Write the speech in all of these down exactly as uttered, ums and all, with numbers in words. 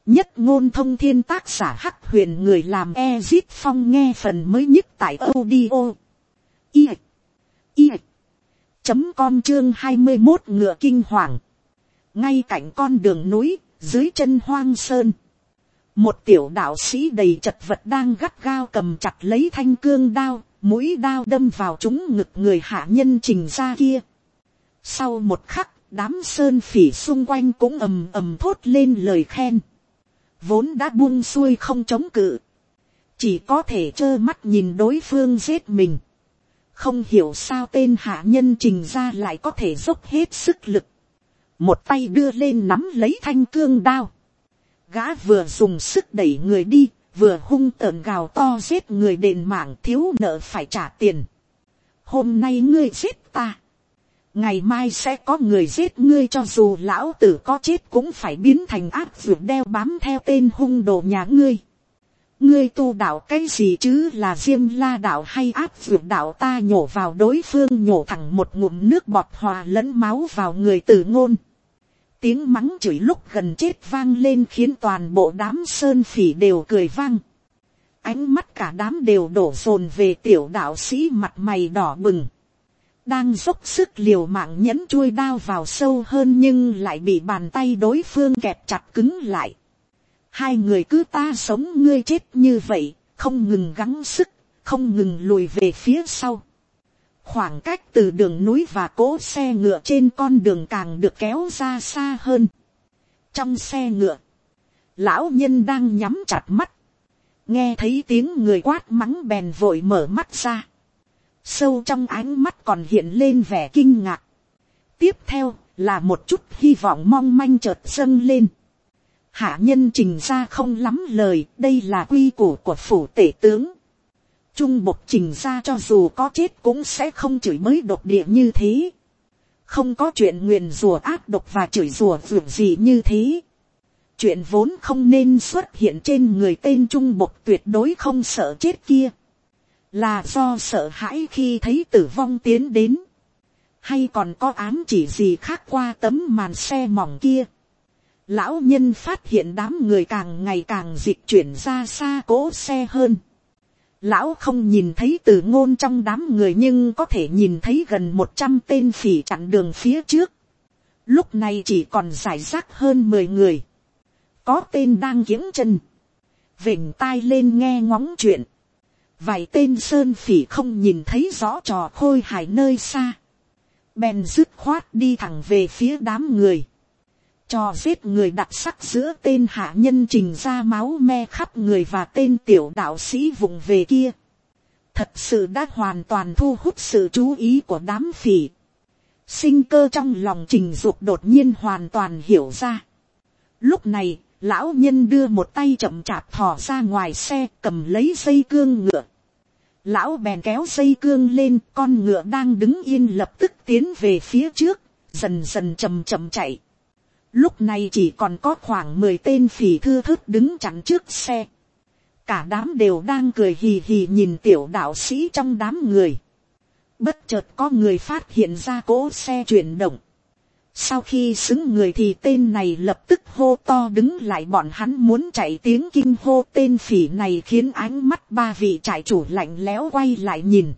Nhất ngôn thông thiên, tác giả Hắc Huyền, người làm Ezit Phong, nghe phần mới nhất tại audio i i chấm com, chương hai mươi một ngựa kinh hoàng. Ngay cạnh con đường núi, dưới chân hoang sơn, một tiểu đạo sĩ đầy chật vật đang gắt gao cầm chặt lấy thanh cương đao, mũi đao đâm vào trúng ngực người hạ nhân Trình gia kia. Sau một khắc, đám sơn phỉ xung quanh cũng ầm ầm thốt lên lời khen. Vốn đã buông xuôi không chống cự, chỉ có thể trơ mắt nhìn đối phương giết mình. Không hiểu sao tên hạ nhân Trình gia lại có thể dốc hết sức lực, một tay đưa lên nắm lấy thanh cương đao. Gã vừa dùng sức đẩy người đi, vừa hung tợn gào to giết người đền mạng, thiếu nợ phải trả tiền. Hôm nay ngươi giết ta, ngày mai sẽ có người giết ngươi, cho dù lão tử có chết cũng phải biến thành ác vượt đeo bám theo tên hung đồ nhà ngươi. Ngươi tu đạo cái gì chứ, là Diêm La đạo hay ác vượt đạo? Ta nhổ vào đối phương, nhổ thẳng một ngụm nước bọt hòa lẫn máu vào người Từ Ngôn. Tiếng mắng chửi lúc gần chết vang lên khiến toàn bộ đám sơn phỉ đều cười vang. Ánh mắt cả đám đều đổ dồn về tiểu đạo sĩ mặt mày đỏ bừng, đang dốc sức liều mạng nhẫn chuôi đao vào sâu hơn, nhưng lại bị bàn tay đối phương kẹp chặt cứng lại. Hai người cứ ta sống ngươi chết như vậy, không ngừng gắng sức, không ngừng lùi về phía sau. Khoảng cách từ đường núi và cỗ xe ngựa trên con đường càng được kéo ra xa hơn. Trong xe ngựa, lão nhân đang nhắm chặt mắt, nghe thấy tiếng người quát mắng bèn vội mở mắt ra. Sâu trong ánh mắt còn hiện lên vẻ kinh ngạc. Tiếp theo là một chút hy vọng mong manh chợt dâng lên. Hạ nhân Trình gia không lắm lời, đây là quy củ của phủ tể tướng. Trung bộc Trình gia cho dù có chết cũng sẽ không chửi bới độc địa như thế. Không có chuyện nguyền rủa ác độc và chửi rủa vượt gì như thế. Chuyện vốn không nên xuất hiện trên người tên trung bộc tuyệt đối không sợ chết kia. Là do sợ hãi khi thấy tử vong tiến đến, hay còn có ám chỉ gì khác qua tấm màn xe mỏng kia? Lão nhân phát hiện đám người càng ngày càng dịch chuyển ra xa cỗ xe hơn. Lão không nhìn thấy Từ Ngôn trong đám người, nhưng có thể nhìn thấy gần một trăm tên phỉ chặn đường phía trước. Lúc này chỉ còn rải rác hơn mười người. Có tên đang kiễng chân, vểnh tai lên nghe ngóng chuyện. Vài tên sơn phỉ không nhìn thấy rõ trò khôi hài nơi xa, bèn dứt khoát đi thẳng về phía đám người. Trò giết người đặc sắc giữa tên hạ nhân Trình gia máu me khắp người và tên tiểu đạo sĩ vụng về kia, thật sự đã hoàn toàn thu hút sự chú ý của đám phỉ. Sinh cơ trong lòng Trình Dục đột nhiên hoàn toàn hiểu ra. Lúc này, lão nhân đưa một tay chậm chạp thò ra ngoài xe, cầm lấy dây cương ngựa. Lão bèn kéo dây cương lên, con ngựa đang đứng yên lập tức tiến về phía trước, dần dần chậm chậm chạy. Lúc này chỉ còn có khoảng mười tên phỉ thưa thớt đứng chắn trước xe. Cả đám đều đang cười hì hì nhìn tiểu đạo sĩ trong đám người. Bất chợt có người phát hiện ra cỗ xe chuyển động. Sau khi xứng người thì tên này lập tức hô to đứng lại, bọn hắn muốn chạy. Tiếng kinh hô tên phỉ này khiến ánh mắt ba vị trại chủ lạnh lẽo quay lại nhìn.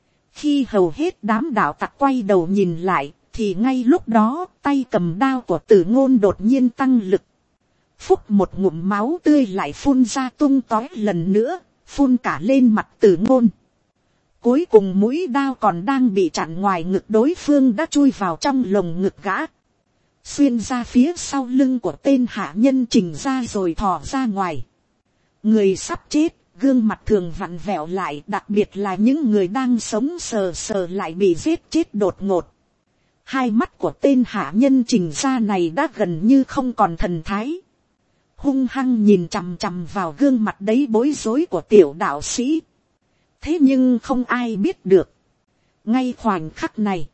Khi hầu hết đám đạo tặc quay đầu nhìn lại, thì ngay lúc đó tay cầm đao của Từ Ngôn đột nhiên tăng lực. Phúc, một ngụm máu tươi lại phun ra tung tóe lần nữa, phun cả lên mặt Từ Ngôn. Cuối cùng mũi đao còn đang bị chặn ngoài ngực đối phương đã chui vào trong lồng ngực gã, xuyên ra phía sau lưng của tên hạ nhân Trình gia rồi thò ra ngoài. Người sắp chết, gương mặt thường vặn vẹo lại, đặc biệt là những người đang sống sờ sờ lại bị giết chết đột ngột. Hai mắt của tên hạ nhân Trình gia này đã gần như không còn thần thái, hung hăng nhìn chằm chằm vào gương mặt đấy bối rối của tiểu đạo sĩ. Thế nhưng không ai biết được, ngay khoảnh khắc này,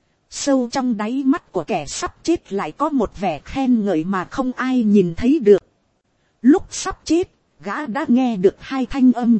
sâu trong đáy mắt của kẻ sắp chết lại có một vẻ khen ngợi mà không ai nhìn thấy được. Lúc sắp chết, gã đã nghe được hai thanh âm.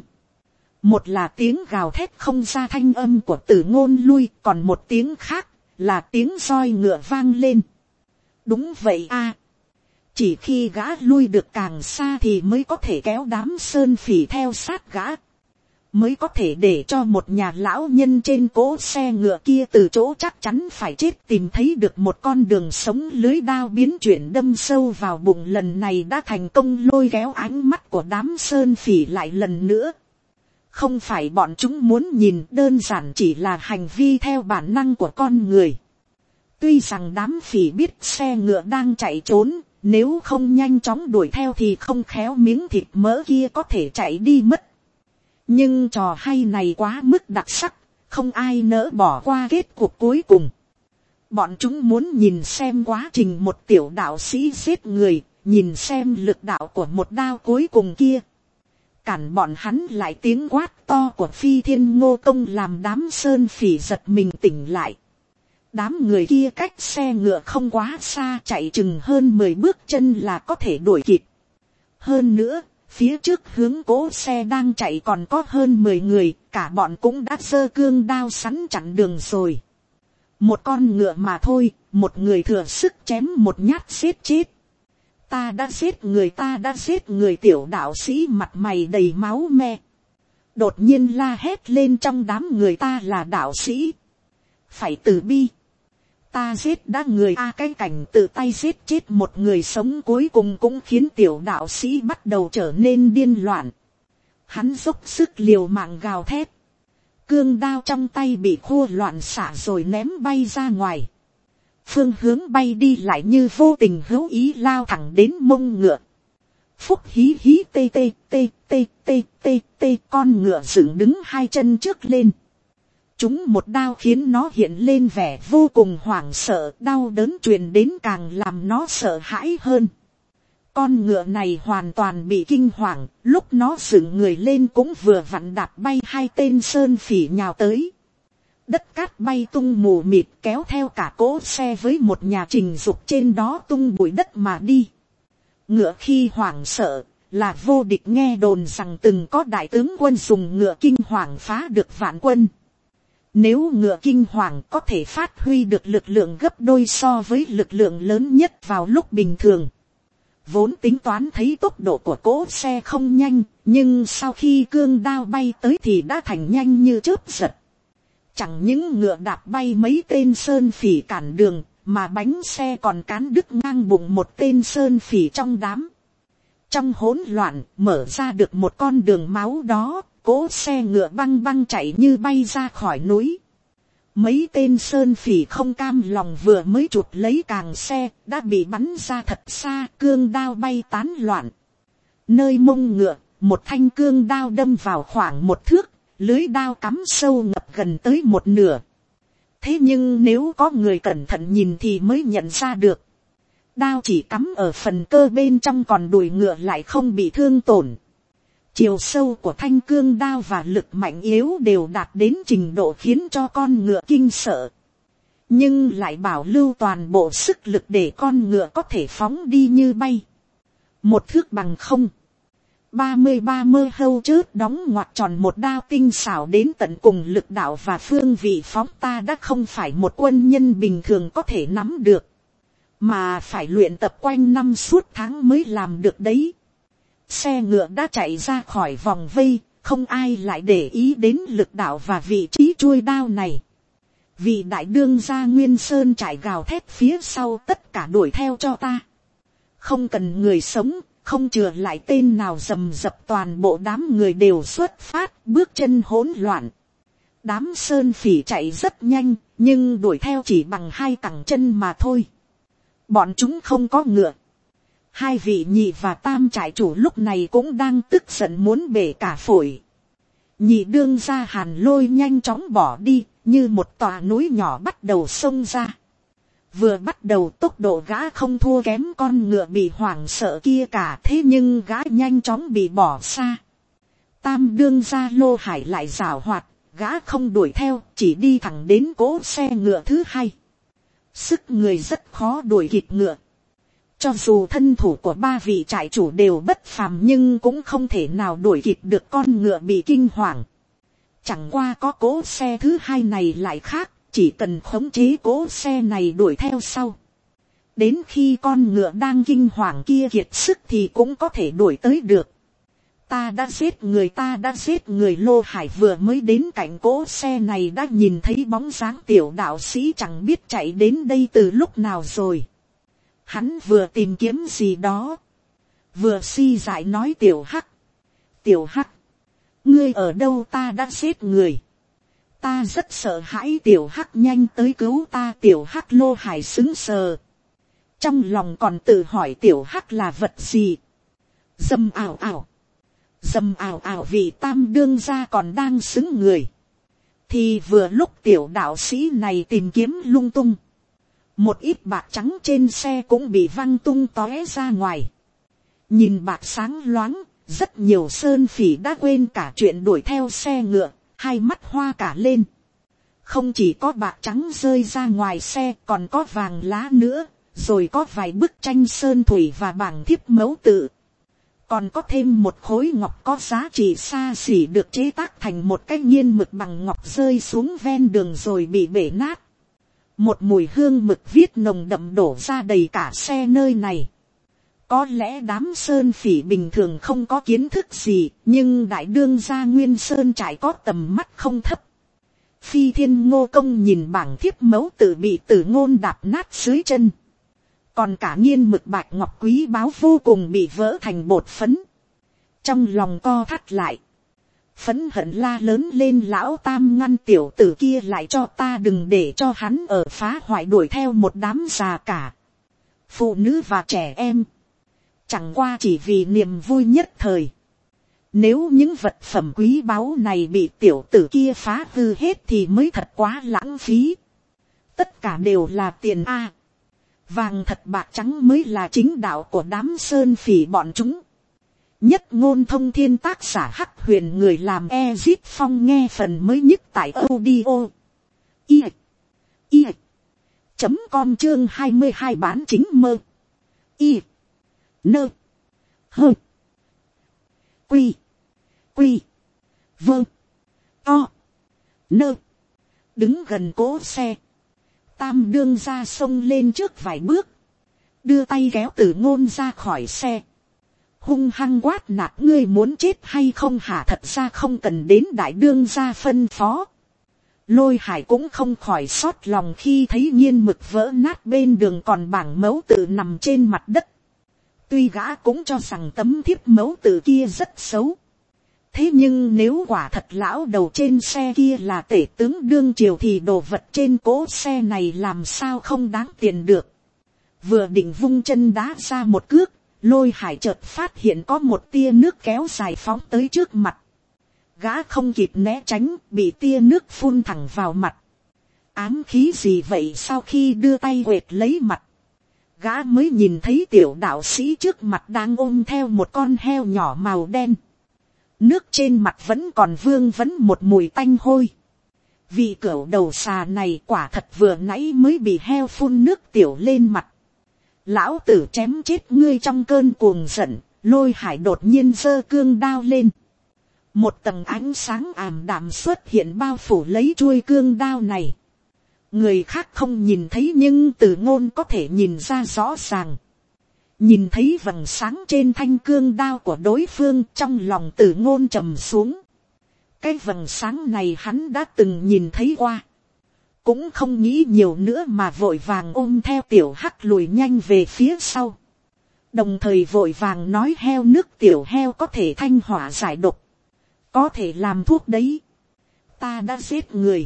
Một là tiếng gào thét không ra thanh âm của Từ Ngôn lui, còn một tiếng khác là tiếng roi ngựa vang lên. Đúng vậy a, Chỉ khi gã lui được càng xa thì mới có thể kéo đám sơn phỉ theo sát gã. Mới có thể để cho một nhà lão nhân trên cỗ xe ngựa kia từ chỗ chắc chắn phải chết tìm thấy được một con đường sống. Lưới đao biến chuyển đâm sâu vào bụng lần này đã thành công lôi kéo ánh mắt của đám sơn phỉ lại lần nữa. Không phải bọn chúng muốn nhìn, đơn giản chỉ là hành vi theo bản năng của con người. Tuy rằng đám phỉ biết xe ngựa đang chạy trốn, nếu không nhanh chóng đuổi theo thì không khéo miếng thịt mỡ kia có thể chạy đi mất. Nhưng trò hay này quá mức đặc sắc, không ai nỡ bỏ qua kết cục cuối cùng. Bọn chúng muốn nhìn xem quá trình một tiểu đạo sĩ giết người, nhìn xem lực đạo của một đao cuối cùng kia. Cản bọn hắn lại tiếng quát to của Phi Thiên Ngô Công làm đám sơn phỉ giật mình tỉnh lại. Đám người kia cách xe ngựa không quá xa, chạy chừng hơn mười bước chân là có thể đuổi kịp. Hơn nữa, phía trước hướng cỗ xe đang chạy còn có hơn mười người, cả bọn cũng đã giơ cương đao sẵn chặn đường rồi. Một con ngựa mà thôi, một người thừa sức chém một nhát giết chết. Ta đã giết người, ta đã giết người, tiểu đạo sĩ mặt mày đầy máu me. Đột nhiên la hét lên trong đám người, ta là đạo sĩ. Phải từ bi. Ta giết đã người a. Cái cảnh tự tay giết chết một người sống cuối cùng cũng khiến tiểu đạo sĩ bắt đầu trở nên điên loạn. Hắn dốc sức liều mạng gào thét. Cương đao trong tay bị khô loạn xả rồi ném bay ra ngoài. Phương hướng bay đi lại như vô tình hữu ý lao thẳng đến mông ngựa. Phúc hí hí tê tê tê tê tê tê tê, con ngựa dựng đứng hai chân trước lên. Chúng một đao khiến nó hiện lên vẻ vô cùng hoảng sợ, đau đớn truyền đến càng làm nó sợ hãi hơn. Con ngựa này hoàn toàn bị kinh hoàng, lúc nó dựng người lên cũng vừa vặn đạp bay hai tên sơn phỉ nhào tới. Đất cát bay tung mù mịt kéo theo cả cỗ xe với một nhà trình dục trên đó tung bụi đất mà đi. Ngựa khi hoảng sợ là vô địch, nghe đồn rằng từng có đại tướng quân dùng ngựa kinh hoàng phá được vạn quân. Nếu ngựa kinh hoàng có thể phát huy được lực lượng gấp đôi so với lực lượng lớn nhất vào lúc bình thường. Vốn tính toán thấy tốc độ của cỗ xe không nhanh, nhưng sau khi cương đao bay tới thì đã thành nhanh như chớp giật. Chẳng những ngựa đạp bay mấy tên sơn phỉ cản đường, mà bánh xe còn cán đứt ngang bụng một tên sơn phỉ trong đám. Trong hỗn loạn, mở ra được một con đường máu đó, cỗ xe ngựa băng băng chạy như bay ra khỏi núi. Mấy tên sơn phỉ không cam lòng vừa mới chụp lấy càng xe, đã bị bắn ra thật xa, cương đao bay tán loạn. Nơi mông ngựa, một thanh cương đao đâm vào khoảng một thước, lưới đao cắm sâu ngập gần tới một nửa. Thế nhưng nếu có người cẩn thận nhìn thì mới nhận ra được. Đao chỉ cắm ở phần cơ bên trong, còn đùi ngựa lại không bị thương tổn. Chiều sâu của thanh cương đao và lực mạnh yếu đều đạt đến trình độ khiến cho con ngựa kinh sợ. Nhưng lại bảo lưu toàn bộ sức lực để con ngựa có thể phóng đi như bay. Một thước bằng không. Ba mươi ba mơ hâu chớt đóng ngoặt tròn một đao tinh xảo đến tận cùng, lực đạo và phương vị phóng ta đã không phải một quân nhân bình thường có thể nắm được. Mà phải luyện tập quanh năm suốt tháng mới làm được đấy. Xe ngựa đã chạy ra khỏi vòng vây, không ai lại để ý đến lực đạo và vị trí chuôi đao này. Vị đại đương gia Nguyên Sơn trải gào thét phía sau, tất cả đuổi theo cho ta. Không cần người sống, không chừa lại tên nào, rầm rập toàn bộ đám người đều xuất phát, bước chân hỗn loạn. Đám sơn phỉ chạy rất nhanh, nhưng đuổi theo chỉ bằng hai cẳng chân mà thôi. Bọn chúng không có ngựa. Hai vị nhị và tam trại chủ lúc này cũng đang tức giận muốn bể cả phổi. Nhị đương gia Hàn Lôi nhanh chóng bỏ đi, như một tòa núi nhỏ bắt đầu xông ra. Vừa bắt đầu tốc độ gã không thua kém con ngựa bị hoảng sợ kia cả, thế nhưng gã nhanh chóng bị bỏ xa. Tam đương gia Lô Hải lại giảo hoạt, gã không đuổi theo, chỉ đi thẳng đến cỗ xe ngựa thứ hai. Sức người rất khó đuổi kịp ngựa. Cho dù thân thủ của ba vị trại chủ đều bất phàm nhưng cũng không thể nào đuổi kịp được con ngựa bị kinh hoàng. Chẳng qua có cỗ xe thứ hai này lại khác, chỉ cần khống chế cỗ xe này đuổi theo sau. đến khi con ngựa đang kinh hoàng kia kiệt sức thì cũng có thể đuổi tới được. Ta đã giết người, ta đã giết người. Lô Hải vừa mới đến cạnh cỗ xe này đã nhìn thấy bóng dáng tiểu đạo sĩ chẳng biết chạy đến đây từ lúc nào rồi. Hắn vừa tìm kiếm gì đó, vừa si dại nói tiểu Hắc, tiểu Hắc, ngươi ở đâu? Ta đã giết người, ta rất sợ hãi. Tiểu Hắc nhanh tới cứu ta. Tiểu Hắc. Lô Hải sững sờ, trong lòng còn tự hỏi tiểu Hắc là vật gì. Dầm ảo ảo, dầm ảo ảo. Vị tam đương gia còn đang xứng người, thì vừa lúc tiểu đạo sĩ này tìm kiếm lung tung, một ít bạc trắng trên xe cũng bị văng tung tóe ra ngoài. Nhìn bạc sáng loáng, rất nhiều sơn phỉ đã quên cả chuyện đuổi theo xe ngựa, hai mắt hoa cả lên. Không chỉ có bạc trắng rơi ra ngoài xe, còn có vàng lá nữa, rồi có vài bức tranh sơn thủy và bảng thiếp mẫu tự. Còn có thêm một khối ngọc có giá trị xa xỉ được chế tác thành một cái nghiên mực bằng ngọc rơi xuống ven đường rồi bị bể nát. Một mùi hương mực viết nồng đậm đổ ra đầy cả xe nơi này. Có lẽ đám sơn phỉ bình thường không có kiến thức gì, nhưng đại đương gia Nguyên Sơn trải có tầm mắt không thấp. Phi Thiên Ngô Công nhìn bảng thiếp mẫu tự bị Tử Ngôn đạp nát dưới chân. Còn cả nghiên mực bạch ngọc quý báu vô cùng bị vỡ thành bột phấn. Trong lòng co thắt lại, phẫn hận la lớn lên: lão tam, ngăn tiểu tử kia lại cho ta, đừng để cho hắn ở phá hoại đuổi theo một đám già cả, phụ nữ và trẻ em. Chẳng qua chỉ vì niềm vui nhất thời. Nếu những vật phẩm quý báu này bị tiểu tử kia phá hư hết thì mới thật quá lãng phí. Tất cả đều là tiền a. Vàng thật bạc trắng mới là chính đạo của đám sơn phỉ bọn chúng. Nhất Ngôn Thông Thiên, tác giả Hắc Huyền, người làm Ezit Phong. Nghe phần mới nhất tại audio i i chấm com chương hai mươi hai. Bán chính mơ i nơ hơ quy quy vơ to nơ. Đứng gần cỗ xe, tam đương gia xông lên trước vài bước, đưa tay kéo Tử Ngôn ra khỏi xe, hung hăng quát nạt: ngươi muốn chết hay không hả? Thật ra không cần đến đại đương gia phân phó. Lôi Hải cũng không khỏi xót lòng khi thấy nghiên mực vỡ nát bên đường, còn bảng mẫu tự nằm trên mặt đất. Tuy gã cũng cho rằng tấm thiếp mẫu tự kia rất xấu, thế nhưng nếu quả thật lão đầu trên xe kia là tể tướng đương triều thì đồ vật trên cỗ xe này làm sao không đáng tiền được. Vừa định vung chân đá ra một cước, Lôi Hải chợt phát hiện có một tia nước kéo dài phóng tới trước mặt. Gã không kịp né tránh, bị tia nước phun thẳng vào mặt. Ám khí gì vậy? Sau khi đưa tay quệt lấy mặt, gã mới nhìn thấy tiểu đạo sĩ trước mặt đang ôm theo một con heo nhỏ màu đen. Nước trên mặt vẫn còn vương vấn một mùi tanh hôi. Vị cẩu đầu xà này quả thật vừa nãy mới bị heo phun nước tiểu lên mặt. Lão tử chém chết ngươi! Trong cơn cuồng giận, Lôi Hải đột nhiên giơ cương đao lên. Một tầng ánh sáng ảm đạm xuất hiện bao phủ lấy chuôi cương đao này. Người khác không nhìn thấy nhưng Tử Ngôn có thể nhìn ra rõ ràng. Nhìn thấy vầng sáng trên thanh cương đao của đối phương, trong lòng Tử Ngôn trầm xuống. Cái vầng sáng này hắn đã từng nhìn thấy qua. Cũng không nghĩ nhiều nữa mà vội vàng ôm theo tiểu Hắc lùi nhanh về phía sau. Đồng thời vội vàng nói: heo nước tiểu heo có thể thanh hỏa giải độc, có thể làm thuốc đấy. Ta đã giết người,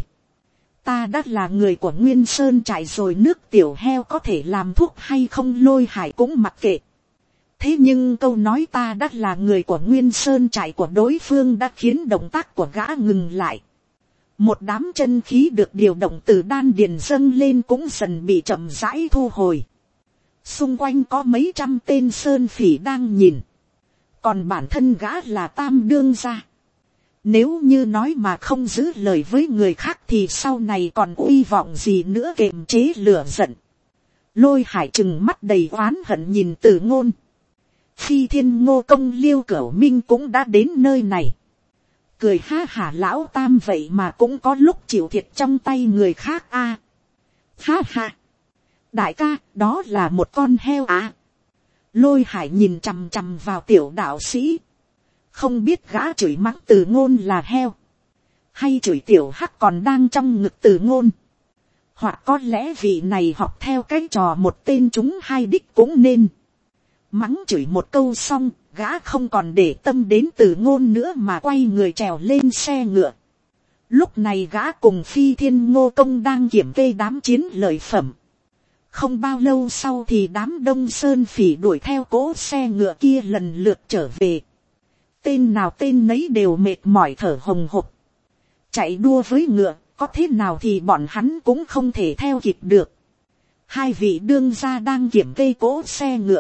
ta đã là người của Nguyên Sơn trại rồi, nước tiểu heo có thể làm thuốc hay không Lôi Hải cũng mặc kệ. Thế nhưng câu nói ta đã là người của Nguyên Sơn trại của đối phương đã khiến động tác của gã ngừng lại. Một đám chân khí được điều động từ đan điền dâng lên cũng dần bị chậm rãi thu hồi. Xung quanh có mấy trăm tên sơn phỉ đang nhìn. Còn bản thân gã là tam đương gia. Nếu như nói mà không giữ lời với người khác thì sau này còn uy vọng gì nữa kiềm chế lửa giận. Lôi Hải trừng mắt đầy oán hận nhìn Tử Ngôn. Phi Thiên Ngô Công Liêu Cửu Minh cũng đã đến nơi này. Cười ha hả: lão tam vậy mà cũng có lúc chịu thiệt trong tay người khác a. À, ha ha. Đại ca, đó là một con heo à. Lôi Hải nhìn chằm chằm vào tiểu đạo sĩ. Không biết gã chửi mắng Từ Ngôn là heo, hay chửi tiểu hắc còn đang trong ngực Từ Ngôn. Hoặc có lẽ vị này học theo cái trò một tên chúng hai đích cũng nên. Mắng chửi một câu xong, gã không còn để tâm đến Từ Ngôn nữa mà quay người trèo lên xe ngựa. Lúc này gã cùng Phi Thiên Ngô Công đang kiểm kê đám chiến lợi phẩm. Không bao lâu sau thì đám Đông Sơn Phỉ đuổi theo cỗ xe ngựa kia lần lượt trở về. Tên nào tên nấy đều mệt mỏi thở hồng hộc. Chạy đua với ngựa, có thế nào thì bọn hắn cũng không thể theo kịp được. Hai vị đương gia đang kiểm kê cỗ xe ngựa.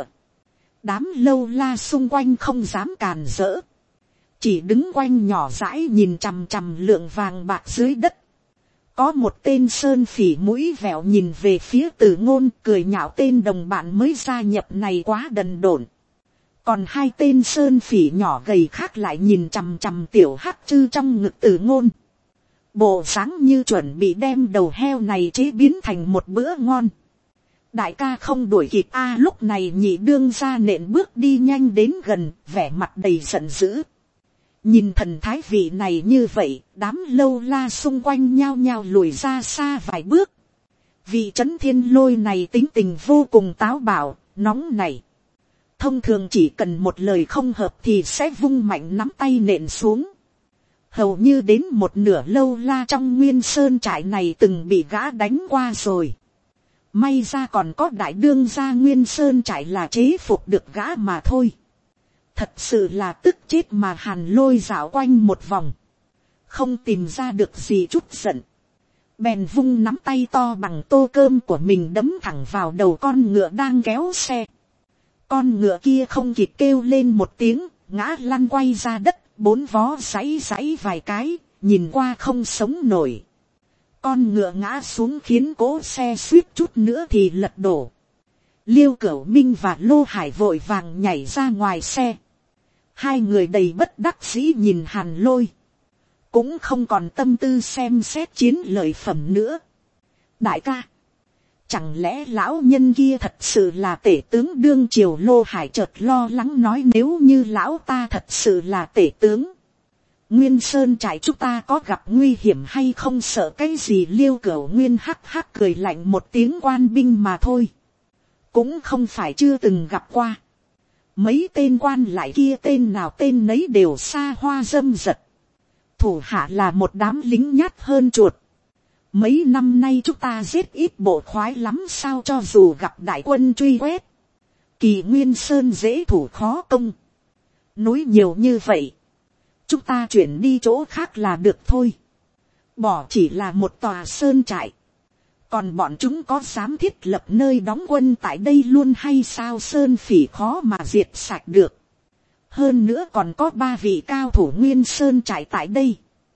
Đám lâu la xung quanh không dám càn rỡ. Chỉ đứng quanh nhỏ dãi nhìn chằm chằm lượng vàng bạc dưới đất. Có một tên sơn phỉ mũi vẹo nhìn về phía Từ Ngôn, cười nhạo tên đồng bạn mới gia nhập này quá đần độn. Còn hai tên sơn phỉ nhỏ gầy khác lại nhìn chằm chằm tiểu hắc chư trong ngực Từ Ngôn. Bộ dáng như chuẩn bị đem đầu heo này chế biến thành một bữa ngon. Đại ca không đuổi kịp a. Lúc này nhị đương gia nện bước đi nhanh đến gần, vẻ mặt đầy giận dữ. Nhìn thần thái vị này như vậy, đám lâu la xung quanh nhao nhao lùi ra xa vài bước. Vị Trấn Thiên Lôi này tính tình vô cùng táo bạo, nóng này. Thông thường chỉ cần một lời không hợp thì sẽ vung mạnh nắm tay nện xuống. Hầu như đến một nửa lâu la trong Nguyên Sơn trại này từng bị gã đánh qua rồi. May ra còn có đại đương gia Nguyên Sơn trại là chế phục được gã mà thôi. Thật sự là tức chết mà Hàn Lôi dạo quanh một vòng. Không tìm ra được gì chút giận. Bèn vung nắm tay to bằng tô cơm của mình đấm thẳng vào đầu con ngựa đang kéo xe. Con ngựa kia không kịp kêu lên một tiếng, ngã lăn quay ra đất, bốn vó giãy giãy vài cái, nhìn qua không sống nổi. Con ngựa ngã xuống khiến cỗ xe suýt chút nữa thì lật đổ. Liêu Cửu Minh và Lô Hải vội vàng nhảy ra ngoài xe. Hai người đầy bất đắc dĩ nhìn Hàn Lôi. Cũng không còn tâm tư xem xét chiến lợi phẩm nữa. Đại ca, chẳng lẽ lão nhân kia thật sự là tể tướng đương triều? Lô Hải chợt lo lắng nói, nếu như lão ta thật sự là tể tướng, Nguyên Sơn trại chúng ta có gặp nguy hiểm hay không? Sợ cái gì? Liêu Cửu Nguyên hắc hắc cười lạnh một tiếng, quan binh mà thôi, cũng không phải chưa từng gặp qua. Mấy tên quan lại kia tên nào tên nấy đều xa hoa dâm dật, thủ hạ là một đám lính nhát hơn chuột. Mấy năm nay chúng ta giết ít bộ khoái lắm sao? Cho dù gặp đại quân truy quét, Kỳ Nguyên Sơn dễ thủ khó công. Núi nhiều như vậy, chúng ta chuyển đi chỗ khác là được thôi. Bỏ chỉ là một tòa sơn trại, còn bọn chúng có dám thiết lập nơi đóng quân tại đây luôn hay sao? Sơn phỉ khó mà diệt sạch được. Hơn nữa còn có ba vị cao thủ Nguyên Sơn trại tại đây.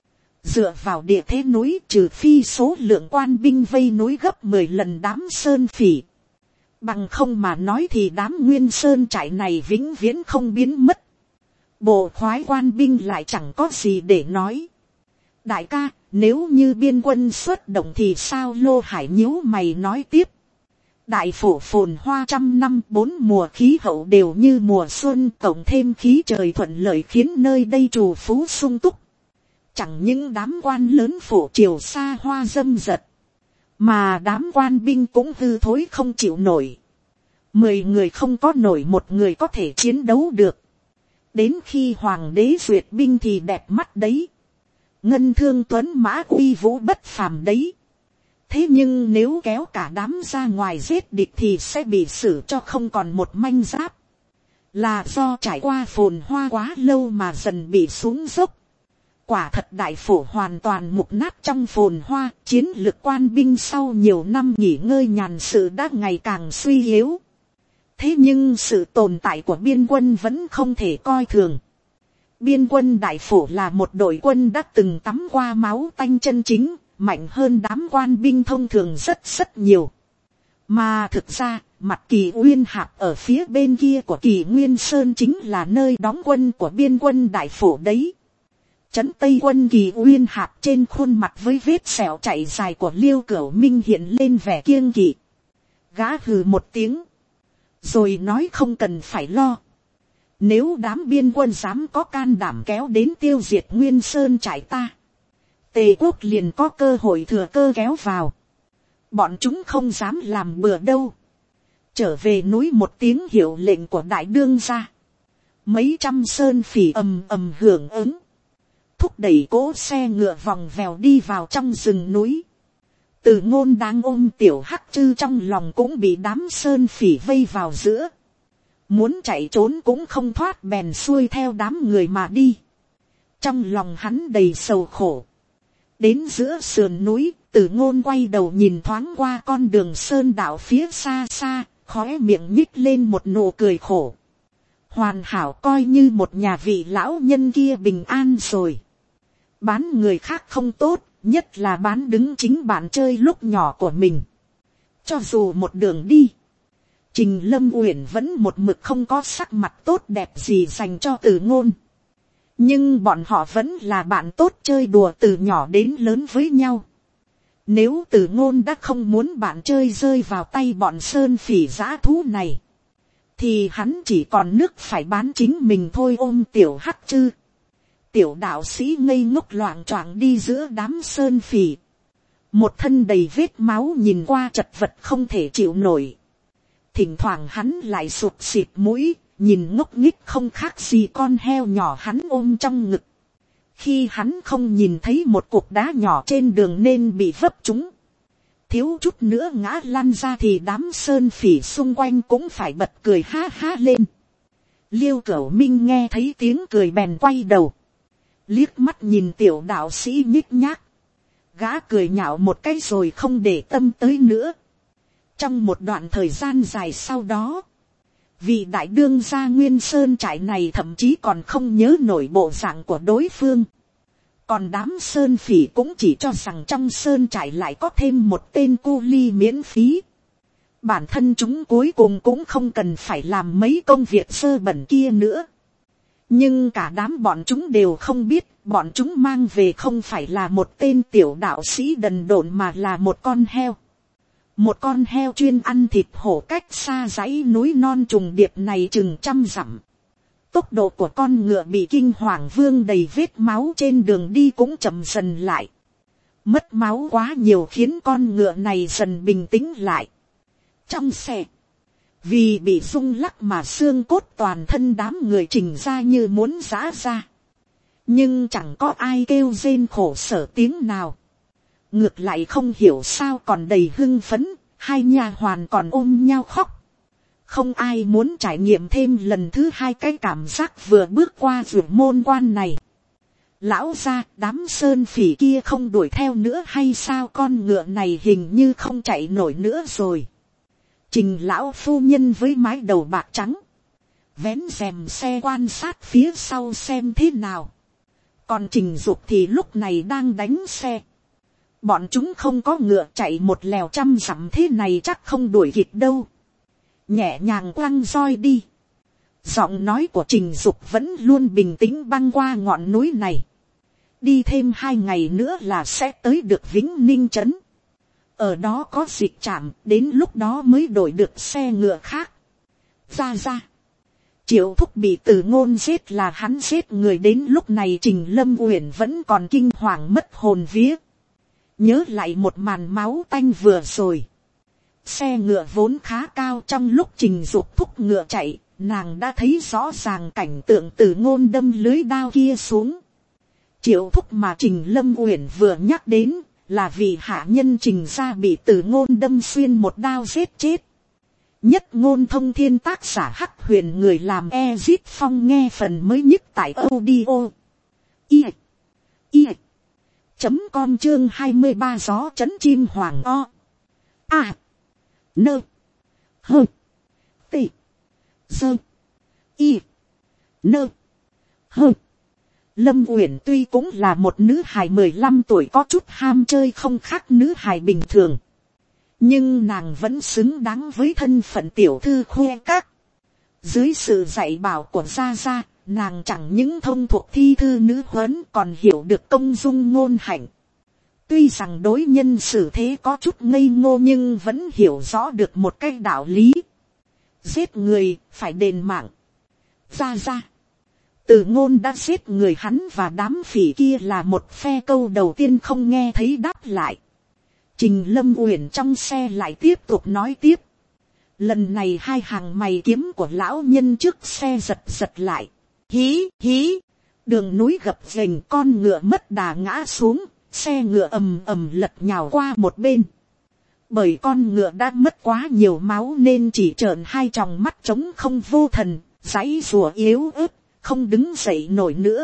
Dựa vào địa thế núi, trừ phi số lượng quan binh vây núi gấp mười lần đám sơn phỉ, bằng không mà nói thì đám Nguyên Sơn trại này vĩnh viễn không biến mất. Bộ khoái quan binh lại chẳng có gì để nói. Đại ca, nếu như biên quân xuất động thì sao? Lô Hải nhíu mày nói tiếp. Đại phủ phồn hoa trăm năm, bốn mùa khí hậu đều như mùa xuân, cộng thêm khí trời thuận lợi khiến nơi đây trù phú sung túc. Chẳng những đám quan lớn phủ triều xa hoa dâm dật, mà đám quan binh cũng hư thối không chịu nổi. Mười người không có nổi một người có thể chiến đấu được. Đến khi hoàng đế duyệt binh thì đẹp mắt đấy. Ngân thương tuấn mã uy vũ bất phàm đấy. Thế nhưng nếu kéo cả đám ra ngoài giết địch thì sẽ bị xử cho không còn một manh giáp. Là do trải qua phồn hoa quá lâu mà dần bị xuống dốc. Quả thật đại phủ hoàn toàn mục nát trong phồn hoa. Chiến lực quan binh sau nhiều năm nghỉ ngơi nhàn sự đã ngày càng suy yếu. Thế nhưng sự tồn tại của biên quân vẫn không thể coi thường. Biên quân đại phủ là một đội quân đã từng tắm qua máu tanh chân chính, mạnh hơn đám quan binh thông thường rất rất nhiều. Mà thực ra, mặt Kỳ Uyên Hạp ở phía bên kia của Kỳ Nguyên Sơn chính là nơi đóng quân của biên quân đại phủ đấy. Trấn Tây quân Kỳ Uyên Hạp trên khuôn mặt với vết sẹo chạy dài của Liêu Cửu Minh hiện lên vẻ kiêng kỵ. Gã hừ một tiếng, rồi nói không cần phải lo. Nếu đám biên quân dám có can đảm kéo đến tiêu diệt Nguyên Sơn trại ta, Tề quốc liền có cơ hội thừa cơ kéo vào. Bọn chúng không dám làm bừa đâu. Trở về núi một tiếng hiệu lệnh của đại đương gia. Mấy trăm sơn phỉ ầm ầm hưởng ứng. Thúc đẩy cỗ xe ngựa vòng vèo đi vào trong rừng núi. Từ Ngôn đang ôm tiểu hắc chư trong lòng cũng bị đám sơn phỉ vây vào giữa. Muốn chạy trốn cũng không thoát, bèn xuôi theo đám người mà đi. Trong lòng hắn đầy sầu khổ. Đến giữa sườn núi, Từ Ngôn quay đầu nhìn thoáng qua con đường sơn đạo phía xa xa, khóe miệng nhích lên một nụ cười khổ. Hoàn hảo, coi như một nhà vị lão nhân kia bình an rồi. Bán người khác không tốt, nhất là bán đứng chính bạn chơi lúc nhỏ của mình. Cho dù một đường đi, Trình Lâm Uyển vẫn một mực không có sắc mặt tốt đẹp gì dành cho Từ Ngôn. Nhưng bọn họ vẫn là bạn tốt chơi đùa từ nhỏ đến lớn với nhau. Nếu Từ Ngôn đã không muốn bạn chơi rơi vào tay bọn sơn phỉ dã thú này, thì hắn chỉ còn nước phải bán chính mình thôi. Ôm tiểu hắc chư, tiểu đạo sĩ ngây ngốc loạng choạng đi giữa đám sơn phỉ. Một thân đầy vết máu, nhìn qua chật vật không thể chịu nổi. Thỉnh thoảng hắn lại sụt xịt mũi, nhìn ngốc nghếch không khác gì con heo nhỏ hắn ôm trong ngực. Khi hắn không nhìn thấy một cục đá nhỏ trên đường nên bị vấp trúng, thiếu chút nữa ngã lăn ra, thì đám sơn phỉ xung quanh cũng phải bật cười ha ha lên. Liêu Cửu Minh nghe thấy tiếng cười bèn quay đầu, liếc mắt nhìn tiểu đạo sĩ nhích nhác. Gã cười nhạo một cái rồi không để tâm tới nữa. Trong một đoạn thời gian dài sau đó, vị đại đương gia Nguyên Sơn trại này thậm chí còn không nhớ nổi bộ dạng của đối phương. Còn đám sơn phỉ cũng chỉ cho rằng trong sơn trại lại có thêm một tên cu ly miễn phí. Bản thân chúng cuối cùng cũng không cần phải làm mấy công việc sơ bẩn kia nữa. Nhưng cả đám bọn chúng đều không biết, bọn chúng mang về không phải là một tên tiểu đạo sĩ đần độn mà là một con heo. Một con heo chuyên ăn thịt hổ, cách xa dãy núi non trùng điệp này chừng trăm dặm. Tốc độ của con ngựa bị kinh hoàng vương đầy vết máu trên đường đi cũng chậm dần lại. Mất máu quá nhiều khiến con ngựa này dần bình tĩnh lại. Trong xe, vì bị rung lắc mà xương cốt toàn thân đám người Trình ra như muốn giã ra. Nhưng chẳng có ai kêu rên khổ sở tiếng nào. Ngược lại không hiểu sao còn đầy hưng phấn, hai nha hoàn còn ôm nhau khóc. Không ai muốn trải nghiệm thêm lần thứ hai cái cảm giác vừa bước qua ruột môn quan này. Lão gia, đám sơn phỉ kia không đuổi theo nữa hay sao? Con ngựa này hình như không chạy nổi nữa rồi. Trình lão phu nhân với mái đầu bạc trắng, vén rèm xe quan sát phía sau xem thế nào. Còn Trình Dục thì lúc này đang đánh xe. Bọn chúng không có ngựa, chạy một lèo trăm dặm thế này chắc không đuổi kịp đâu. Nhẹ nhàng quăng roi đi. Giọng nói của Trình Dục vẫn luôn bình tĩnh băng qua ngọn núi này. Đi thêm hai ngày nữa là sẽ tới được Vĩnh Ninh trấn. Ở đó có dịch trạm, đến lúc đó mới đổi được xe ngựa khác. Ra ra. Triệu Thúc bị Từ Ngôn giết là hắn giết người, đến lúc này Trình Lâm Uyển vẫn còn kinh hoàng mất hồn vía. Nhớ lại một màn máu tanh vừa rồi. Xe ngựa vốn khá cao, trong lúc Trình Dục thúc ngựa chạy, nàng đã thấy rõ ràng cảnh tượng Từ Ngôn đâm lưới đao kia xuống. Triệu Thúc mà Trình Lâm Uyển vừa nhắc đến là vì hạ nhân Trình gia bị Từ Ngôn đâm xuyên một đao giết chết. Nhất Ngôn Thông Thiên, tác giả Hắc Huyền, người làm Ezit Phong, nghe phần mới nhất tại audio i i chấm com chương hai mươi ba gió chấn chim hoàng o a nơ hơ tị dơ y nơ hơ. Lâm Uyển tuy cũng là một nữ hài mười lăm tuổi, có chút ham chơi không khác nữ hài bình thường, nhưng nàng vẫn xứng đáng với thân phận tiểu thư khoe các. Dưới sự dạy bảo của gia gia, nàng chẳng những thông thuộc thi thư nữ huấn, còn hiểu được công dung ngôn hạnh. Tuy rằng đối nhân xử thế có chút ngây ngô nhưng vẫn hiểu rõ được một cái đạo lý. Giết người phải đền mạng. Ra ra. Từ Ngôn đã giết người, hắn và đám phỉ kia là một phe, câu đầu tiên không nghe thấy đáp lại. Trình Lâm Uyển trong xe lại tiếp tục nói tiếp. Lần này hai hàng mày kiếm của lão nhân trước xe giật giật lại. Hí hí. Đường núi gập ghềnh, con ngựa mất đà ngã xuống. Xe ngựa ầm ầm lật nhào qua một bên. Bởi con ngựa đã mất quá nhiều máu nên chỉ trợn hai tròng mắt trống không vô thần, giãy giụa yếu ớt, không đứng dậy nổi nữa.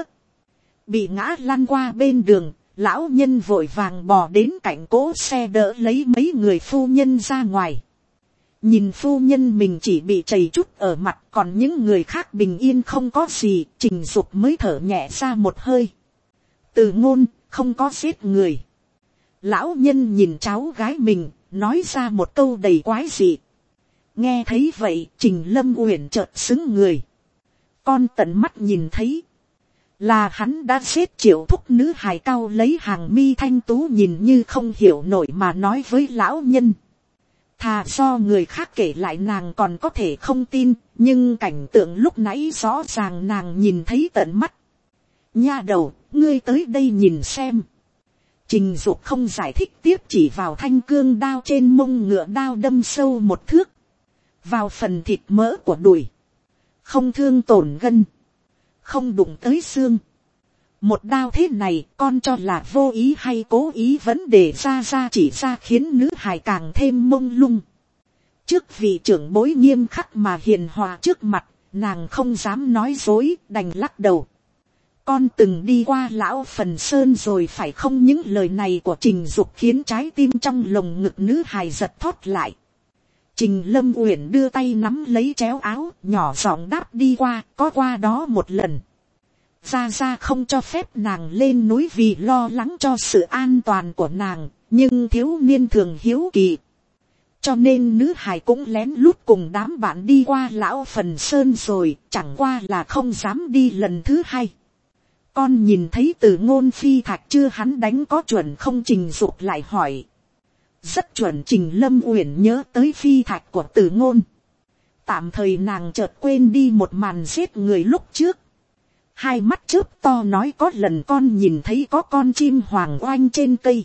Bị ngã lăn qua bên đường, lão nhân vội vàng bò đến cạnh cỗ xe đỡ lấy mấy người phu nhân ra ngoài. Nhìn phu nhân mình chỉ bị chảy chút ở mặt, còn những người khác bình yên không có gì, Trình Dục mới thở nhẹ ra một hơi. Từ Ngôn không có giết người. Lão nhân nhìn cháu gái mình, nói ra một câu đầy quái dị. Nghe thấy vậy, Trình Lâm Uyển chợt sững người. Con tận mắt nhìn thấy, là hắn đã giết Triệu Thúc. Nữ hài cao lấy hàng mi thanh tú nhìn như không hiểu nổi mà nói với lão nhân. Thà do người khác kể lại nàng còn có thể không tin, nhưng cảnh tượng lúc nãy rõ ràng nàng nhìn thấy tận mắt. Nha đầu, ngươi tới đây nhìn xem. Trình Dục không giải thích tiếp, chỉ vào thanh cương đao trên mông ngựa, đao đâm sâu một thước vào phần thịt mỡ của đùi, không thương tổn gân, không đụng tới xương. Một đao thế này, con cho là vô ý hay cố ý, vấn đề ra ra chỉ ra khiến nữ hài càng thêm mông lung. Trước vị trưởng bối nghiêm khắc mà hiền hòa trước mặt, nàng không dám nói dối, đành lắc đầu. Con từng đi qua lão Phần Sơn rồi phải không? Những lời này của Trình Dục khiến trái tim trong lồng ngực nữ hài giật thót lại. Trình Lâm Uyển đưa tay nắm lấy chéo áo, nhỏ giọng đáp, đi qua, có qua đó một lần. Ra ra không cho phép nàng lên núi vì lo lắng cho sự an toàn của nàng, nhưng thiếu niên thường hiếu kỳ. Cho nên nữ hài cũng lén lút cùng đám bạn đi qua lão Phần Sơn rồi, chẳng qua là không dám đi lần thứ hai. Con nhìn thấy Từ Ngôn phi thạch chưa? Hắn đánh có chuẩn không? Trình Dục lại hỏi. Rất chuẩn. Trình Lâm Uyển nhớ tới phi thạch của Từ Ngôn. Tạm thời nàng chợt quên đi một màn giết người lúc trước. Hai mắt chớp to nói, có lần con nhìn thấy có con chim hoàng oanh trên cây,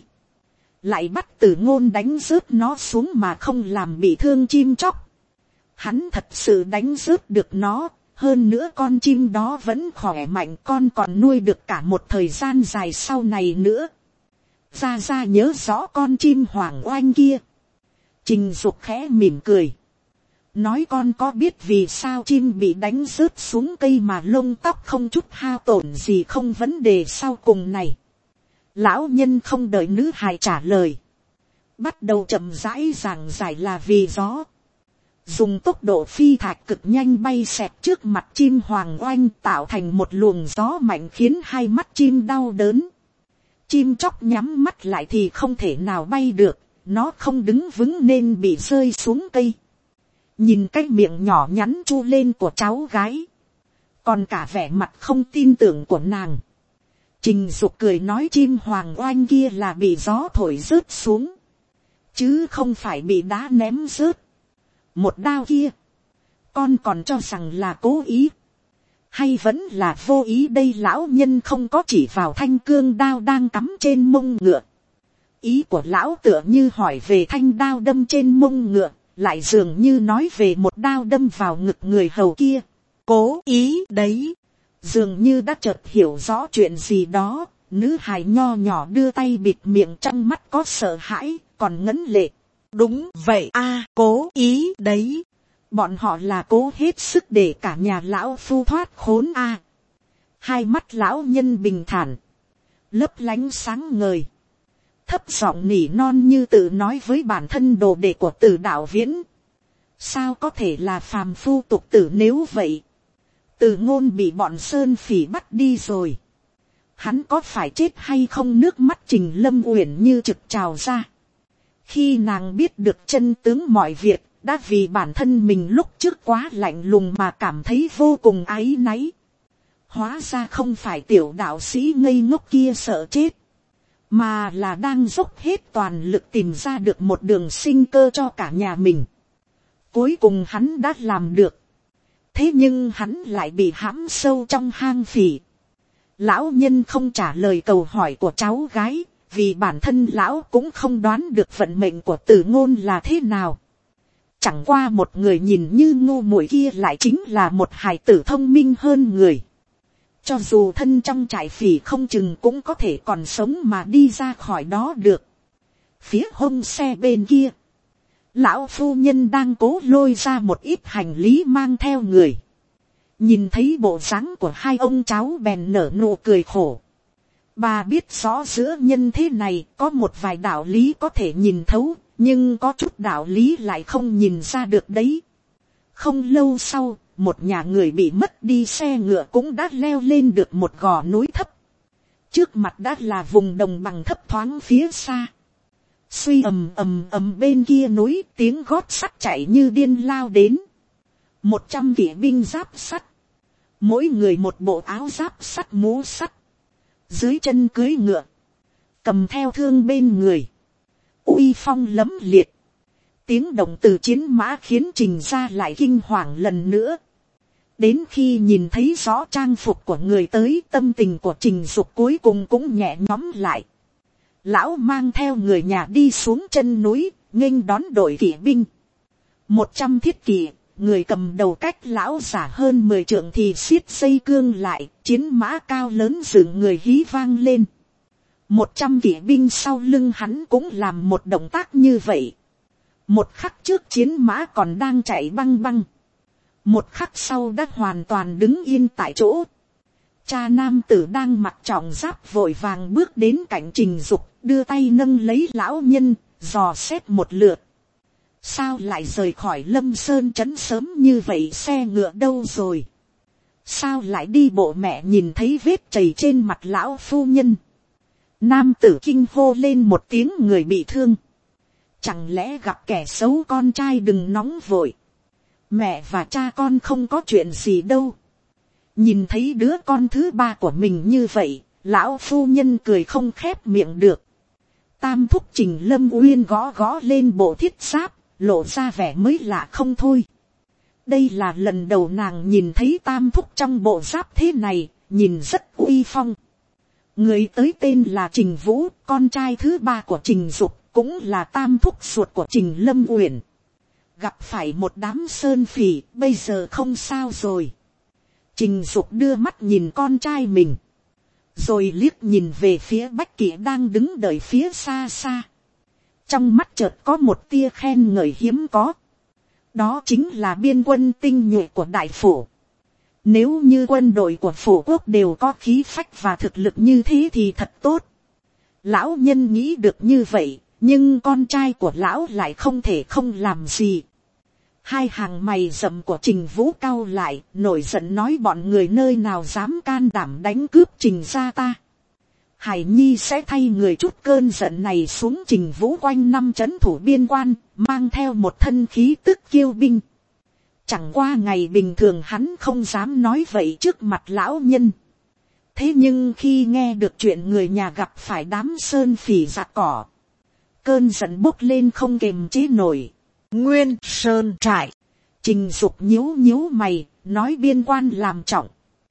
lại bắt Từ Ngôn đánh rớt nó xuống mà không làm bị thương chim chóc. Hắn thật sự đánh rớt được nó. Hơn nữa con chim đó vẫn khỏe mạnh, con còn nuôi được cả một thời gian dài sau này nữa. Ra ra nhớ rõ con chim hoàng oanh kia. Trình Dục khẽ mỉm cười. Nói, con có biết vì sao chim bị đánh rớt xuống cây mà lông tóc không chút hao tổn gì không? Vấn đề sau cùng này, lão nhân không đợi nữ hài trả lời, bắt đầu chậm rãi giảng giải là vì gió. Dùng tốc độ phi thạch cực nhanh bay xẹt trước mặt chim hoàng oanh, tạo thành một luồng gió mạnh khiến hai mắt chim đau đớn. Chim chóc nhắm mắt lại thì không thể nào bay được, nó không đứng vững nên bị rơi xuống cây. Nhìn cái miệng nhỏ nhắn chu lên của cháu gái, còn cả vẻ mặt không tin tưởng của nàng, Trình Dục cười nói, chim hoàng oanh kia là bị gió thổi rớt xuống, chứ không phải bị đá ném rớt. Một đao kia, con còn cho rằng là cố ý, hay vẫn là vô ý đây? Lão nhân không có chỉ vào thanh cương đao đang cắm trên mông ngựa. Ý của lão tựa như hỏi về thanh đao đâm trên mông ngựa, lại dường như nói về một đao đâm vào ngực người hầu kia. Cố ý đấy. Dường như đã chợt hiểu rõ chuyện gì đó, nữ hài nho nhỏ đưa tay bịt miệng, trong mắt có sợ hãi, còn ngấn lệ. Đúng vậy a, cố ý đấy. Bọn họ là cố hết sức để cả nhà lão phu thoát khốn a. Hai mắt lão nhân bình thản, lấp lánh sáng ngời, thấp giọng nỉ non như tự nói với bản thân đồ đệ của Từ Đạo Viễn. Sao có thể là phàm phu tục tử? Nếu vậy, Từ Ngôn bị bọn sơn phỉ bắt đi rồi, hắn có phải chết hay không? Nước mắt Trình Lâm Uyển như trực trào ra. Khi nàng biết được chân tướng mọi việc, đã vì bản thân mình lúc trước quá lạnh lùng mà cảm thấy vô cùng áy náy. Hóa ra không phải tiểu đạo sĩ ngây ngốc kia sợ chết, mà là đang dốc hết toàn lực tìm ra được một đường sinh cơ cho cả nhà mình. Cuối cùng hắn đã làm được. Thế nhưng hắn lại bị hãm sâu trong hang phỉ. Lão nhân không trả lời cầu hỏi của cháu gái, vì bản thân lão cũng không đoán được vận mệnh của Tử Ngôn là thế nào. Chẳng qua một người nhìn như ngu muội kia lại chính là một hài tử thông minh hơn người. Cho dù thân trong trại phỉ không chừng cũng có thể còn sống mà đi ra khỏi đó được. Phía hông xe bên kia, lão phu nhân đang cố lôi ra một ít hành lý mang theo người. Nhìn thấy bộ dáng của hai ông cháu bèn nở nụ cười khổ. Bà biết rõ giữa nhân thế này có một vài đạo lý có thể nhìn thấu, nhưng có chút đạo lý lại không nhìn ra được đấy. Không lâu sau, một nhà người bị mất đi xe ngựa cũng đã leo lên được một gò núi thấp. Trước mặt đã là vùng đồng bằng thấp thoáng phía xa. Suy ầm ầm ầm bên kia núi, tiếng gót sắt chạy như điên lao đến. Một trăm kỵ binh giáp sắt, mỗi người một bộ áo giáp sắt mũ sắt, dưới chân cưới ngựa, cầm theo thương bên người, uy phong lẫm liệt. Tiếng động từ chiến mã khiến Trình Gia lại kinh hoàng lần nữa. Đến khi nhìn thấy rõ trang phục của người tới, tâm tình của Trình Dục cuối cùng cũng nhẹ nhõm lại. Lão mang theo người nhà đi xuống chân núi, nghênh đón đội kỵ binh. Một trăm thiết kỵ, người cầm đầu cách lão giả hơn mười trượng thì siết dây cương lại, chiến mã cao lớn dựng người hí vang lên. Một trăm kỵ binh sau lưng hắn cũng làm một động tác như vậy. Một khắc trước chiến mã còn đang chạy băng băng. Một khắc sau đã hoàn toàn đứng yên tại chỗ. Cha nam tử đang mặc trọng giáp vội vàng bước đến cạnh Trình Dục, đưa tay nâng lấy lão nhân, dò xét một lượt. Sao lại rời khỏi Lâm Sơn trấn sớm như vậy, xe ngựa đâu rồi? Sao lại đi bộ? Mẹ nhìn thấy vết chảy trên mặt lão phu nhân. Nam tử kinh hô lên một tiếng, người bị thương. Chẳng lẽ gặp kẻ xấu? Con trai đừng nóng vội. Mẹ và cha con không có chuyện gì đâu. Nhìn thấy đứa con thứ ba của mình như vậy, lão phu nhân cười không khép miệng được. Tam thúc Trình Lâm Uyên gõ gõ lên bộ thiết giáp, lộ ra vẻ mới lạ không thôi. Đây là lần đầu nàng nhìn thấy tam thúc trong bộ giáp thế này, nhìn rất uy phong. Người tới tên là Trình Vũ, con trai thứ ba của Trình Dục, cũng là tam thúc ruột của Trình Lâm Uyển. Gặp phải một đám sơn phỉ, bây giờ không sao rồi. Trình Dục đưa mắt nhìn con trai mình, rồi liếc nhìn về phía Bách Kỵ đang đứng đợi phía xa xa. Trong mắt chợt có một tia khen ngợi hiếm có. Đó chính là biên quân tinh nhuệ của đại phủ. Nếu như quân đội của phủ quốc đều có khí phách và thực lực như thế thì thật tốt. Lão nhân nghĩ được như vậy, nhưng con trai của lão lại không thể không làm gì. Hai hàng mày rậm của Trình Vũ cau lại, nổi giận nói: bọn người nơi nào dám can đảm đánh cướp Trình gia ta. Hải Nhi sẽ thay người chút cơn giận này xuống. Trình Vũ quanh năm trấn thủ biên quan, mang theo một thân khí tức kiêu binh. Chẳng qua ngày bình thường hắn không dám nói vậy trước mặt lão nhân. Thế nhưng khi nghe được chuyện người nhà gặp phải đám sơn phỉ giặc cỏ, cơn giận bốc lên không kềm chế nổi. Nguyên Sơn trại. Trình Dục nhíu nhíu mày, nói: biên quan làm trọng.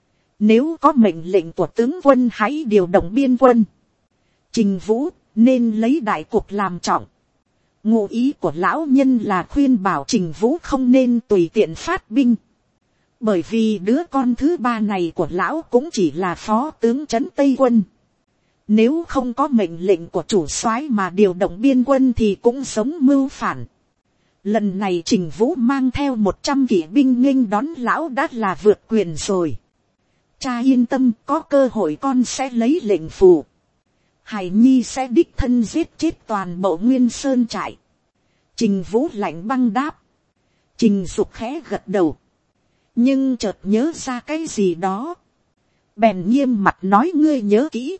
Nếu có mệnh lệnh của tướng quân hãy điều động biên quân. Trình Vũ nên lấy đại cục làm trọng. Ngụ ý của lão nhân là khuyên bảo Trình Vũ không nên tùy tiện phát binh. Bởi vì đứa con thứ ba này của lão cũng chỉ là phó tướng trấn Tây quân. Nếu không có mệnh lệnh của chủ soái mà điều động biên quân thì cũng giống mưu phản. Lần này Trình Vũ mang theo một trăm kỵ binh nghênh đón lão đã là vượt quyền rồi. Cha yên tâm, có cơ hội con sẽ lấy lệnh phù. Hải Nhi sẽ đích thân giết chết toàn bộ Nguyên Sơn trại. Trình Vũ lạnh băng đáp. Trình Dục khẽ gật đầu, nhưng chợt nhớ ra cái gì đó, bèn nghiêm mặt nói: ngươi nhớ kỹ,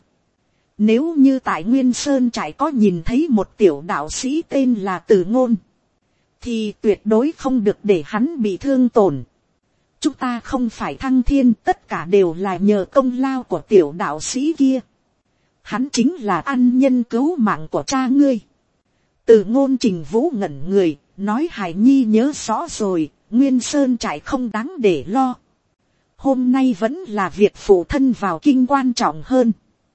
nếu như tại Nguyên Sơn trại có nhìn thấy một tiểu đạo sĩ tên là Tử Ngôn, thì tuyệt đối không được để hắn bị thương tổn. Chúng ta không phải thăng thiên, tất cả đều là nhờ công lao của tiểu đạo sĩ kia. hắn chính là ăn nhân cứu mạng của cha ngươi. Từ Ngôn Trình Vũ ngẩn người, nói Hải Nhi nhớ rõ rồi, Nguyên Sơn trại không đáng để lo. Hôm nay vẫn là việc phụ thân vào kinh quan trọng hơn.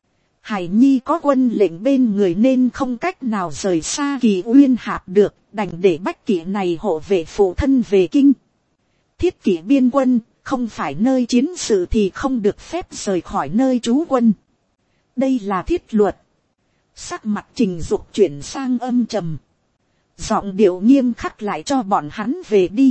Hải Nhi có quân lệnh bên người nên không cách nào rời xa Kỳ Uyên Hạp được, đành để Bách Kỵ này hộ vệ phụ thân về kinh. Thiết kỵ biên quân, không phải nơi chiến sự thì không được phép rời khỏi nơi trú quân. Đây là thiết luật. Sắc mặt Trình Dục chuyển sang âm trầm. Giọng điệu nghiêm khắc lại cho bọn hắn về đi.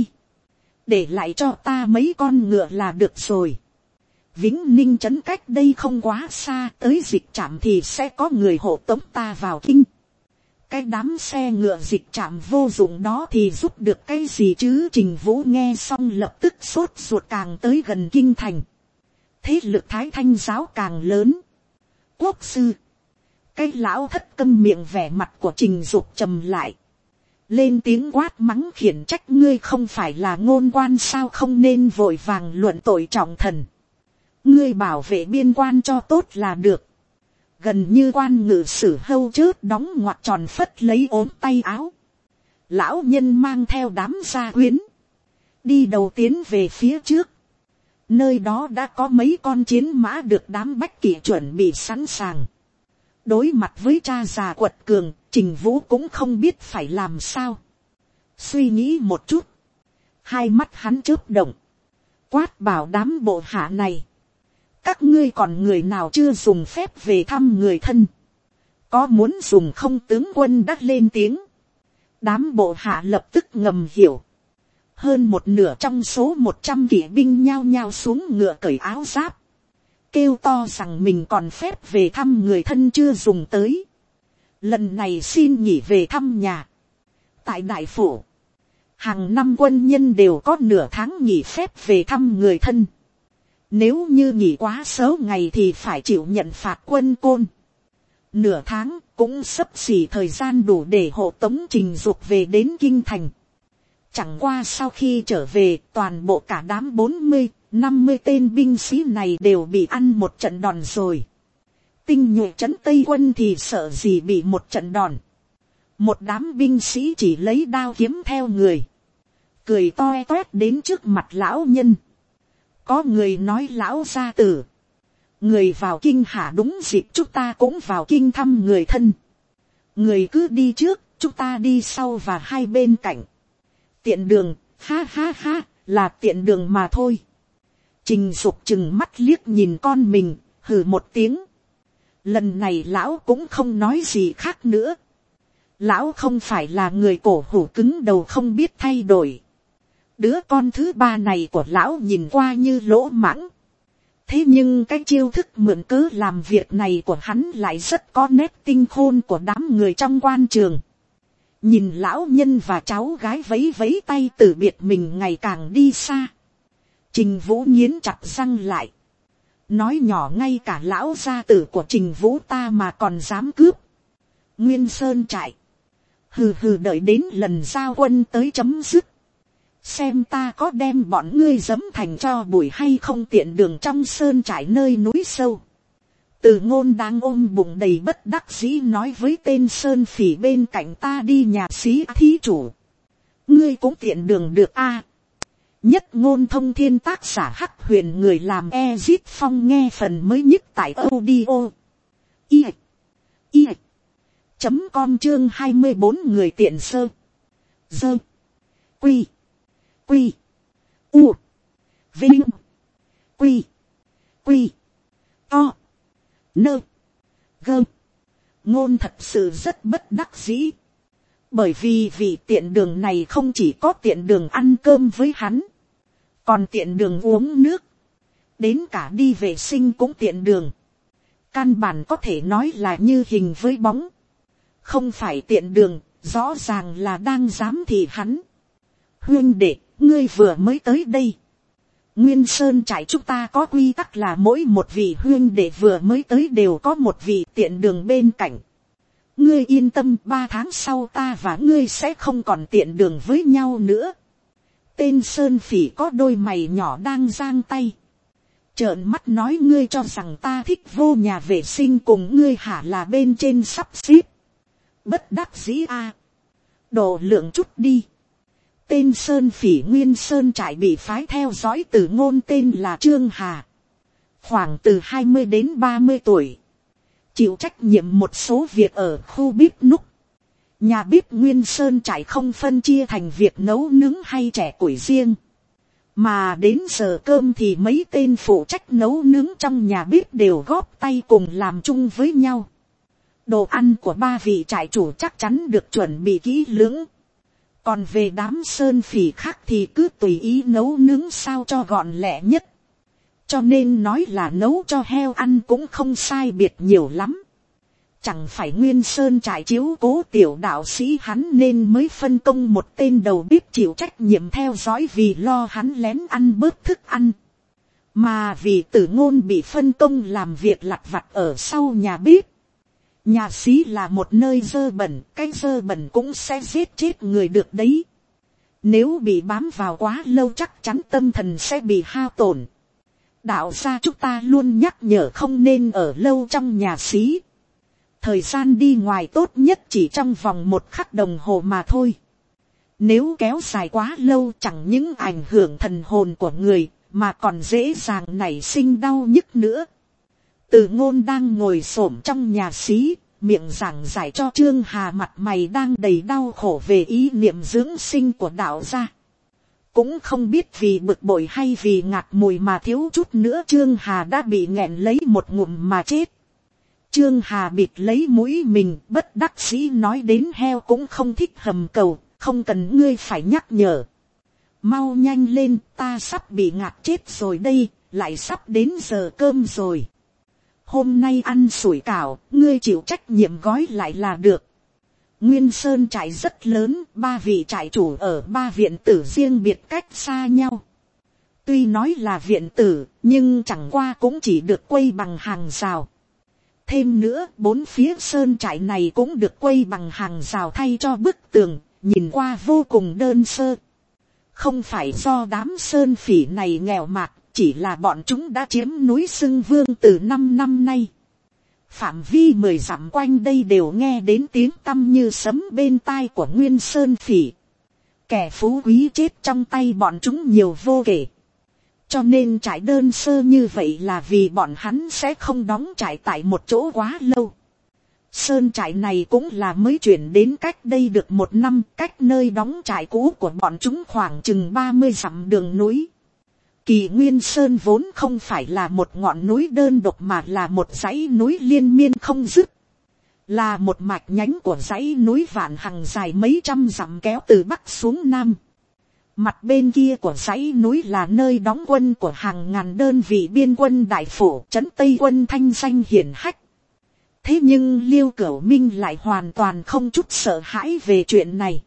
Để lại cho ta mấy con ngựa là được rồi. Vĩnh Ninh trấn cách đây không quá xa, tới dịch trạm thì sẽ có người hộ tống ta vào kinh. Cái đám xe ngựa dịch trạm vô dụng đó thì giúp được cái gì chứ? Trình Vũ nghe xong lập tức sốt ruột, càng tới gần kinh thành. Thế lực Thái Thanh giáo càng lớn. Quốc sư. Cái lão thất câm miệng, vẻ mặt của Trình Dục trầm lại. Lên tiếng quát mắng khiển trách, ngươi không phải là ngôn quan sao, không nên vội vàng luận tội trọng thần. Ngươi bảo vệ biên quan cho tốt là được. Gần như quan ngự sử hâu chớt đóng ngoặc tròn phất lấy ốm tay áo. Lão nhân mang theo đám gia quyến. Đi đầu tiến về phía trước. Nơi đó đã có mấy con chiến mã được đám bách kỵ chuẩn bị sẵn sàng. Đối mặt với cha già quật cường, Trình Vũ cũng không biết phải làm sao. Suy nghĩ một chút. Hai mắt hắn chớp động. Quát bảo đám bộ hạ này. Các ngươi còn người nào chưa dùng phép về thăm người thân? Có muốn dùng không? Tướng quân đã lên tiếng. Đám bộ hạ lập tức ngầm hiểu. Hơn một nửa trong số một trăm kỵ binh nhao nhao xuống ngựa cởi áo giáp. Kêu to rằng mình còn phép về thăm người thân chưa dùng tới. Lần này xin nghỉ về thăm nhà. Tại Đại Phủ, hàng năm quân nhân đều có nửa tháng nghỉ phép về thăm người thân. Nếu như nghỉ quá số ngày thì phải chịu nhận phạt quân côn. Nửa tháng cũng xấp xỉ thời gian đủ để hộ tống Trình Dục về đến kinh thành. Chẳng qua sau khi trở về, toàn bộ cả đám bốn mươi, năm mươi tên binh sĩ này đều bị ăn một trận đòn rồi. Tinh nhuệ trấn Tây quân thì sợ gì bị một trận đòn. Một đám binh sĩ chỉ lấy đao kiếm theo người. Cười toe toét đến trước mặt lão nhân. Có người nói lão gia tử. Người vào kinh hả? Đúng dịp chúng ta cũng vào kinh thăm người thân. Người cứ đi trước, chúng ta đi sau và hai bên cạnh. Tiện đường, ha ha ha, là tiện đường mà thôi. Trình Dục chừng mắt liếc nhìn con mình, hừ một tiếng. Lần này lão cũng không nói gì khác nữa. Lão không phải là người cổ hủ cứng đầu không biết thay đổi. Đứa con thứ ba này của lão nhìn qua như lỗ mãng. Thế nhưng cái chiêu thức mượn cớ làm việc này của hắn lại rất có nét tinh khôn của đám người trong quan trường. Nhìn lão nhân và cháu gái vấy vấy tay từ biệt mình ngày càng đi xa. Trình Vũ nghiến chặt răng lại. Nói nhỏ, ngay cả lão gia tử của Trình Vũ ta mà còn dám cướp. Nguyên Sơn trại. Hừ hừ, đợi đến lần giao quân tới chấm dứt. Xem ta có đem bọn ngươi giẫm thành cho bụi hay không. Tiện đường trong sơn trại nơi núi sâu. Từ Ngôn đang ôm bụng đầy bất đắc dĩ nói với tên sơn phỉ bên cạnh, ta đi nhà sĩ thí chủ. Ngươi cũng tiện đường được a? À, Nhất Ngôn Thông Thiên, tác giả Hắc Huyền, người làm Ezit Phong, nghe phần mới nhất tại audio i i chấm com chương hai mươi bốn, người tiện sơ dơ quy quy u vinh quy quy to nơ gơ. Ngôn thật sự rất bất đắc dĩ. Bởi vì vị tiện đường này không chỉ có tiện đường ăn cơm với hắn, còn tiện đường uống nước, đến cả đi vệ sinh cũng tiện đường. Căn bản có thể nói là như hình với bóng. Không phải tiện đường, rõ ràng là đang giám thị hắn. Huynh đệ, ngươi vừa mới tới đây. Nguyên Sơn trại chúng ta có quy tắc là mỗi một vị huynh đệ vừa mới tới đều có một vị tiện đường bên cạnh. Ngươi yên tâm, ba tháng sau ta và ngươi sẽ không còn tiện đường với nhau nữa. Tên sơn phỉ có đôi mày nhỏ đang giang tay. trợn mắt nói ngươi cho rằng ta thích vô nhà vệ sinh cùng ngươi hả là bên trên sắp xếp. Bất đắc dĩ a, à. Độ lượng chút đi. Tên Sơn Phỉ Nguyên Sơn trại bị phái theo dõi Từ Ngôn tên là Trương Hà. Khoảng từ hai mươi đến ba mươi tuổi. Chịu trách nhiệm một số việc ở khu bếp núc. Nhà bếp Nguyên Sơn trại không phân chia thành việc nấu nướng hay trẻ củi riêng. Mà đến giờ cơm thì mấy tên phụ trách nấu nướng trong nhà bếp đều góp tay cùng làm chung với nhau. Đồ ăn của ba vị trại chủ chắc chắn được chuẩn bị kỹ lưỡng. Còn về đám Sơn Phỉ khác thì cứ tùy ý nấu nướng sao cho gọn lẹ nhất. Cho nên nói là nấu cho heo ăn cũng không sai biệt nhiều lắm. Chẳng phải Nguyên Sơn trại chiếu cố tiểu đạo sĩ hắn nên mới phân công một tên đầu bếp chịu trách nhiệm theo dõi vì lo hắn lén ăn bớt thức ăn. Mà vì Từ Ngôn bị phân công làm việc lặt vặt ở sau nhà bếp. Nhà xí là một nơi dơ bẩn, cái dơ bẩn cũng sẽ giết chết người được đấy. Nếu bị bám vào quá lâu chắc chắn tâm thần sẽ bị hao tổn. Đạo gia chúng ta luôn nhắc nhở không nên ở lâu trong nhà xí. Thời gian đi ngoài tốt nhất chỉ trong vòng một khắc đồng hồ mà thôi. Nếu kéo dài quá lâu chẳng những ảnh hưởng thần hồn của người mà còn dễ dàng nảy sinh đau nhức nữa. Từ Ngôn đang ngồi xổm trong nhà xí, miệng giảng giải cho Trương Hà mặt mày đang đầy đau khổ về ý niệm dưỡng sinh của đạo gia. Cũng không biết vì bực bội hay vì ngạt mùi mà thiếu chút nữa Trương Hà đã bị nghẹn lấy một ngụm mà chết. Trương Hà bịt lấy mũi mình bất đắc dĩ nói đến heo cũng không thích hầm cầu, không cần ngươi phải nhắc nhở. Mau nhanh lên, ta sắp bị ngạt chết rồi đây, lại sắp đến giờ cơm rồi. Hôm nay ăn sủi cảo, ngươi chịu trách nhiệm gói lại là được. Nguyên Sơn trại rất lớn, ba vị trại chủ ở ba viện tử riêng biệt cách xa nhau. Tuy nói là viện tử, nhưng chẳng qua cũng chỉ được quây bằng hàng rào. Thêm nữa, bốn phía sơn trại này cũng được quây bằng hàng rào thay cho bức tường, nhìn qua vô cùng đơn sơ. Không phải do đám Sơn Phỉ này nghèo mạt, chỉ là bọn chúng đã chiếm núi Xưng Vương từ năm năm nay. Phạm vi mười dặm quanh đây đều nghe đến tiếng tăm như sấm bên tai của Nguyên Sơn Phỉ. Kẻ phú quý chết trong tay bọn chúng nhiều vô kể. Cho nên trại đơn sơ như vậy là vì bọn hắn sẽ không đóng trại tại một chỗ quá lâu. Sơn trại này cũng là mới chuyển đến cách đây được một năm, cách nơi đóng trại cũ của bọn chúng khoảng chừng ba mươi dặm đường núi. Kỳ Nguyên Sơn vốn không phải là một ngọn núi đơn độc mà là một dãy núi liên miên không dứt. Là một mạch nhánh của dãy núi Vạn Hằng dài mấy trăm dặm kéo từ Bắc xuống Nam. Mặt bên kia của dãy núi là nơi đóng quân của hàng ngàn đơn vị biên quân đại phổ trấn Tây quân thanh danh hiển hách. Thế nhưng Liêu Cửu Minh lại hoàn toàn không chút sợ hãi về chuyện này.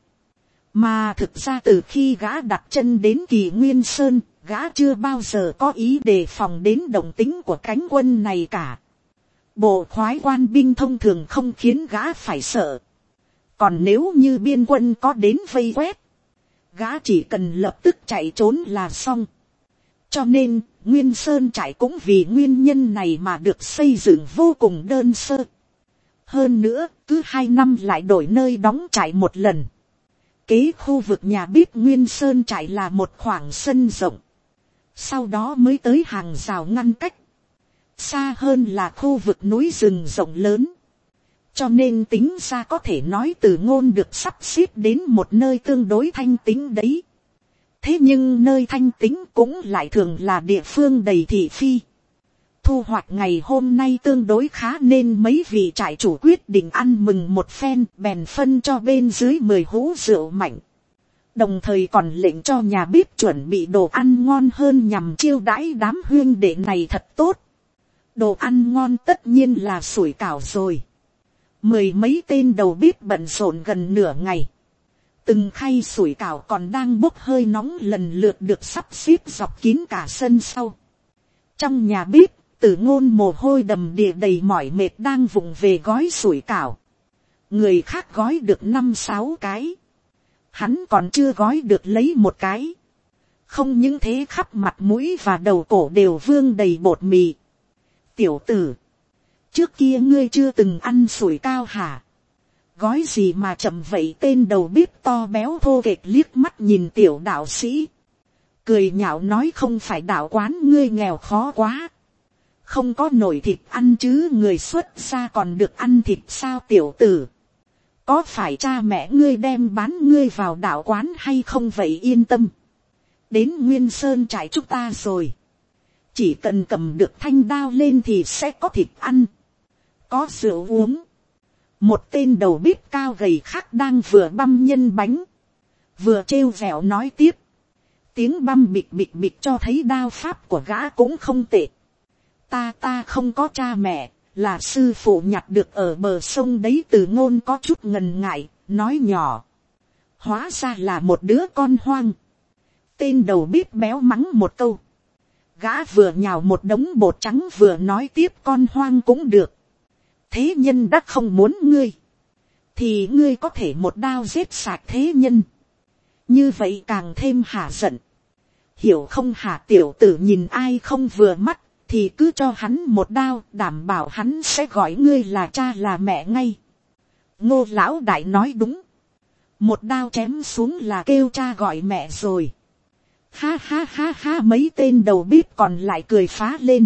Mà thực ra từ khi gã đặt chân đến Kỳ Nguyên Sơn, gã chưa bao giờ có ý đề phòng đến động tính của cánh quân này cả. Bộ khoái quan binh thông thường không khiến gã phải sợ. Còn nếu như biên quân có đến vây quét, gã chỉ cần lập tức chạy trốn là xong. Cho nên, Nguyên Sơn trại cũng vì nguyên nhân này mà được xây dựng vô cùng đơn sơ. Hơn nữa, cứ hai năm lại đổi nơi đóng trại một lần. Kế khu vực nhà bếp Nguyên Sơn trại là một khoảng sân rộng. Sau đó mới tới hàng rào ngăn cách. Xa hơn là khu vực núi rừng rộng lớn. Cho nên tính ra có thể nói Từ Ngôn được sắp xếp đến một nơi tương đối thanh tĩnh đấy. Thế nhưng nơi thanh tĩnh cũng lại thường là địa phương đầy thị phi. Thu hoạch ngày hôm nay tương đối khá nên mấy vị trại chủ quyết định ăn mừng một phen, bèn phân cho bên dưới mười hũ rượu mạnh. Đồng thời còn lệnh cho nhà bếp chuẩn bị đồ ăn ngon hơn nhằm chiêu đãi đám huyên đệ này thật tốt. Đồ ăn ngon tất nhiên là sủi cảo rồi. Mười mấy tên đầu bếp bận rộn gần nửa ngày. Từng khay sủi cảo còn đang bốc hơi nóng lần lượt được sắp xếp dọc kín cả sân sau. Trong nhà bếp, Từ Ngôn mồ hôi đầm đìa đầy mỏi mệt đang vụng về gói sủi cảo. Người khác gói được năm sáu cái. Hắn còn chưa gói được lấy một cái. không những thế khắp mặt mũi và đầu cổ đều vương đầy bột mì. Tiểu tử, trước kia ngươi chưa từng ăn sủi cao hả? Gói gì mà chậm vậy? Tên đầu bếp to béo thô kệch liếc mắt nhìn tiểu đạo sĩ, cười nhạo nói không phải đạo quán ngươi nghèo khó quá, không có nổi thịt ăn chứ người xuất gia còn được ăn thịt sao? Tiểu tử, có phải cha mẹ ngươi đem bán ngươi vào đạo quán hay không vậy? Yên tâm, đến Nguyên Sơn trại chúng ta rồi, chỉ cần cầm được thanh đao lên thì sẽ có thịt ăn, có rượu uống. Một tên đầu bếp cao gầy khác đang vừa băm nhân bánh, vừa trêu vẹo nói tiếp. Tiếng băm bịch bịch bịch cho thấy đao pháp của gã cũng không tệ. Ta ta không có cha mẹ, là sư phụ nhặt được ở bờ sông đấy. Từ Ngôn có chút ngần ngại, nói nhỏ. Hóa ra là một đứa con hoang. Tên đầu bếp béo mắng một câu. Gã vừa nhào một đống bột trắng vừa nói tiếp, con hoang cũng được. Thế nhân đã không muốn ngươi, thì ngươi có thể một đao giết sạch thế nhân. Như vậy càng thêm hả giận. Hiểu không hả? Tiểu tử nhìn ai không vừa mắt, thì cứ cho hắn một đao, đảm bảo hắn sẽ gọi ngươi là cha là mẹ ngay. Ngô lão đại nói đúng. Một đao chém xuống là kêu cha gọi mẹ rồi. Ha ha ha ha, mấy tên đầu bếp còn lại cười phá lên.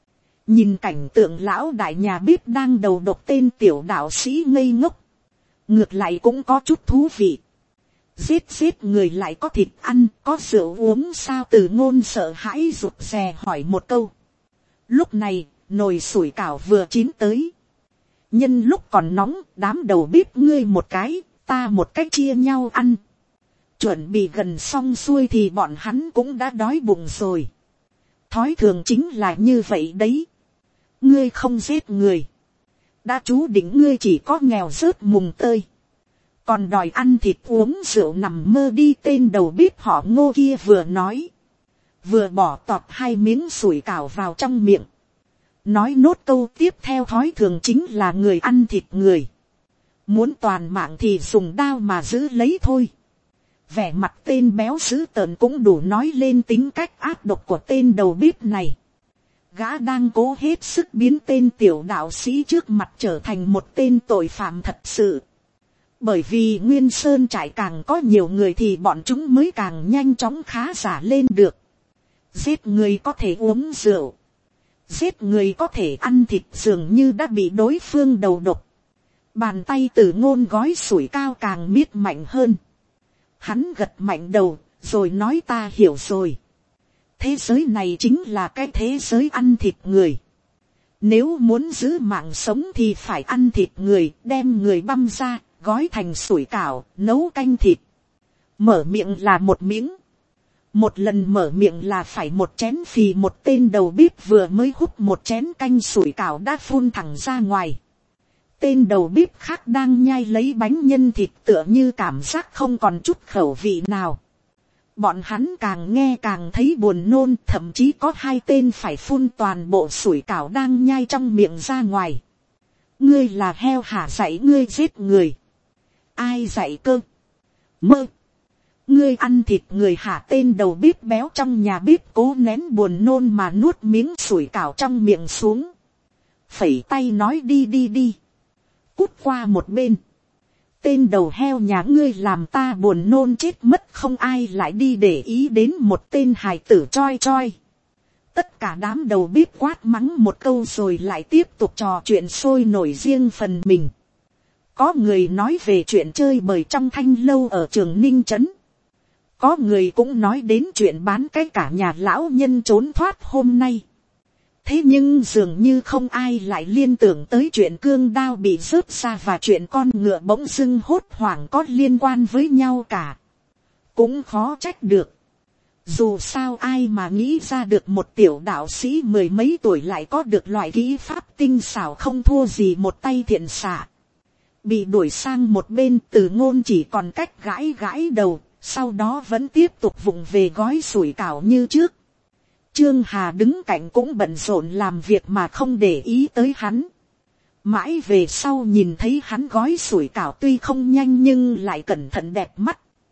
Nhìn cảnh tượng lão đại nhà bếp đang đầu độc tên tiểu đạo sĩ ngây ngốc, ngược lại cũng có chút thú vị. Giết giết người lại có thịt ăn, có rượu uống sao? Từ Ngôn sợ hãi rụt rè hỏi một câu. Lúc này, nồi sủi cảo vừa chín tới. Nhân lúc còn nóng, đám đầu bếp ngươi một cái, ta một cách chia nhau ăn. Chuẩn bị gần xong xuôi thì bọn hắn cũng đã đói bụng rồi. Thói thường chính là như vậy đấy. Ngươi không giết người, đã chú định ngươi chỉ có nghèo rớt mùng tơi, còn đòi ăn thịt uống rượu nằm mơ đi. Tên đầu bếp họ Ngô kia vừa nói, vừa bỏ tọt hai miếng sủi cảo vào trong miệng, nói nốt câu tiếp theo. Thói thường chính là người ăn thịt người, muốn toàn mạng thì dùng đao mà giữ lấy thôi. Vẻ mặt tên béo dữ tợn cũng đủ nói lên tính cách ác độc của tên đầu bếp này. Gã đang cố hết sức biến tên tiểu đạo sĩ trước mặt trở thành một tên tội phạm thật sự. Bởi vì Nguyên Sơn trại càng có nhiều người thì bọn chúng mới càng nhanh chóng khá giả lên được. Giết người có thể uống rượu, giết người có thể ăn thịt, dường như đã bị đối phương đầu độc. Bàn tay Từ Ngôn gói sủi cao càng miết mạnh hơn. Hắn gật mạnh đầu, rồi nói ta hiểu rồi. Thế giới này chính là cái thế giới ăn thịt người. Nếu muốn giữ mạng sống thì phải ăn thịt người, đem người băm ra, gói thành sủi cảo, nấu canh thịt. Mở miệng là một miếng. Một lần mở miệng là phải một chén phì. Một tên đầu bếp vừa mới húp một chén canh sủi cảo đã phun thẳng ra ngoài. Tên đầu bếp khác đang nhai lấy bánh nhân thịt tựa như cảm giác không còn chút khẩu vị nào. Bọn hắn càng nghe càng thấy buồn nôn, thậm chí có hai tên phải phun toàn bộ sủi cảo đang nhai trong miệng ra ngoài. Ngươi là heo hả? Dạy ngươi giết người. Ai dạy cơ? Mơ. Ngươi ăn thịt người hả? Tên đầu bếp béo trong nhà bếp cố nén buồn nôn mà nuốt miếng sủi cảo trong miệng xuống. Phẩy tay nói đi đi đi. Cút qua một bên. Tên đầu heo nhà ngươi làm ta buồn nôn chết mất, không ai lại đi để ý đến một tên hài tử choi choi. Tất cả đám đầu bếp quát mắng một câu rồi lại tiếp tục trò chuyện sôi nổi riêng phần mình. Có người nói về chuyện chơi bời trong thanh lâu ở Trường Ninh Trấn. Có người cũng nói đến chuyện bán cái cả nhà lão nhân trốn thoát hôm nay. Thế nhưng dường như không ai lại liên tưởng tới chuyện cương đao bị rớt ra và chuyện con ngựa bỗng dưng hốt hoảng có liên quan với nhau cả. Cũng khó trách được. Dù sao ai mà nghĩ ra được một tiểu đạo sĩ mười mấy tuổi lại có được loại kỹ pháp tinh xảo không thua gì một tay thiện xạ. Bị đuổi sang một bên, Từ Ngôn chỉ còn cách gãi gãi đầu, sau đó vẫn tiếp tục vụng về gói sủi cảo như trước. Trương Hà đứng cạnh cũng bận rộn làm việc mà không để ý tới hắn. Mãi về sau nhìn thấy hắn gói sủi cảo tuy không nhanh nhưng lại cẩn thận đẹp mắt.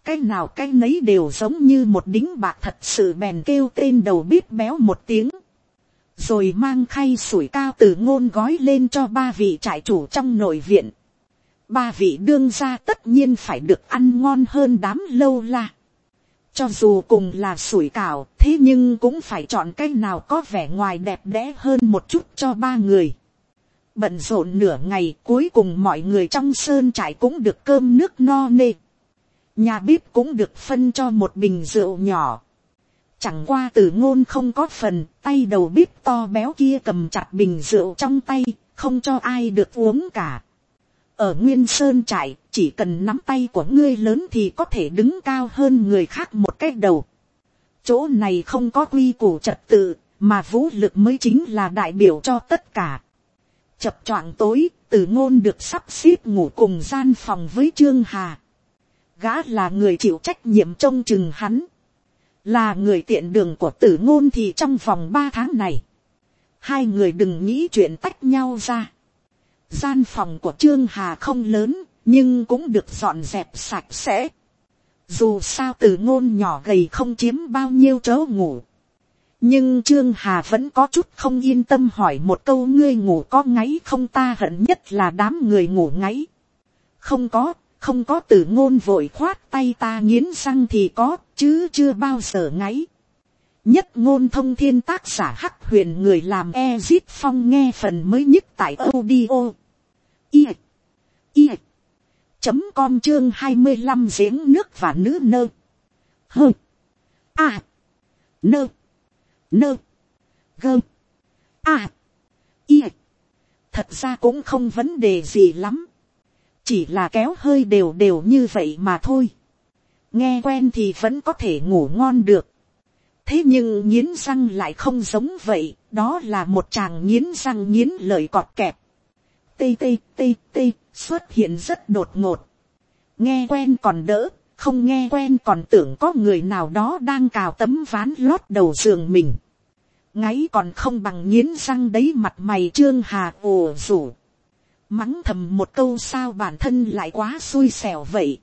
cái nào cái nấy đều giống như một đính bạc thật sự, bèn kêu tên đầu bếp béo một tiếng, rồi mang khay sủi cao từ ngôn gói lên cho ba vị trại chủ trong nội viện. Ba vị đương gia tất nhiên phải được ăn ngon hơn đám lâu la. Cho dù cùng là sủi cảo, thế nhưng cũng phải chọn cái nào có vẻ ngoài đẹp đẽ hơn một chút cho ba người. Bận rộn nửa ngày, cuối cùng mọi người trong sơn trại cũng được cơm nước no nê. Nhà bếp cũng được phân cho một bình rượu nhỏ. Chẳng qua Từ Ngôn không có phần, tay đầu bếp to béo kia cầm chặt bình rượu trong tay, không cho ai được uống cả. Ở Nguyên Sơn trại, chỉ cần nắm tay của ngươi lớn thì có thể đứng cao hơn người khác một cái đầu. Chỗ này không có quy củ trật tự, mà vũ lực mới chính là đại biểu cho tất cả. Chập choạng tối, Từ Ngôn được sắp xếp ngủ cùng gian phòng với Trương Hà. Gã là người chịu trách nhiệm trông chừng hắn. Là người tiện đường của Từ Ngôn thì trong vòng ba tháng này, hai người đừng nghĩ chuyện tách nhau ra. Gian phòng của Trương Hà không lớn, nhưng cũng được dọn dẹp sạch sẽ. Dù sao Từ Ngôn nhỏ gầy không chiếm bao nhiêu chỗ ngủ. Nhưng Trương Hà vẫn có chút không yên tâm hỏi một câu, ngươi ngủ có ngáy không? Ta hận nhất là đám người ngủ ngáy. Không có, không có. Từ Ngôn vội khoát tay, ta nghiến răng thì có, chứ chưa bao giờ ngáy. Nhất Ngôn Thông Thiên, tác giả Hắc Huyền, người làm Ezit Phong, nghe phần mới nhất tại audio i i chấm com chương hai mươi lăm giếng nước và nữ nơ hơ a nơ nơ gơ a i. Thật ra cũng không vấn đề gì lắm, chỉ là kéo hơi đều đều như vậy mà thôi. Nghe quen thì vẫn có thể ngủ ngon được. Thế nhưng nghiến răng lại không giống vậy, đó là một chàng nghiến răng nghiến lợi cọt kẹp. Tê tê tê tê xuất hiện rất đột ngột. Nghe quen còn đỡ, không nghe quen còn tưởng có người nào đó đang cào tấm ván lót đầu giường mình. Ngáy còn không bằng nghiến răng đấy. Mặt mày Trương Hà ồ rủ, mắng thầm một câu, sao bản thân lại quá xui xẻo vậy.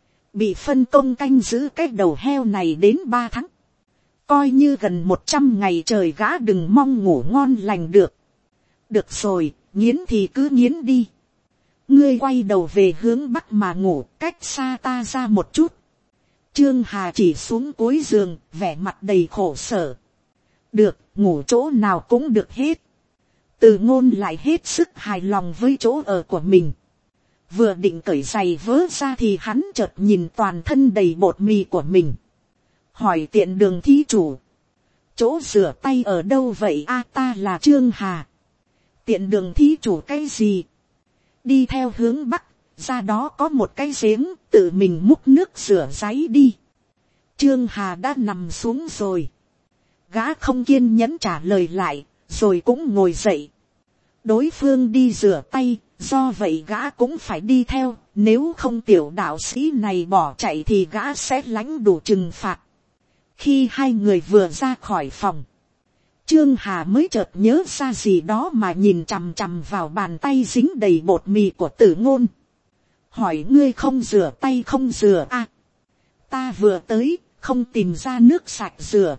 Bị phân công canh giữ cái đầu heo này đến ba tháng. Coi như gần một trăm ngày trời, gã đừng mong ngủ ngon lành được. Được rồi, nghiến thì cứ nghiến đi. Ngươi quay đầu về hướng bắc mà ngủ, cách xa ta ra một chút. Trương Hà chỉ xuống cuối giường, vẻ mặt đầy khổ sở. Được, ngủ chỗ nào cũng được hết. Từ Ngôn lại hết sức hài lòng với chỗ ở của mình. Vừa định cởi giày vớ ra thì hắn chợt nhìn toàn thân đầy bột mì của mình. Hỏi tiện đường thí chủ, chỗ rửa tay ở đâu vậy? A, ta là Trương Hà. Tiện đường thí chủ cái gì? Đi theo hướng bắc, ra đó có một cái giếng, tự mình múc nước rửa ráy đi. Trương Hà đã nằm xuống rồi. Gã không kiên nhẫn trả lời lại, rồi cũng ngồi dậy. Đối phương đi rửa tay, do vậy gã cũng phải đi theo, nếu không tiểu đạo sĩ này bỏ chạy thì gã sẽ lãnh đủ trừng phạt. Khi hai người vừa ra khỏi phòng, Trương Hà mới chợt nhớ ra gì đó mà nhìn chằm chằm vào bàn tay dính đầy bột mì của Từ Ngôn. Hỏi, ngươi không rửa tay không rửa à? Ta vừa tới, không tìm ra nước sạch rửa.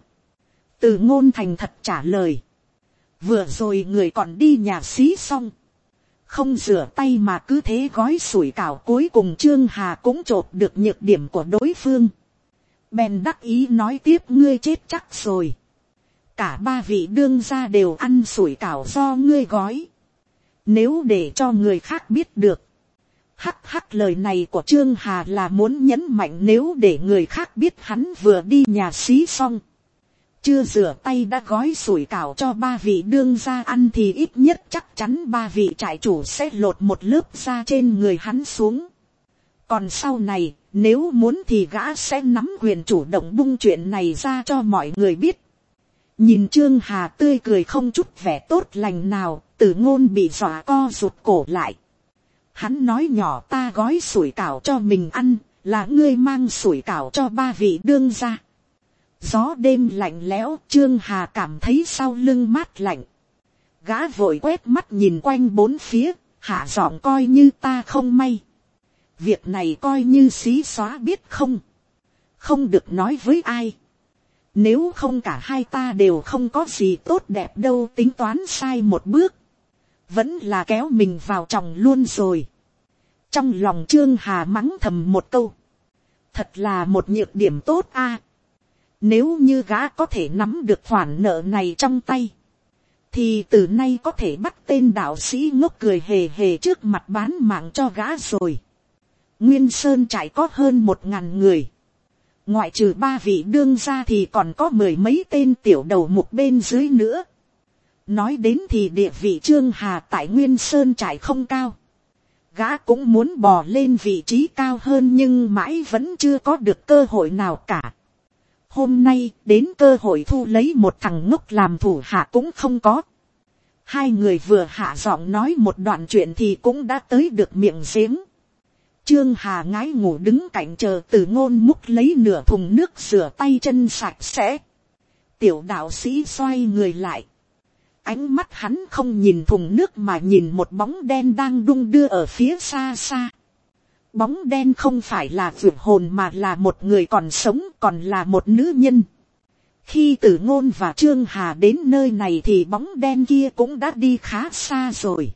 Từ Ngôn thành thật trả lời. Vừa rồi người còn đi nhà xí xong, không rửa tay mà cứ thế gói sủi cảo. Cuối cùng Trương Hà cũng chộp được nhược điểm của đối phương. Bèn đắc ý nói tiếp, ngươi chết chắc rồi. Cả ba vị đương gia đều ăn sủi cảo do ngươi gói. Nếu để cho người khác biết được. Hắc hắc, lời này của Trương Hà là muốn nhấn mạnh nếu để người khác biết hắn vừa đi nhà xí xong, chưa rửa tay đã gói sủi cảo cho ba vị đương gia ăn thì ít nhất chắc chắn ba vị trại chủ sẽ lột một lớp da trên người hắn xuống. Còn sau này, nếu muốn thì gã sẽ nắm quyền chủ động bung chuyện này ra cho mọi người biết. Nhìn Trương Hà tươi cười không chút vẻ tốt lành nào, Từ Ngôn bị dọa co rụt cổ lại. Hắn nói nhỏ, ta gói sủi cảo cho mình ăn, là ngươi mang sủi cảo cho ba vị đương gia. Gió đêm lạnh lẽo, Trương Hà cảm thấy sau lưng mát lạnh. Gã vội quét mắt nhìn quanh bốn phía, hạ giọng, coi như ta không may. Việc này coi như xí xóa biết không. không được nói với ai. Nếu không cả hai ta đều không có gì tốt đẹp đâu, tính toán sai một bước, vẫn là kéo mình vào chồng luôn rồi. Trong lòng Trương Hà mắng thầm một câu, thật là một nhược điểm tốt a. Nếu như gã có thể nắm được khoản nợ này trong tay, thì từ nay có thể bắt tên đạo sĩ ngốc cười hề hề trước mặt bán mạng cho gã rồi. Nguyên Sơn trại có hơn một ngàn người, ngoại trừ ba vị đương gia thì còn có mười mấy tên tiểu đầu mục bên dưới nữa. Nói đến thì địa vị Trương Hà tại Nguyên Sơn trại không cao, gã cũng muốn bò lên vị trí cao hơn nhưng mãi vẫn chưa có được cơ hội nào cả. Hôm nay đến cơ hội thu lấy một thằng ngốc làm thủ hạ cũng không có. Hai người vừa hạ giọng nói một đoạn chuyện thì cũng đã tới được miệng giếng. Trương Hà ngái ngủ đứng cạnh chờ Từ Ngôn múc lấy nửa thùng nước rửa tay chân sạch sẽ. Tiểu đạo sĩ xoay người lại. Ánh mắt hắn không nhìn thùng nước mà nhìn một bóng đen đang đung đưa ở phía xa xa. Bóng đen không phải là vượt hồn mà là một người còn sống, còn là một nữ nhân. Khi Từ Ngôn và Trương Hà đến nơi này thì bóng đen kia cũng đã đi khá xa rồi.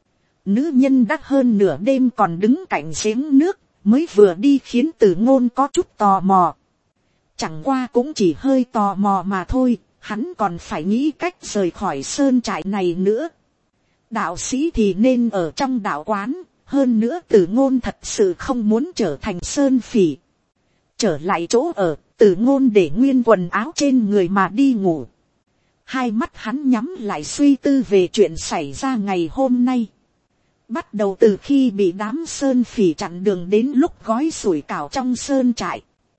Nữ nhân đã hơn nửa đêm còn đứng cạnh giếng nước, mới vừa đi khiến Từ Ngôn có chút tò mò. Chẳng qua cũng chỉ hơi tò mò mà thôi, hắn còn phải nghĩ cách rời khỏi sơn trại này nữa. Đạo sĩ thì nên ở trong đạo quán, hơn nữa Từ Ngôn thật sự không muốn trở thành sơn phỉ. Trở lại chỗ ở, Từ Ngôn để nguyên quần áo trên người mà đi ngủ. Hai mắt hắn nhắm lại suy tư về chuyện xảy ra ngày hôm nay. Bắt đầu từ khi bị đám sơn phỉ chặn đường đến lúc gói sủi cảo trong sơn trại.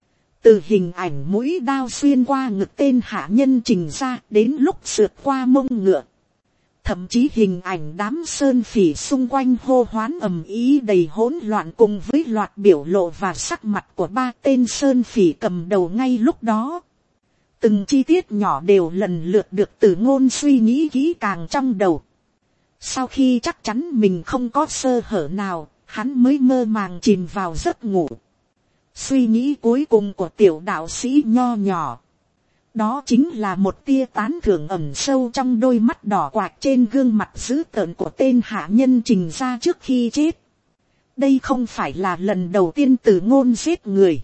Từ hình ảnh mũi đao xuyên qua ngực tên hạ nhân Trình ra đến lúc sượt qua mông ngựa. Thậm chí hình ảnh đám sơn phỉ xung quanh hô hoán ầm ý đầy hỗn loạn cùng với loạt biểu lộ và sắc mặt của ba tên sơn phỉ cầm đầu ngay lúc đó. Từng chi tiết nhỏ đều lần lượt được Từ Ngôn suy nghĩ kỹ càng trong đầu. Sau khi chắc chắn mình không có sơ hở nào, hắn mới mơ màng chìm vào giấc ngủ. Suy nghĩ cuối cùng của tiểu đạo sĩ nho nhỏ, đó chính là một tia tán thưởng ẩn sâu trong đôi mắt đỏ quạch trên gương mặt dữ tợn của tên hạ nhân Trình ra trước khi chết. Đây không phải là lần đầu tiên Từ Ngôn giết người.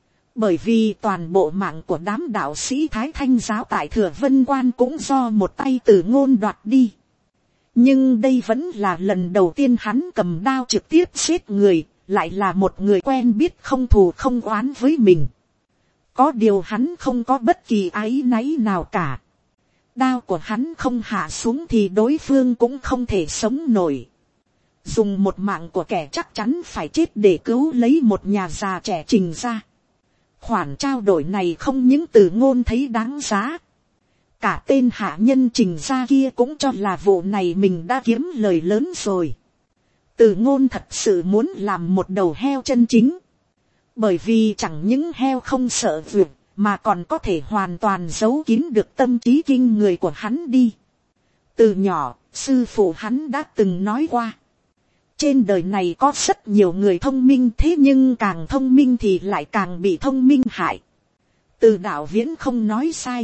Bởi vì toàn bộ mạng của đám đạo sĩ Thái Thanh giáo tại Thừa Vân Quan cũng do một tay Từ Ngôn đoạt đi. Nhưng đây vẫn là lần đầu tiên hắn cầm đao trực tiếp giết người, lại là một người quen biết không thù không oán với mình. Có điều hắn không có bất kỳ áy náy nào cả. Đao của hắn không hạ xuống thì đối phương cũng không thể sống nổi. Dùng một mạng của kẻ chắc chắn phải chết để cứu lấy một nhà già trẻ Trình ra. Khoản trao đổi này không những Từ Ngôn thấy đáng giá. Cả tên hạ nhân Trình ra kia cũng cho là vụ này mình đã kiếm lời lớn rồi. Từ Ngôn thật sự muốn làm một đầu heo chân chính. Bởi vì chẳng những heo không sợ vượt, mà còn có thể hoàn toàn giấu kín được tâm trí kinh người của hắn đi. Từ nhỏ, sư phụ hắn đã từng nói qua. Trên đời này có rất nhiều người thông minh, thế nhưng càng thông minh thì lại càng bị thông minh hại. Từ đạo Viễn không nói sai.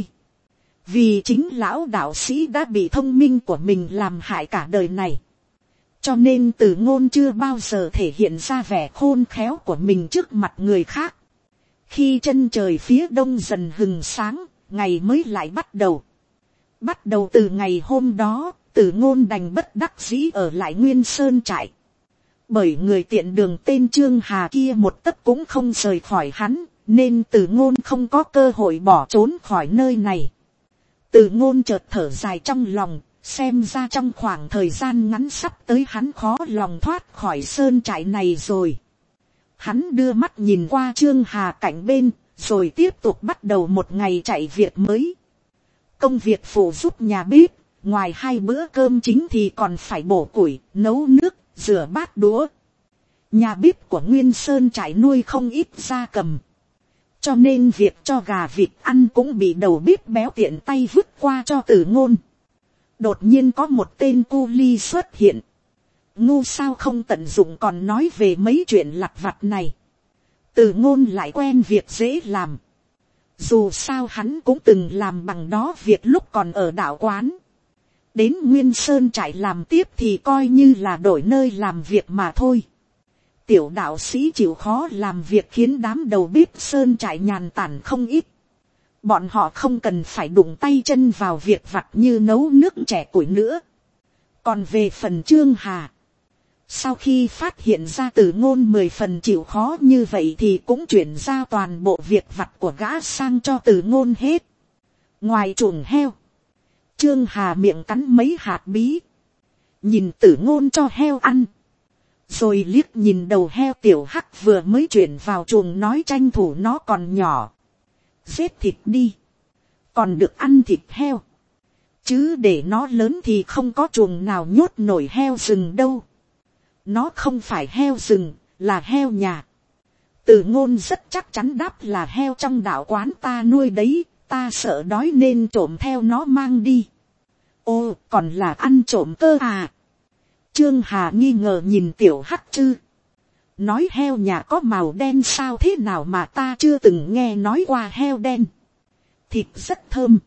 Vì chính lão đạo sĩ đã bị thông minh của mình làm hại cả đời này. Cho nên Từ Ngôn chưa bao giờ thể hiện ra vẻ khôn khéo của mình trước mặt người khác. Khi chân trời phía đông dần hừng sáng, ngày mới lại bắt đầu. Bắt đầu từ ngày hôm đó, Từ Ngôn đành bất đắc dĩ ở lại Nguyên Sơn trại. Bởi người tiện đường tên Trương Hà kia một tấc cũng không rời khỏi hắn, nên Từ Ngôn không có cơ hội bỏ trốn khỏi nơi này. Từ Ngôn chợt thở dài trong lòng, xem ra trong khoảng thời gian ngắn sắp tới hắn khó lòng thoát khỏi sơn trại này rồi. Hắn đưa mắt nhìn qua Trương Hà cạnh bên, rồi tiếp tục bắt đầu một ngày chạy việc mới. Công việc phụ giúp nhà bếp, ngoài hai bữa cơm chính thì còn phải bổ củi, nấu nước, rửa bát đũa. Nhà bếp của Nguyên Sơn trại nuôi không ít gia cầm. Cho nên việc cho gà vịt ăn cũng bị đầu bếp béo tiện tay vứt qua cho Từ Ngôn. Đột nhiên có một tên cu ly xuất hiện. Ngu sao không tận dụng còn nói về mấy chuyện lặt vặt này. Từ ngôn lại quen việc dễ làm. Dù sao hắn cũng từng làm bằng đó việc lúc còn ở đạo quán. Đến Nguyên Sơn trại làm tiếp thì coi như là đổi nơi làm việc mà thôi. Tiểu đạo sĩ chịu khó làm việc khiến đám đầu bếp Sơn trại nhàn tản không ít. Bọn họ không cần phải đụng tay chân vào việc vặt như nấu nước chè củi nữa. Còn về phần Trương Hà, sau khi phát hiện ra Từ ngôn mười phần chịu khó như vậy thì cũng chuyển giao toàn bộ việc vặt của gã sang cho Từ ngôn hết. Ngoài chuồng heo, Trương Hà miệng cắn mấy hạt bí, nhìn Từ ngôn cho heo ăn, rồi liếc nhìn đầu heo tiểu hắc vừa mới chuyển vào chuồng nói tranh thủ nó còn nhỏ, giết thịt đi, còn được ăn thịt heo, chứ để nó lớn thì không có chuồng nào nhốt nổi heo rừng đâu. Nó không phải heo rừng, là heo nhà. Từ ngôn rất chắc chắn đáp là heo trong đạo quán ta nuôi đấy, ta sợ đói nên trộm theo nó mang đi. Ô, còn là ăn trộm cơ à? Trương Hà nghi ngờ nhìn tiểu hắc chư. Nói heo nhà có màu đen sao thế nào mà ta chưa từng nghe nói qua heo đen. Thịt rất thơm.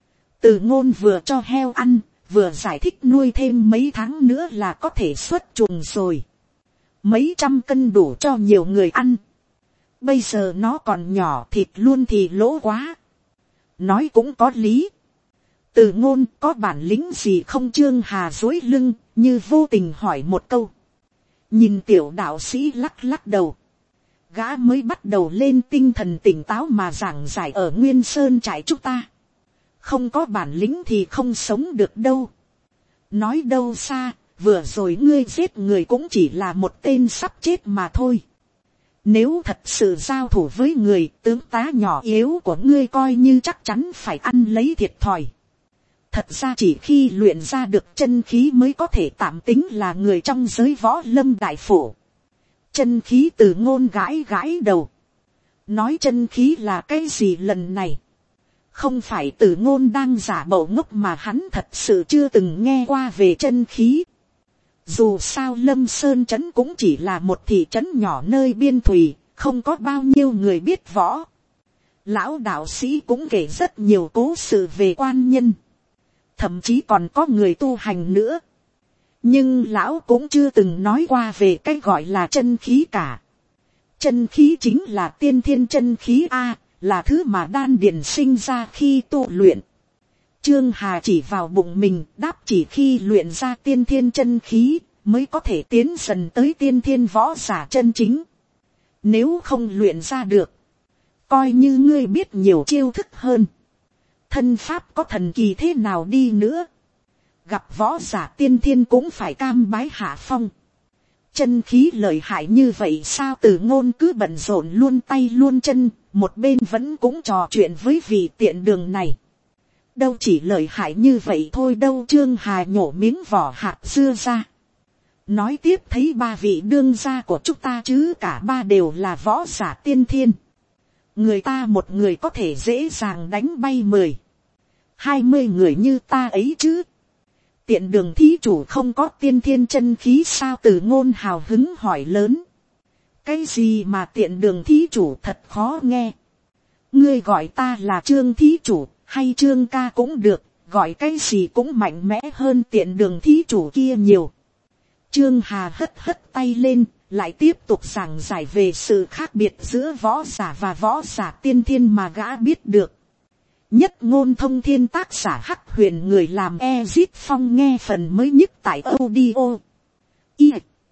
Từ ngôn vừa cho heo ăn, vừa giải thích nuôi thêm mấy tháng nữa là có thể xuất chuồng rồi. Mấy trăm cân đủ cho nhiều người ăn. Bây giờ nó còn nhỏ thịt luôn thì lỗ quá. Nói cũng có lý. Từ ngôn có bản lĩnh gì không? Trương Hà duỗi lưng như vô tình hỏi một câu. Nhìn tiểu đạo sĩ lắc lắc đầu. Gã mới bắt đầu lên tinh thần tỉnh táo mà giảng giải ở Nguyên Sơn trại chúng ta. Không có bản lĩnh thì không sống được đâu. Nói đâu xa, vừa rồi ngươi giết người cũng chỉ là một tên sắp chết mà thôi. Nếu thật sự giao thủ với người, tướng tá nhỏ yếu của ngươi coi như chắc chắn phải ăn lấy thiệt thòi. Thật ra chỉ khi luyện ra được chân khí mới có thể tạm tính là người trong giới võ lâm đại phổ. Chân khí Từ ngôn gãi gãi đầu. Nói chân khí là cái gì lần này? Không phải Từ ngôn đang giả bộ ngốc mà hắn thật sự chưa từng nghe qua về chân khí. Dù sao Lâm Sơn trấn cũng chỉ là một thị trấn nhỏ nơi biên thùy, không có bao nhiêu người biết võ. Lão đạo sĩ cũng kể rất nhiều cố sự về quan nhân. Thậm chí còn có người tu hành nữa. Nhưng lão cũng chưa từng nói qua về cái gọi là chân khí cả. Chân khí chính là tiên thiên chân khí A, là thứ mà đan điền sinh ra khi tu luyện. Trương Hà chỉ vào bụng mình đáp chỉ khi luyện ra tiên thiên chân khí mới có thể tiến dần tới tiên thiên võ giả chân chính. Nếu không luyện ra được, coi như ngươi biết nhiều chiêu thức hơn, thân pháp có thần kỳ thế nào đi nữa, gặp võ giả tiên thiên cũng phải cam bái hạ phong. Chân khí lợi hại như vậy sao? Từ ngôn cứ bận rộn luôn tay luôn chân, một bên vẫn cũng trò chuyện với vị tiện đường này. Đâu chỉ lợi hại như vậy thôi đâu. Trương Hà nhổ miếng vỏ hạt dưa ra. Nói tiếp thấy ba vị đương gia của chúng ta chứ cả ba đều là võ giả tiên thiên. Người ta một người có thể dễ dàng đánh bay mười, hai mươi người như ta ấy chứ. Tiện đường thí chủ không có tiên thiên chân khí sao? Từ ngôn hào hứng hỏi lớn. Cái gì mà tiện đường thí chủ thật khó nghe. Ngươi gọi ta là Trương thí chủ hay Trương ca cũng được, gọi cái gì cũng mạnh mẽ hơn tiện đường thí chủ kia nhiều. Trương Hà hất hất tay lên, lại tiếp tục giảng giải về sự khác biệt giữa võ giả và võ giả tiên thiên mà gã biết được. Nhất ngôn thông thiên tác giả Hắc Huyền người làm Ezit Phong nghe phần mới nhất tại audio i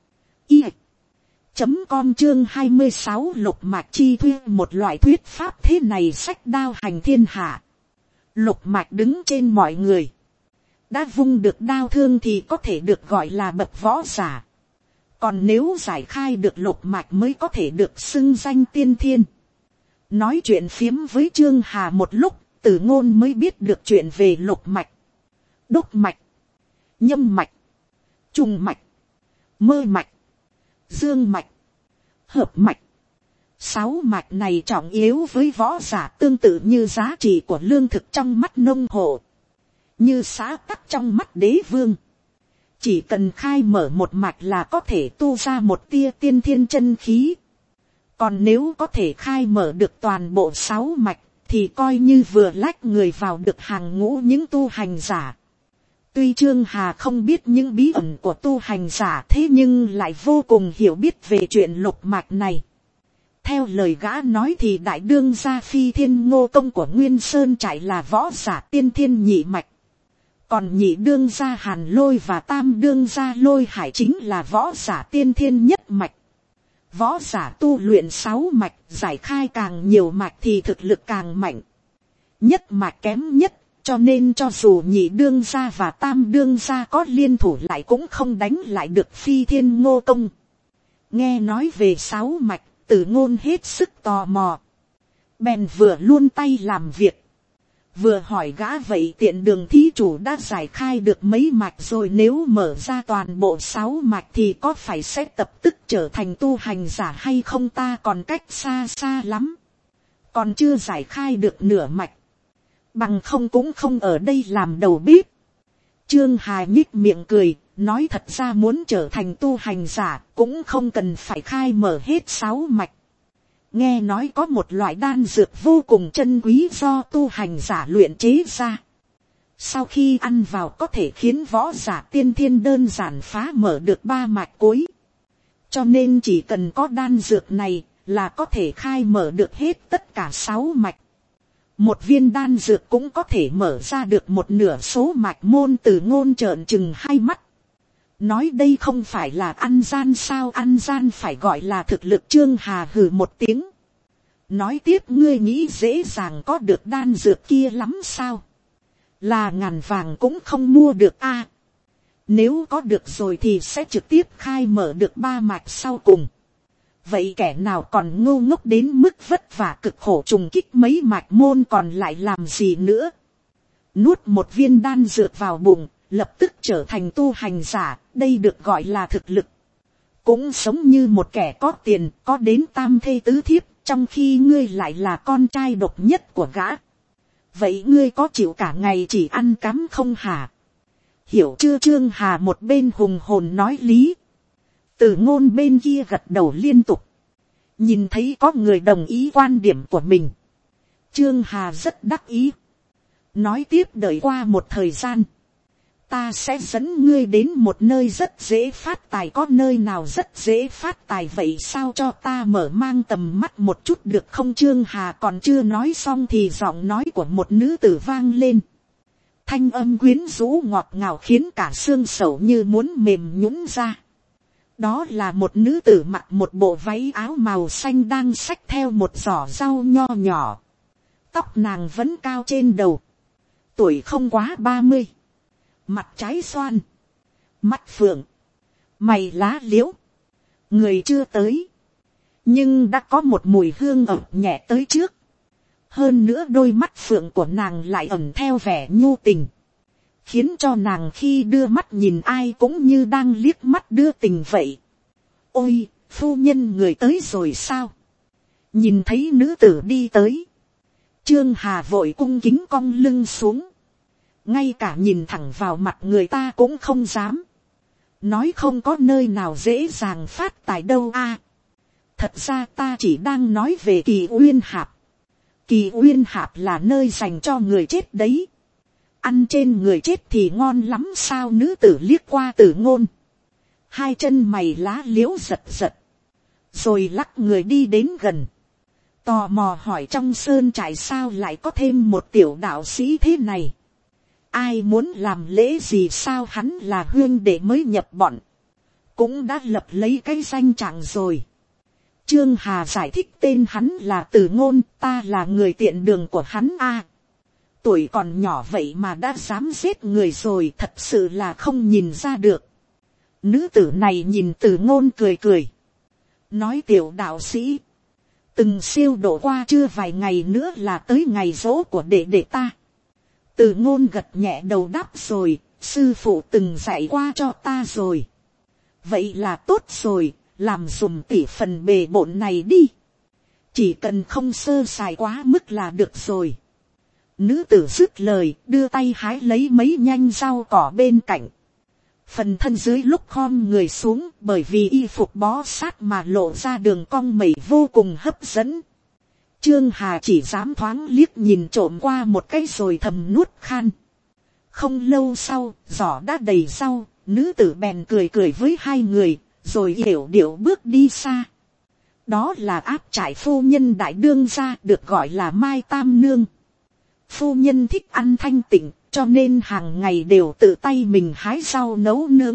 i chấm com chương hai mươi sáu lục mạch chi thuê một loại thuyết pháp thế này sách đao hành thiên hạ. Lục mạch đứng trên mọi người. Đã vung được đao thương thì có thể được gọi là bậc võ giả. Còn nếu giải khai được lục mạch mới có thể được xưng danh tiên thiên. Nói chuyện phiếm với Trương Hà một lúc, Từ ngôn mới biết được chuyện về lục mạch, đốc mạch, nhâm mạch, trùng mạch, mơ mạch, dương mạch, hợp mạch. Sáu mạch này trọng yếu với võ giả tương tự như giá trị của lương thực trong mắt nông hộ, như xã tắc trong mắt đế vương. Chỉ cần khai mở một mạch là có thể tu ra một tia tiên thiên chân khí. Còn nếu có thể khai mở được toàn bộ sáu mạch, thì coi như vừa lách người vào được hàng ngũ những tu hành giả. Tuy Trương Hà không biết những bí ẩn của tu hành giả, thế nhưng lại vô cùng hiểu biết về chuyện lục mạch này. Theo lời gã nói thì đại đương gia Phi Thiên Ngô Công của Nguyên Sơn trại là võ giả tiên thiên nhị mạch. Còn nhị đương gia Hàn Lôi và tam đương gia Lôi Hải chính là võ giả tiên thiên nhất mạch. Võ giả tu luyện sáu mạch, giải khai càng nhiều mạch thì thực lực càng mạnh. Nhất mạch kém nhất, cho nên cho dù nhị đương gia và tam đương gia có liên thủ lại cũng không đánh lại được Phi Thiên Ngô Công. Nghe nói về sáu mạch, Tử Ngôn hết sức tò mò. Bèn vừa luôn tay làm việc, vừa hỏi gã vậy tiện đường thí chủ đã giải khai được mấy mạch rồi, nếu mở ra toàn bộ sáu mạch thì có phải sẽ tập tức trở thành tu hành giả hay không, ta còn cách xa xa lắm. Còn chưa giải khai được nửa mạch. Bằng không cũng không ở đây làm đầu bếp. Trương Hà nhích miệng cười, nói thật ra muốn trở thành tu hành giả cũng không cần phải khai mở hết sáu mạch. Nghe nói có một loại đan dược vô cùng chân quý do tu hành giả luyện chế ra. Sau khi ăn vào có thể khiến võ giả tiên thiên đơn giản phá mở được ba mạch cuối. Cho nên chỉ cần có đan dược này là có thể khai mở được hết tất cả sáu mạch. Một viên đan dược cũng có thể mở ra được một nửa số mạch môn. Từ Ngôn trợn trừng hai mắt. Nói đây không phải là ăn gian sao, ăn gian phải gọi là thực lực. Trương Hà hừ một tiếng. Nói tiếp, ngươi nghĩ dễ dàng có được đan dược kia lắm sao? Là ngàn vàng cũng không mua được a. Nếu có được rồi thì sẽ trực tiếp khai mở được ba mạch sau cùng. Vậy kẻ nào còn ngu ngốc đến mức vất vả cực khổ trùng kích mấy mạch môn còn lại làm gì nữa? Nuốt một viên đan dược vào bụng, lập tức trở thành tu hành giả, đây được gọi là thực lực. Cũng sống như một kẻ có tiền, có đến tam thê tứ thiếp, trong khi ngươi lại là con trai độc nhất của gã. Vậy ngươi có chịu cả ngày chỉ ăn cám không hả? Hiểu chưa? Trương Hà một bên hùng hồn nói lý. Từ Ngôn bên kia gật đầu liên tục. Nhìn thấy có người đồng ý quan điểm của mình. Trương Hà rất đắc ý. Nói tiếp, đợi qua một thời gian. Ta sẽ dẫn ngươi đến một nơi rất dễ phát tài. Có nơi nào rất dễ phát tài vậy sao, cho ta mở mang tầm mắt một chút được không? Trương Hà còn chưa nói xong thì giọng nói của một nữ tử vang lên. Thanh âm quyến rũ ngọt ngào khiến cả xương sầu như muốn mềm nhũn ra. Đó là một nữ tử mặc một bộ váy áo màu xanh đang xách theo một giỏ rau nho nhỏ. Tóc nàng vẫn cao trên đầu. Tuổi không quá ba mươi. Mặt trái xoan. Mắt phượng. Mày lá liễu. Người chưa tới. Nhưng đã có một mùi hương ẩm nhẹ tới trước. Hơn nữa đôi mắt phượng của nàng lại ẩn theo vẻ nhu tình. Khiến cho nàng khi đưa mắt nhìn ai cũng như đang liếc mắt đưa tình vậy. Ôi, phu nhân người tới rồi sao? Nhìn thấy nữ tử đi tới. Trương Hà vội cung kính cong lưng xuống. Ngay cả nhìn thẳng vào mặt người ta cũng không dám. Nói không có nơi nào dễ dàng phát tài đâu a. Thật ra ta chỉ đang nói về Kỳ Uyên Hạp. Kỳ Uyên Hạp là nơi dành cho người chết đấy. Ăn trên người chết thì ngon lắm sao? Nữ tử liếc qua Tử Ngôn. Hai chân mày lá liễu giật giật. Rồi lắc người đi đến gần. Tò mò hỏi trong sơn trại sao lại có thêm một tiểu đạo sĩ thế này? Ai muốn làm lễ gì sao? Hắn là huynh đệ mới nhập bọn. Cũng đã lập lấy cái danh trạng rồi. Trương Hà giải thích tên hắn là Tử Ngôn, ta là người tiện đường của hắn a. À, tuổi còn nhỏ vậy mà đã dám giết người rồi, thật sự là không nhìn ra được. Nữ tử này nhìn Tử Ngôn cười cười. Nói tiểu đạo sĩ. Từng siêu độ qua chưa vài ngày nữa là tới ngày giỗ của đệ đệ ta. Tử Ngôn gật nhẹ đầu đáp rồi, sư phụ từng dạy qua cho ta rồi. Vậy là tốt rồi, làm dùm tỷ phần bề bộn này đi. Chỉ cần không sơ sài quá mức là được rồi. Nữ tử dứt lời, đưa tay hái lấy mấy nhanh rau cỏ bên cạnh. phần thân dưới lúc khom người xuống, bởi vì y phục bó sát mà lộ ra đường cong mẩy vô cùng hấp dẫn. Trương Hà chỉ dám thoáng liếc nhìn trộm qua một cái rồi thầm nuốt khan. Không lâu sau, giỏ đã đầy rau, nữ tử bèn cười cười với hai người, rồi yểu điệu bước đi xa. Đó là áp trại phu nhân đại đương gia, được gọi là Mai Tam Nương. Phu nhân thích ăn thanh tịnh, cho nên hàng ngày đều tự tay mình hái rau nấu nướng.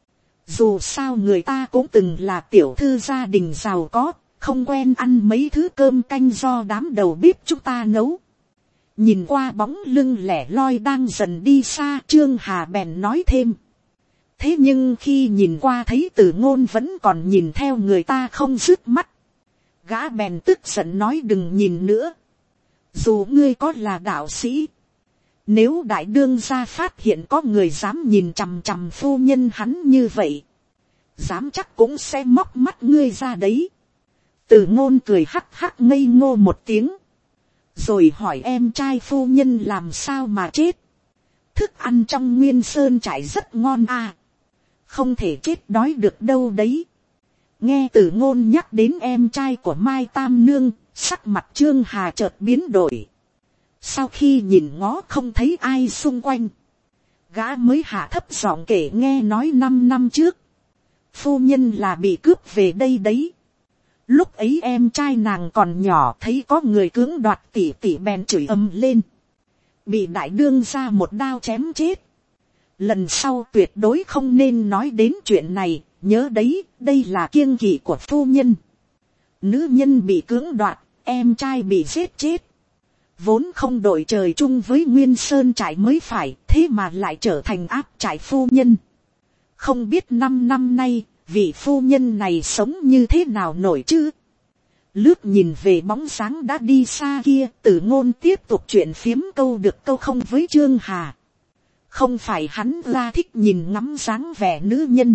Dù sao người ta cũng từng là tiểu thư gia đình giàu có, không quen ăn mấy thứ cơm canh do đám đầu bếp chúng ta nấu. Nhìn qua bóng lưng lẻ loi đang dần đi xa, Trương Hà bèn nói thêm. Thế nhưng khi nhìn qua thấy Từ Ngôn vẫn còn nhìn theo người ta không dứt mắt. Gã bèn tức giận nói đừng nhìn nữa. Dù ngươi có là đạo sĩ, nếu đại đương gia phát hiện có người dám nhìn chằm chằm phu nhân hắn như vậy, dám chắc cũng sẽ móc mắt ngươi ra đấy. Từ Ngôn cười hắc hắc ngây ngô một tiếng, rồi hỏi em trai phu nhân làm sao mà chết. Thức ăn trong Nguyên Sơn trại rất ngon à, không thể chết đói được đâu đấy. Nghe Từ Ngôn nhắc đến em trai của Mai Tam Nương, sắc mặt Trương Hà chợt biến đổi. Sau khi nhìn ngó không thấy ai xung quanh, gã mới hạ thấp giọng kể nghe nói năm năm trước, phu nhân là bị cướp về đây đấy. Lúc ấy em trai nàng còn nhỏ, thấy có người cưỡng đoạt tỷ tỷ bèn chửi ầm lên, bị đại đương gia một đao chém chết. Lần sau tuyệt đối không nên nói đến chuyện này, nhớ đấy, đây là kiêng kỵ của phu nhân. Nữ nhân bị cưỡng đoạt, em trai bị giết chết, vốn không đội trời chung với Nguyên Sơn trại mới phải, thế mà lại trở thành áp trại phu nhân. Không biết năm năm nay, vị phu nhân này sống như thế nào nổi chứ. Lướt nhìn về bóng dáng đã đi xa kia, Từ Ngôn tiếp tục chuyện phiếm câu được câu không với Trương Hà. Không phải hắn ra thích nhìn ngắm dáng vẻ nữ nhân,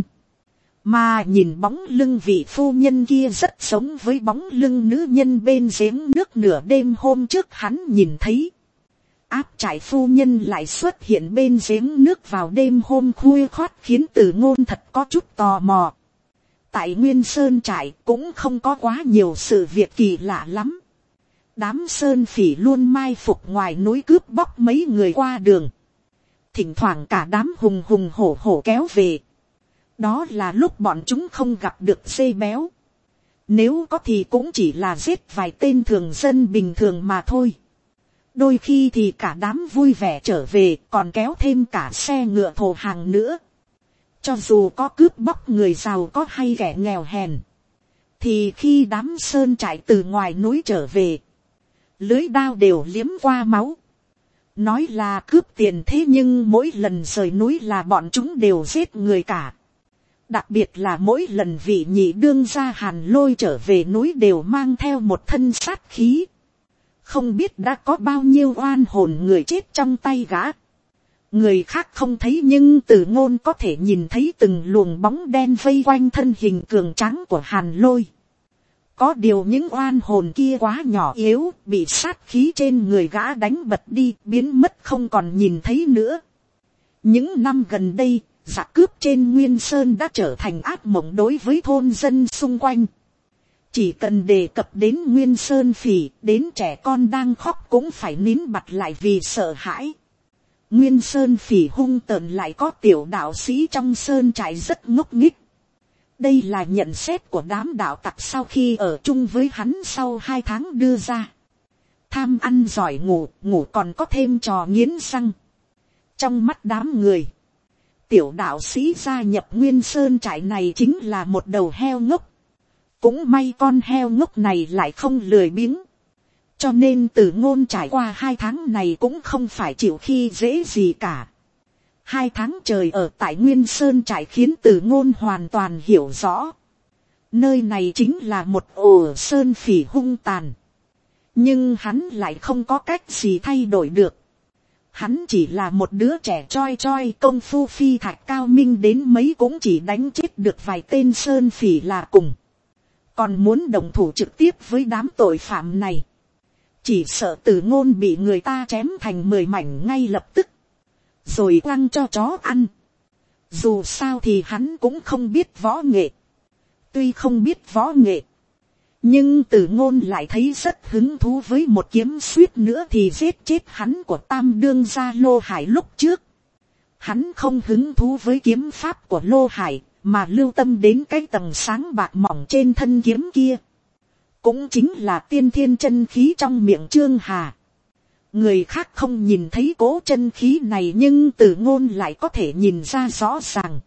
mà nhìn bóng lưng vị phu nhân kia rất giống với bóng lưng nữ nhân bên giếng nước nửa đêm hôm trước hắn nhìn thấy. Áp trại phu nhân lại xuất hiện bên giếng nước vào đêm hôm khuya khoắt khiến Từ Ngôn thật có chút tò mò. Tại Nguyên Sơn trại cũng không có quá nhiều sự việc kỳ lạ lắm. Đám sơn phỉ luôn mai phục ngoài núi cướp bóc mấy người qua đường. Thỉnh thoảng cả đám hùng hùng hổ hổ kéo về. Đó là lúc bọn chúng không gặp được dê béo. Nếu có thì cũng chỉ là giết vài tên thường dân bình thường mà thôi. Đôi khi thì cả đám vui vẻ trở về, còn kéo thêm cả xe ngựa thổ hàng nữa. Cho dù có cướp bóc người giàu có hay kẻ nghèo hèn, thì khi đám sơn trại từ ngoài núi trở về, lưới đao đều liếm qua máu. Nói là cướp tiền, thế nhưng mỗi lần rời núi là bọn chúng đều giết người cả. Đặc biệt là mỗi lần vị nhị đương gia Hàn Lôi trở về núi đều mang theo một thân sát khí. Không biết đã có bao nhiêu oan hồn người chết trong tay gã. Người khác không thấy nhưng Từ Ngôn có thể nhìn thấy từng luồng bóng đen vây quanh thân hình cường tráng của Hàn Lôi. Có điều những oan hồn kia quá nhỏ yếu, bị sát khí trên người gã đánh bật đi, biến mất không còn nhìn thấy nữa. Những năm gần đây, giặc cướp trên Nguyên Sơn đã trở thành ác mộng đối với thôn dân xung quanh. Chỉ cần đề cập đến Nguyên Sơn phỉ, đến trẻ con đang khóc cũng phải nín bặt lại vì sợ hãi. Nguyên Sơn phỉ hung tợn, lại có tiểu đạo sĩ trong sơn trại rất ngốc nghếch. Đây là nhận xét của đám đạo tặc sau khi ở chung với hắn sau hai tháng đưa ra. Tham ăn giỏi ngủ, ngủ còn có thêm trò nghiến răng. Trong mắt đám người, tiểu đạo sĩ gia nhập Nguyên Sơn trại này chính là một đầu heo ngốc. Cũng may con heo ngốc này lại không lười biếng. Cho nên Từ Ngôn trải qua hai tháng này cũng không phải chịu khi dễ gì cả. Hai tháng trời ở tại Nguyên Sơn trại khiến Từ Ngôn hoàn toàn hiểu rõ. Nơi này chính là một ổ sơn phỉ hung tàn. Nhưng hắn lại không có cách gì thay đổi được. Hắn chỉ là một đứa trẻ choi choi, công phu phi thạch cao minh đến mấy cũng chỉ đánh chết được vài tên sơn phỉ là cùng. Còn muốn đồng thủ trực tiếp với đám tội phạm này, chỉ sợ Từ Ngôn bị người ta chém thành mười mảnh ngay lập tức, rồi quăng cho chó ăn. Dù sao thì hắn cũng không biết võ nghệ. Tuy không biết võ nghệ, nhưng Từ Ngôn lại thấy rất hứng thú với một kiếm suýt nữa thì giết chết hắn của Tam Đương gia Lô Hải lúc trước. Hắn không hứng thú với kiếm pháp của Lô Hải, mà lưu tâm đến cái tầng sáng bạc mỏng trên thân kiếm kia. Cũng chính là tiên thiên chân khí trong miệng Trương Hà. Người khác không nhìn thấy cố chân khí này, nhưng Từ Ngôn lại có thể nhìn ra rõ ràng.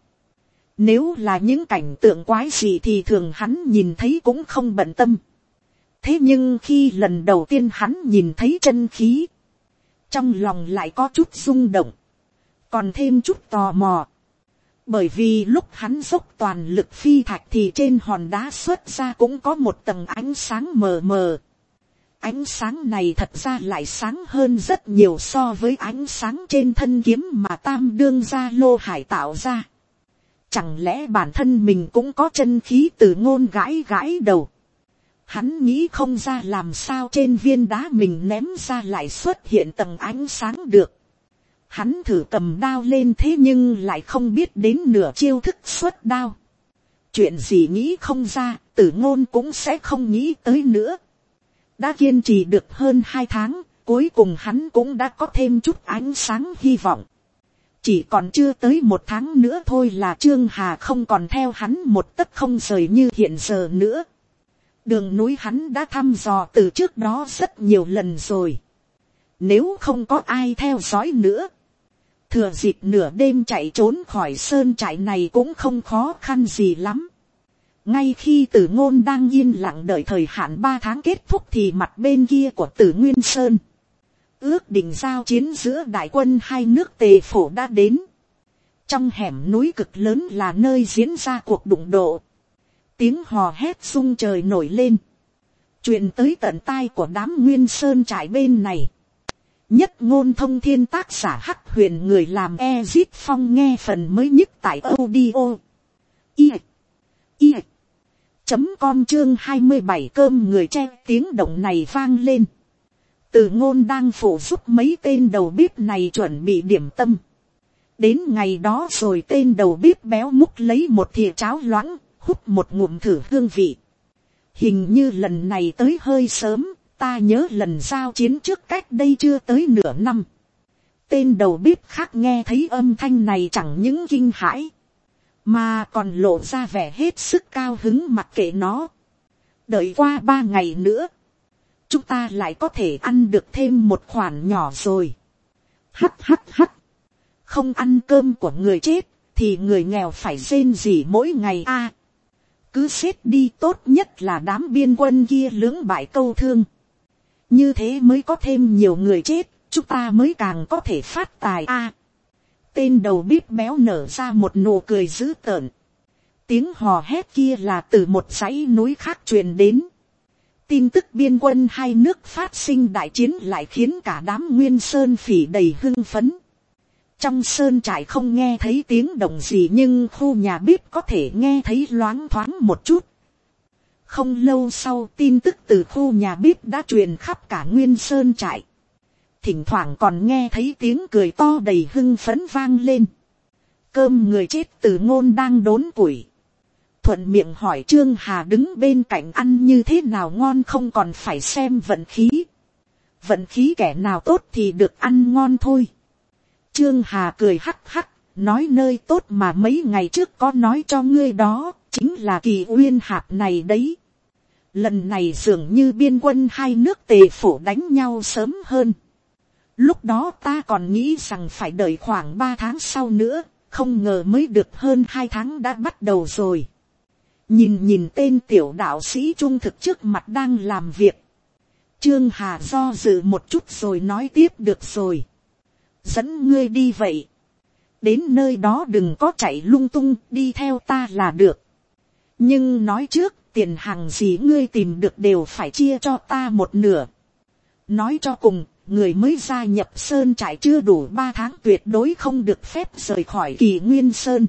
Nếu là những cảnh tượng quái dị thì thường hắn nhìn thấy cũng không bận tâm. Thế nhưng khi lần đầu tiên hắn nhìn thấy chân khí, trong lòng lại có chút rung động, còn thêm chút tò mò. Bởi vì lúc hắn dốc toàn lực phi thạch thì trên hòn đá xuất ra cũng có một tầng ánh sáng mờ mờ. Ánh sáng này thật ra lại sáng hơn rất nhiều so với ánh sáng trên thân kiếm mà Tam Đương gia Lô Hải tạo ra. Chẳng lẽ bản thân mình cũng có chân khí? Từ Ngôn gãi gãi đầu. Hắn nghĩ không ra làm sao trên viên đá mình ném ra lại xuất hiện tầng ánh sáng được. Hắn thử cầm đao lên thế nhưng lại không biết đến nửa chiêu thức xuất đao. Chuyện gì nghĩ không ra, Từ Ngôn cũng sẽ không nghĩ tới nữa. Đã kiên trì được hơn hai tháng, cuối cùng hắn cũng đã có thêm chút ánh sáng hy vọng. Chỉ còn chưa tới một tháng nữa thôi là Trương Hà không còn theo hắn một tấc không rời như hiện giờ nữa. Đường núi hắn đã thăm dò từ trước đó rất nhiều lần rồi. Nếu không có ai theo dõi nữa, thừa dịp nửa đêm chạy trốn khỏi sơn trại này cũng không khó khăn gì lắm. Ngay khi Từ Ngôn đang yên lặng đợi thời hạn ba tháng kết thúc thì mặt bên kia của Tử Nguyên Sơn, ước định giao chiến giữa đại quân hai nước Tề Phổ đã đến. Trong hẻm núi cực lớn là nơi diễn ra cuộc đụng độ. Tiếng hò hét rung trời nổi lên, truyền tới tận tai của đám Nguyên Sơn trại bên này. Nhất Ngôn Thông Thiên tác giả Hắc Huyền, người làm Ezit Phong, nghe phần mới nhất tại audio i i chấm com chương hai mươi bảy. Cơm người tre. Tiếng động này vang lên. Từ Ngôn đang phụ giúp mấy tên đầu bếp này chuẩn bị điểm tâm. Đến ngày đó rồi tên đầu bếp béo múc lấy một thìa cháo loãng, hút một ngụm thử hương vị. Hình như lần này tới hơi sớm, ta nhớ lần giao chiến trước cách đây chưa tới nửa năm. Tên đầu bếp khác nghe thấy âm thanh này chẳng những kinh hãi, mà còn lộ ra vẻ hết sức cao hứng. Mặc kệ nó, đợi qua ba ngày nữa, chúng ta lại có thể ăn được thêm một khoản nhỏ rồi. Hắt hắt hắt, không ăn cơm của người chết thì người nghèo phải rên rỉ mỗi ngày a. À, cứ xếp đi, tốt nhất là đám biên quân kia lưỡng bại câu thương. Như thế mới có thêm nhiều người chết, chúng ta mới càng có thể phát tài a. À, tên đầu bếp béo nở ra một nụ cười dữ tợn. Tiếng hò hét kia là từ một dãy núi khác truyền đến. Tin tức biên quân hai nước phát sinh đại chiến lại khiến cả đám Nguyên Sơn Phỉ đầy hưng phấn. Trong sơn trại không nghe thấy tiếng động gì, nhưng khu nhà bếp có thể nghe thấy loáng thoáng một chút. Không lâu sau, tin tức từ khu nhà bếp đã truyền khắp cả Nguyên Sơn trại. Thỉnh thoảng còn nghe thấy tiếng cười to đầy hưng phấn vang lên. Cơm người chết. Từ Ngôn đang đốn củi, thuận miệng hỏi Trương Hà đứng bên cạnh ăn như thế nào ngon không, còn phải xem vận khí. Vận khí kẻ nào tốt thì được ăn ngon thôi. Trương Hà cười hắc hắc, nói nơi tốt mà mấy ngày trước có nói cho ngươi đó, chính là Kỳ Uyên Hạp này đấy. Lần này dường như biên quân hai nước Tề Phổ đánh nhau sớm hơn. Lúc đó ta còn nghĩ rằng phải đợi khoảng ba tháng sau nữa, không ngờ mới được hơn hai tháng đã bắt đầu rồi. Nhìn nhìn tên tiểu đạo sĩ trung thực trước mặt đang làm việc, Trương Hà do dự một chút rồi nói tiếp, được rồi, dẫn ngươi đi vậy. Đến nơi đó đừng có chạy lung tung, đi theo ta là được. Nhưng nói trước, tiền hàng gì ngươi tìm được đều phải chia cho ta một nửa. Nói cho cùng, người mới gia nhập sơn trại chưa đủ ba tháng tuyệt đối không được phép rời khỏi Kỳ Nguyên Sơn.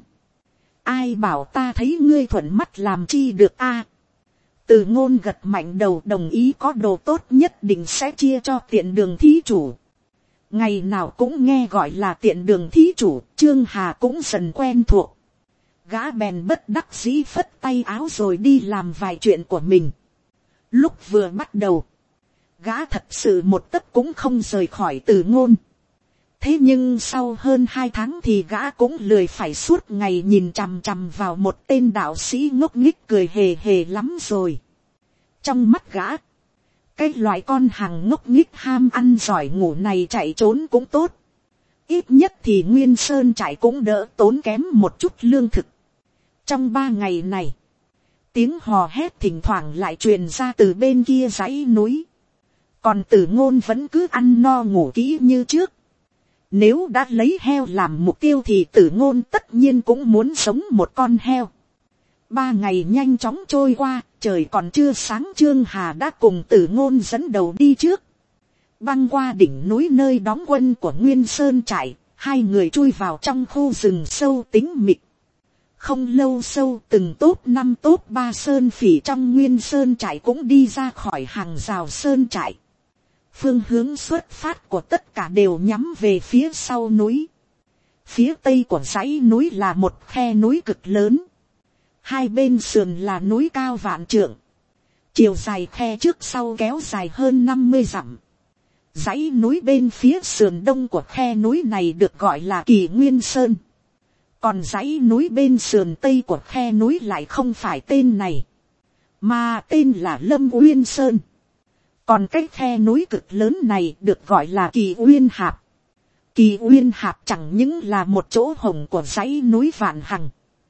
Ai bảo ta thấy ngươi thuận mắt làm chi được a? À, Từ Ngôn gật mạnh đầu đồng ý, có đồ tốt nhất định sẽ chia cho tiện đường thí chủ. ngày nào cũng nghe gọi là tiện đường thí chủ, Trương Hà cũng dần quen thuộc. Gã bèn bất đắc dĩ phất tay áo rồi đi làm vài chuyện của mình. Lúc vừa bắt đầu, gã thật sự một tấc cũng không rời khỏi Từ Ngôn. Thế nhưng sau hơn hai tháng thì gã cũng lười phải suốt ngày nhìn chằm chằm vào một tên đạo sĩ ngốc nghếch cười hề hề lắm rồi. Trong mắt gã, cái loại con hàng ngốc nghếch ham ăn giỏi ngủ này chạy trốn cũng tốt. Ít nhất thì Nguyên Sơn trại cũng đỡ tốn kém một chút lương thực. Trong ba ngày này, tiếng hò hét thỉnh thoảng lại truyền ra từ bên kia dãy núi. Còn Từ Ngôn vẫn cứ ăn no ngủ kỹ như trước. Nếu đã lấy heo làm mục tiêu thì Từ Ngôn tất nhiên cũng muốn sống một con heo. Ba ngày nhanh chóng trôi qua, trời còn chưa sáng, Trương Hà đã cùng Từ Ngôn dẫn đầu đi trước. Băng qua đỉnh núi nơi đóng quân của Nguyên Sơn trại, hai người chui vào trong khu rừng sâu tĩnh mịch. Không lâu sau, từng tốp năm tốp ba sơn phỉ trong Nguyên Sơn trại cũng đi ra khỏi hàng rào sơn trại. Phương hướng xuất phát của tất cả đều nhắm về phía sau núi. Phía tây của dãy núi là một khe núi cực lớn. Hai bên sườn là núi cao vạn trượng. Chiều dài khe trước sau kéo dài hơn năm mươi dặm. Dãy núi bên phía sườn đông của khe núi này được gọi là Kỳ Nguyên Sơn. Còn dãy núi bên sườn tây của khe núi lại không phải tên này, mà tên là Lâm Uyên Sơn. Còn cái khe núi cực lớn này được gọi là Kỳ Uyên Hạp. Kỳ Uyên Hạp chẳng những là một chỗ hổng của dãy núi Vạn Hằng,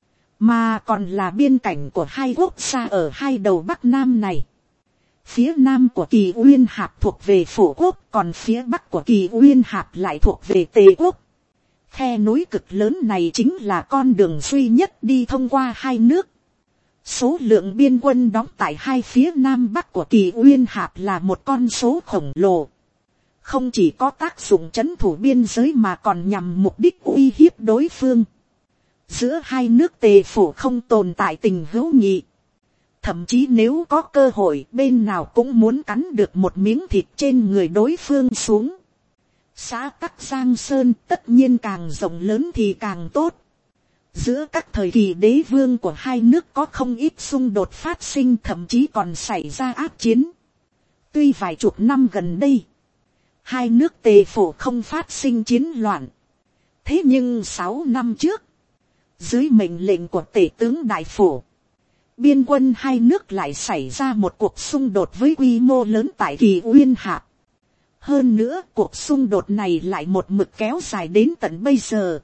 mà còn là biên cảnh của hai quốc gia ở hai đầu bắc nam này. Phía nam của Kỳ Uyên Hạp thuộc về Phổ Quốc, còn phía bắc của Kỳ Uyên Hạp lại thuộc về Tề Quốc. Khe núi cực lớn này chính là con đường duy nhất đi thông qua hai nước. Số lượng biên quân đóng tại hai phía nam bắc của Kỳ Uyên Hạp là một con số khổng lồ. Không chỉ có tác dụng trấn thủ biên giới mà còn nhằm mục đích uy hiếp đối phương. Giữa hai nước Tề Phổ không tồn tại tình hữu nghị. Thậm chí nếu có cơ hội, bên nào cũng muốn cắn được một miếng thịt trên người đối phương xuống. Xã Tắc Giang Sơn tất nhiên càng rộng lớn thì càng tốt. Giữa các thời kỳ đế vương của hai nước có không ít xung đột phát sinh, thậm chí còn xảy ra ác chiến. Tuy vài chục năm gần đây, hai nước Tề Phổ không phát sinh chiến loạn. Thế nhưng sáu năm trước, dưới mệnh lệnh của Tể tướng Đại Phổ, biên quân hai nước lại xảy ra một cuộc xung đột với quy mô lớn tại Kỳ Uyên Hạp. Hơn nữa cuộc xung đột này lại một mực kéo dài đến tận bây giờ.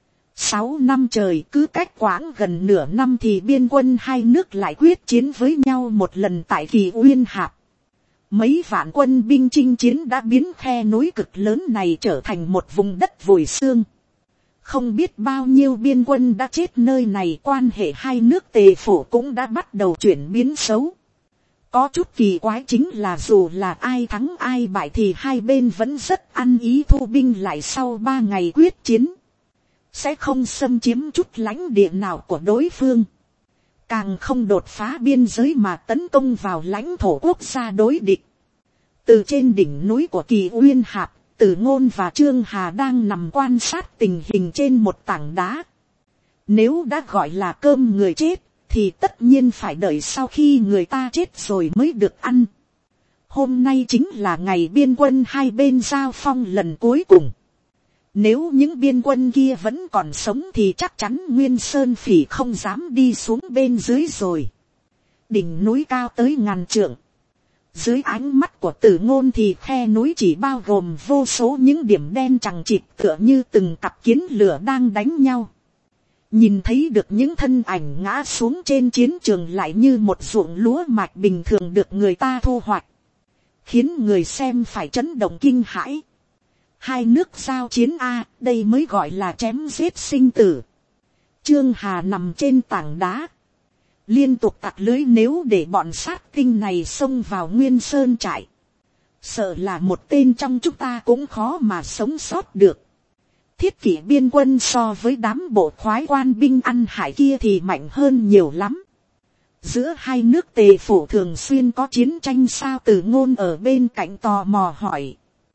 Sáu năm trời, cứ cách quãng gần nửa năm thì biên quân hai nước lại quyết chiến với nhau một lần tại Kỳ Uyên Hạp. Mấy vạn quân binh chinh chiến đã biến khe núi cực lớn này trở thành một vùng đất vùi xương. Không biết bao nhiêu biên quân đã chết nơi này, quan hệ hai nước Tề Phổ cũng đã bắt đầu chuyển biến xấu. Có chút kỳ quái chính là dù là ai thắng ai bại thì hai bên vẫn rất ăn ý thu binh lại sau ba ngày quyết chiến. Sẽ không xâm chiếm chút lãnh địa nào của đối phương. Càng không đột phá biên giới mà tấn công vào lãnh thổ quốc gia đối địch. Từ trên đỉnh núi của Kỳ Uyên Hạp, Từ Ngôn và Trương Hà đang nằm quan sát tình hình trên một tảng đá. Nếu đã gọi là cơm người chết, thì tất nhiên phải đợi sau khi người ta chết rồi mới được ăn. Hôm nay chính là ngày biên quân hai bên giao phong lần cuối cùng. Nếu những biên quân kia vẫn còn sống thì chắc chắn Nguyên Sơn Phỉ không dám đi xuống bên dưới rồi. Đỉnh núi cao tới ngàn trượng. Dưới ánh mắt của Từ Ngôn thì khe núi chỉ bao gồm vô số những điểm đen chằng chịt tựa như từng cặp kiến lửa đang đánh nhau. Nhìn thấy được những thân ảnh ngã xuống trên chiến trường lại như một ruộng lúa mạch bình thường được người ta thu hoạch. Khiến người xem phải chấn động kinh hãi. Hai nước giao chiến A, đây mới gọi là chém giết sinh tử. Trương Hà nằm trên tảng đá. Liên tục tặc lưới, nếu để bọn sát tinh này xông vào Nguyên Sơn trại. Sợ là một tên trong chúng ta cũng khó mà sống sót được. Thiết kỷ biên quân so với đám bộ khoái quan binh ăn hải kia thì mạnh hơn nhiều lắm. Giữa hai nước Tề Phổ thường xuyên có chiến tranh sao? Từ Ngôn ở bên cạnh tò mò hỏi.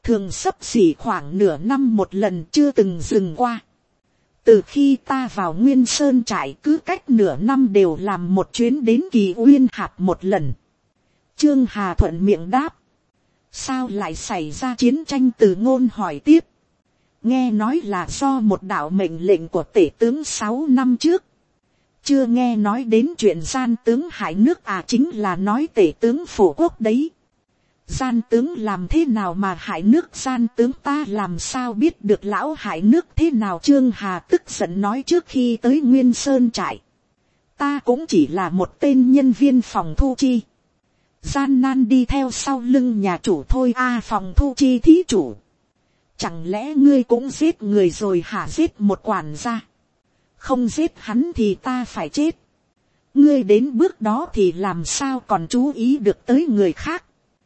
thường xấp xỉ khoảng nửa năm một lần, chưa từng dừng qua. Từ khi ta vào Nguyên Sơn trại, cứ cách nửa năm đều làm một chuyến đến Kỳ Uyên Hạp một lần. Trương Hà thuận miệng đáp. Sao lại xảy ra chiến tranh? Từ Ngôn hỏi tiếp. Nghe nói là do một đạo mệnh lệnh của tể tướng sáu năm trước. Chưa nghe nói đến chuyện gian tướng hại nước à? Chính là nói tể tướng Phổ Quốc đấy. Gian tướng làm thế nào mà hại nước? Gian tướng ta làm sao biết được lão hại nước thế nào? Trương Hà tức giận nói. Trước khi tới Nguyên Sơn trại, ta cũng chỉ là một tên nhân viên phòng thu chi, gian nan đi theo sau lưng nhà chủ thôi. A à, phòng thu chi thí chủ, chẳng lẽ ngươi cũng giết người rồi hả? Giết một quản gia, không giết hắn thì ta phải chết. Ngươi đến bước đó thì làm sao còn chú ý được tới người khác?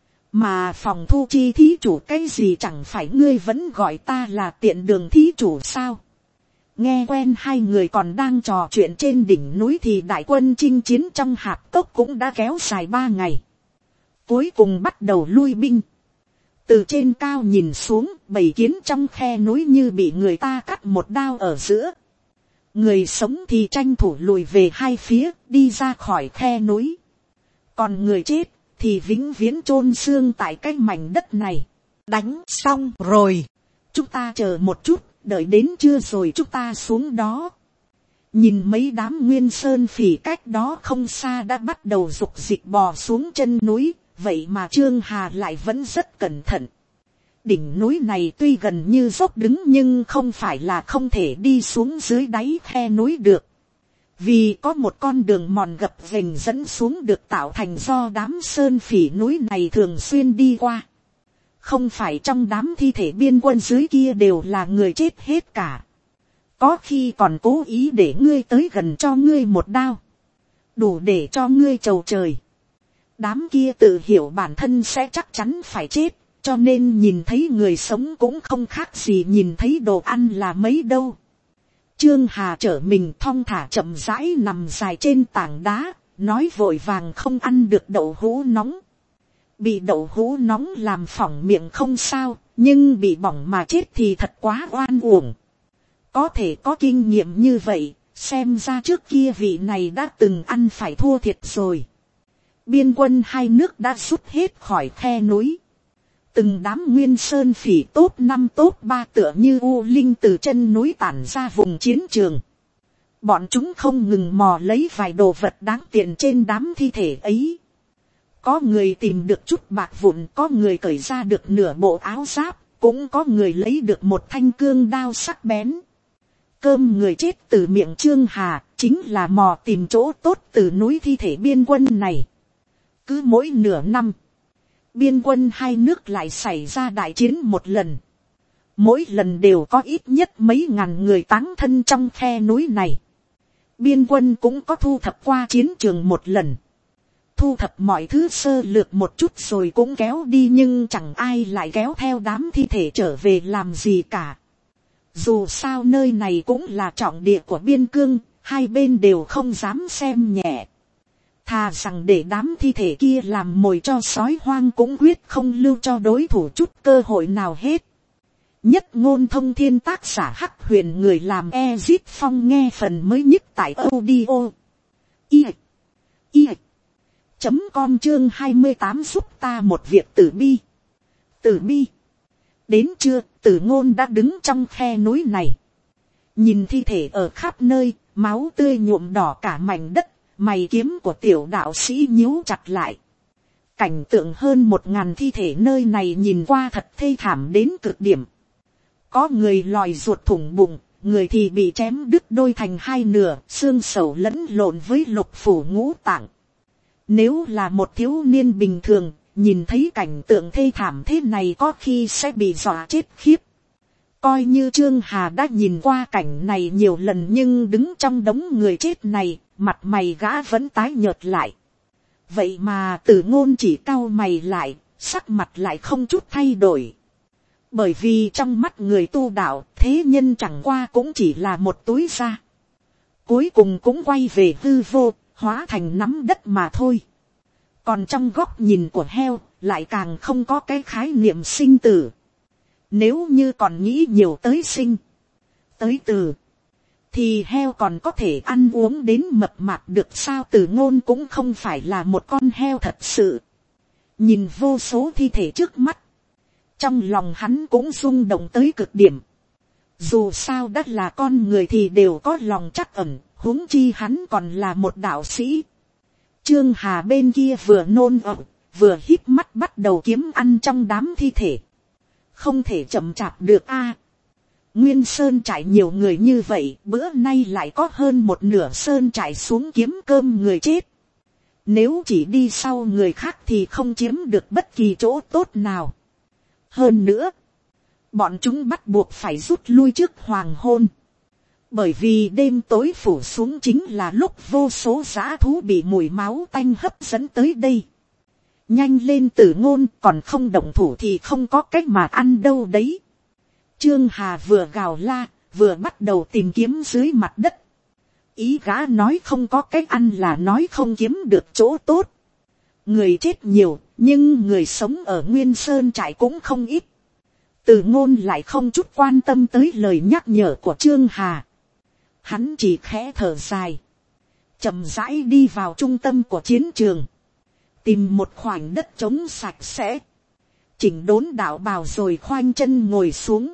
Mà phòng thu chi thí chủ cái gì? Chẳng phải ngươi vẫn gọi ta là tiện đường thí chủ sao? Nghe quen hai người còn đang trò chuyện trên đỉnh núi thì đại quân chinh chiến trong hạp cốc cũng đã kéo dài ba ngày. Cuối cùng bắt đầu lui binh. Từ trên cao nhìn xuống, bầy kiến trong khe núi như bị người ta cắt một đao ở giữa. Người sống thì tranh thủ lùi về hai phía, đi ra khỏi khe núi. Còn người chết thì vĩnh viễn chôn xương tại cái mảnh đất này. Đánh xong rồi, chúng ta chờ một chút, đợi đến trưa rồi chúng ta xuống đó. Nhìn mấy đám Nguyên Sơn phỉ cách đó không xa đã bắt đầu rục dịch bò xuống chân núi, vậy mà Trương Hà lại vẫn rất cẩn thận. Đỉnh núi này tuy gần như dốc đứng nhưng không phải là không thể đi xuống dưới đáy khe núi được. Vì có một con đường mòn gập ghềnh dẫn xuống được tạo thành do đám sơn phỉ núi này thường xuyên đi qua. Không phải trong đám thi thể biên quân dưới kia đều là người chết hết cả. Có khi còn cố ý để ngươi tới gần cho ngươi một đao, đủ để cho ngươi chầu trời. Đám kia tự hiểu bản thân sẽ chắc chắn phải chết, cho nên nhìn thấy người sống cũng không khác gì nhìn thấy đồ ăn là mấy đâu. Trương Hà trở mình thong thả chậm rãi nằm dài trên tảng đá, nói vội vàng không ăn được đậu hũ nóng. Bị đậu hũ nóng làm phỏng miệng không sao, nhưng bị bỏng mà chết thì thật quá oan uổng. Có thể có kinh nghiệm như vậy, xem ra trước kia vị này đã từng ăn phải thua thiệt rồi. Biên quân hai nước đã rút hết khỏi khe núi. Từng đám Nguyên Sơn phỉ tốt năm tốt ba tựa như u linh từ chân núi tản ra vùng chiến trường. Bọn chúng không ngừng mò lấy vài đồ vật đáng tiền trên đám thi thể ấy. Có người tìm được chút bạc vụn, có người cởi ra được nửa bộ áo giáp, cũng có người lấy được một thanh cương đao sắc bén. Cơm người chết từ miệng Trương Hà chính là mò tìm chỗ tốt từ núi thi thể biên quân này. Cứ mỗi nửa năm, biên quân hai nước lại xảy ra đại chiến một lần. Mỗi lần đều có ít nhất mấy ngàn người táng thân trong khe núi này. Biên quân cũng có thu thập qua chiến trường một lần. Thu thập mọi thứ sơ lược một chút rồi cũng kéo đi, nhưng chẳng ai lại kéo theo đám thi thể trở về làm gì cả. Dù sao nơi này cũng là trọng địa của biên cương, hai bên đều không dám xem nhẹ. Thà rằng để đám thi thể kia làm mồi cho sói hoang cũng quyết không lưu cho đối thủ chút cơ hội nào hết. Nhất Ngôn Thông Thiên, tác giả Hắc Huyền, người làm Ezit Phong, nghe phần mới nhất tại audio i i chấm com chương hai mươi tám giúp ta một việc. Tử bi. Tử bi. Đến trưa, Tử Ngôn đã đứng trong khe núi này. Nhìn thi thể ở khắp nơi, máu tươi nhuộm đỏ cả mảnh đất, mày kiếm của tiểu đạo sĩ nhíu chặt lại. Cảnh tượng hơn một ngàn thi thể nơi này nhìn qua thật thê thảm đến cực điểm. Có người lòi ruột thủng bụng, người thì bị chém đứt đôi thành hai nửa, xương sầu lẫn lộn với lục phủ ngũ tạng. Nếu là một thiếu niên bình thường, nhìn thấy cảnh tượng thê thảm thế này có khi sẽ bị dọa chết khiếp. Coi như Trương Hà đã nhìn qua cảnh này nhiều lần, nhưng đứng trong đống người chết này, mặt mày gã vẫn tái nhợt lại. Vậy mà Tử Ngôn chỉ cau mày lại, sắc mặt lại không chút thay đổi. Bởi vì trong mắt người tu đạo, thế nhân chẳng qua cũng chỉ là một túi da. Cuối cùng cũng quay về hư vô, hóa thành nắm đất mà thôi. Còn trong góc nhìn của heo, lại càng không có cái khái niệm sinh tử. Nếu như còn nghĩ nhiều tới sinh, tới từ, thì heo còn có thể ăn uống đến mập mạp được sao? Từ Ngôn cũng không phải là một con heo thật sự. Nhìn vô số thi thể trước mắt, trong lòng hắn cũng rung động tới cực điểm. Dù sao đã là con người thì đều có lòng trắc ẩn, huống chi hắn còn là một đạo sĩ. Trương Hà bên kia vừa nôn ẩm, vừa híp mắt bắt đầu kiếm ăn trong đám thi thể. Không thể chậm chạp được a. Nguyên sơn trại nhiều người như vậy, bữa nay lại có hơn một nửa sơn trại xuống kiếm cơm người chết. Nếu chỉ đi sau người khác thì không chiếm được bất kỳ chỗ tốt nào. Hơn nữa, bọn chúng bắt buộc phải rút lui trước hoàng hôn. Bởi vì đêm tối phủ xuống chính là lúc vô số dã thú bị mùi máu tanh hấp dẫn tới đây. Nhanh lên Tử Ngôn, còn không động thủ thì không có cách mà ăn đâu đấy. Trương Hà vừa gào la, vừa bắt đầu tìm kiếm dưới mặt đất. Ý gã nói không có cách ăn là nói không kiếm được chỗ tốt. Người chết nhiều, nhưng người sống ở Nguyên Sơn trại cũng không ít. Tử Ngôn lại không chút quan tâm tới lời nhắc nhở của Trương Hà. Hắn chỉ khẽ thở dài, chậm rãi đi vào trung tâm của chiến trường, tìm một khoảnh đất trống sạch sẽ, chỉnh đốn đạo bào rồi khoanh chân ngồi xuống.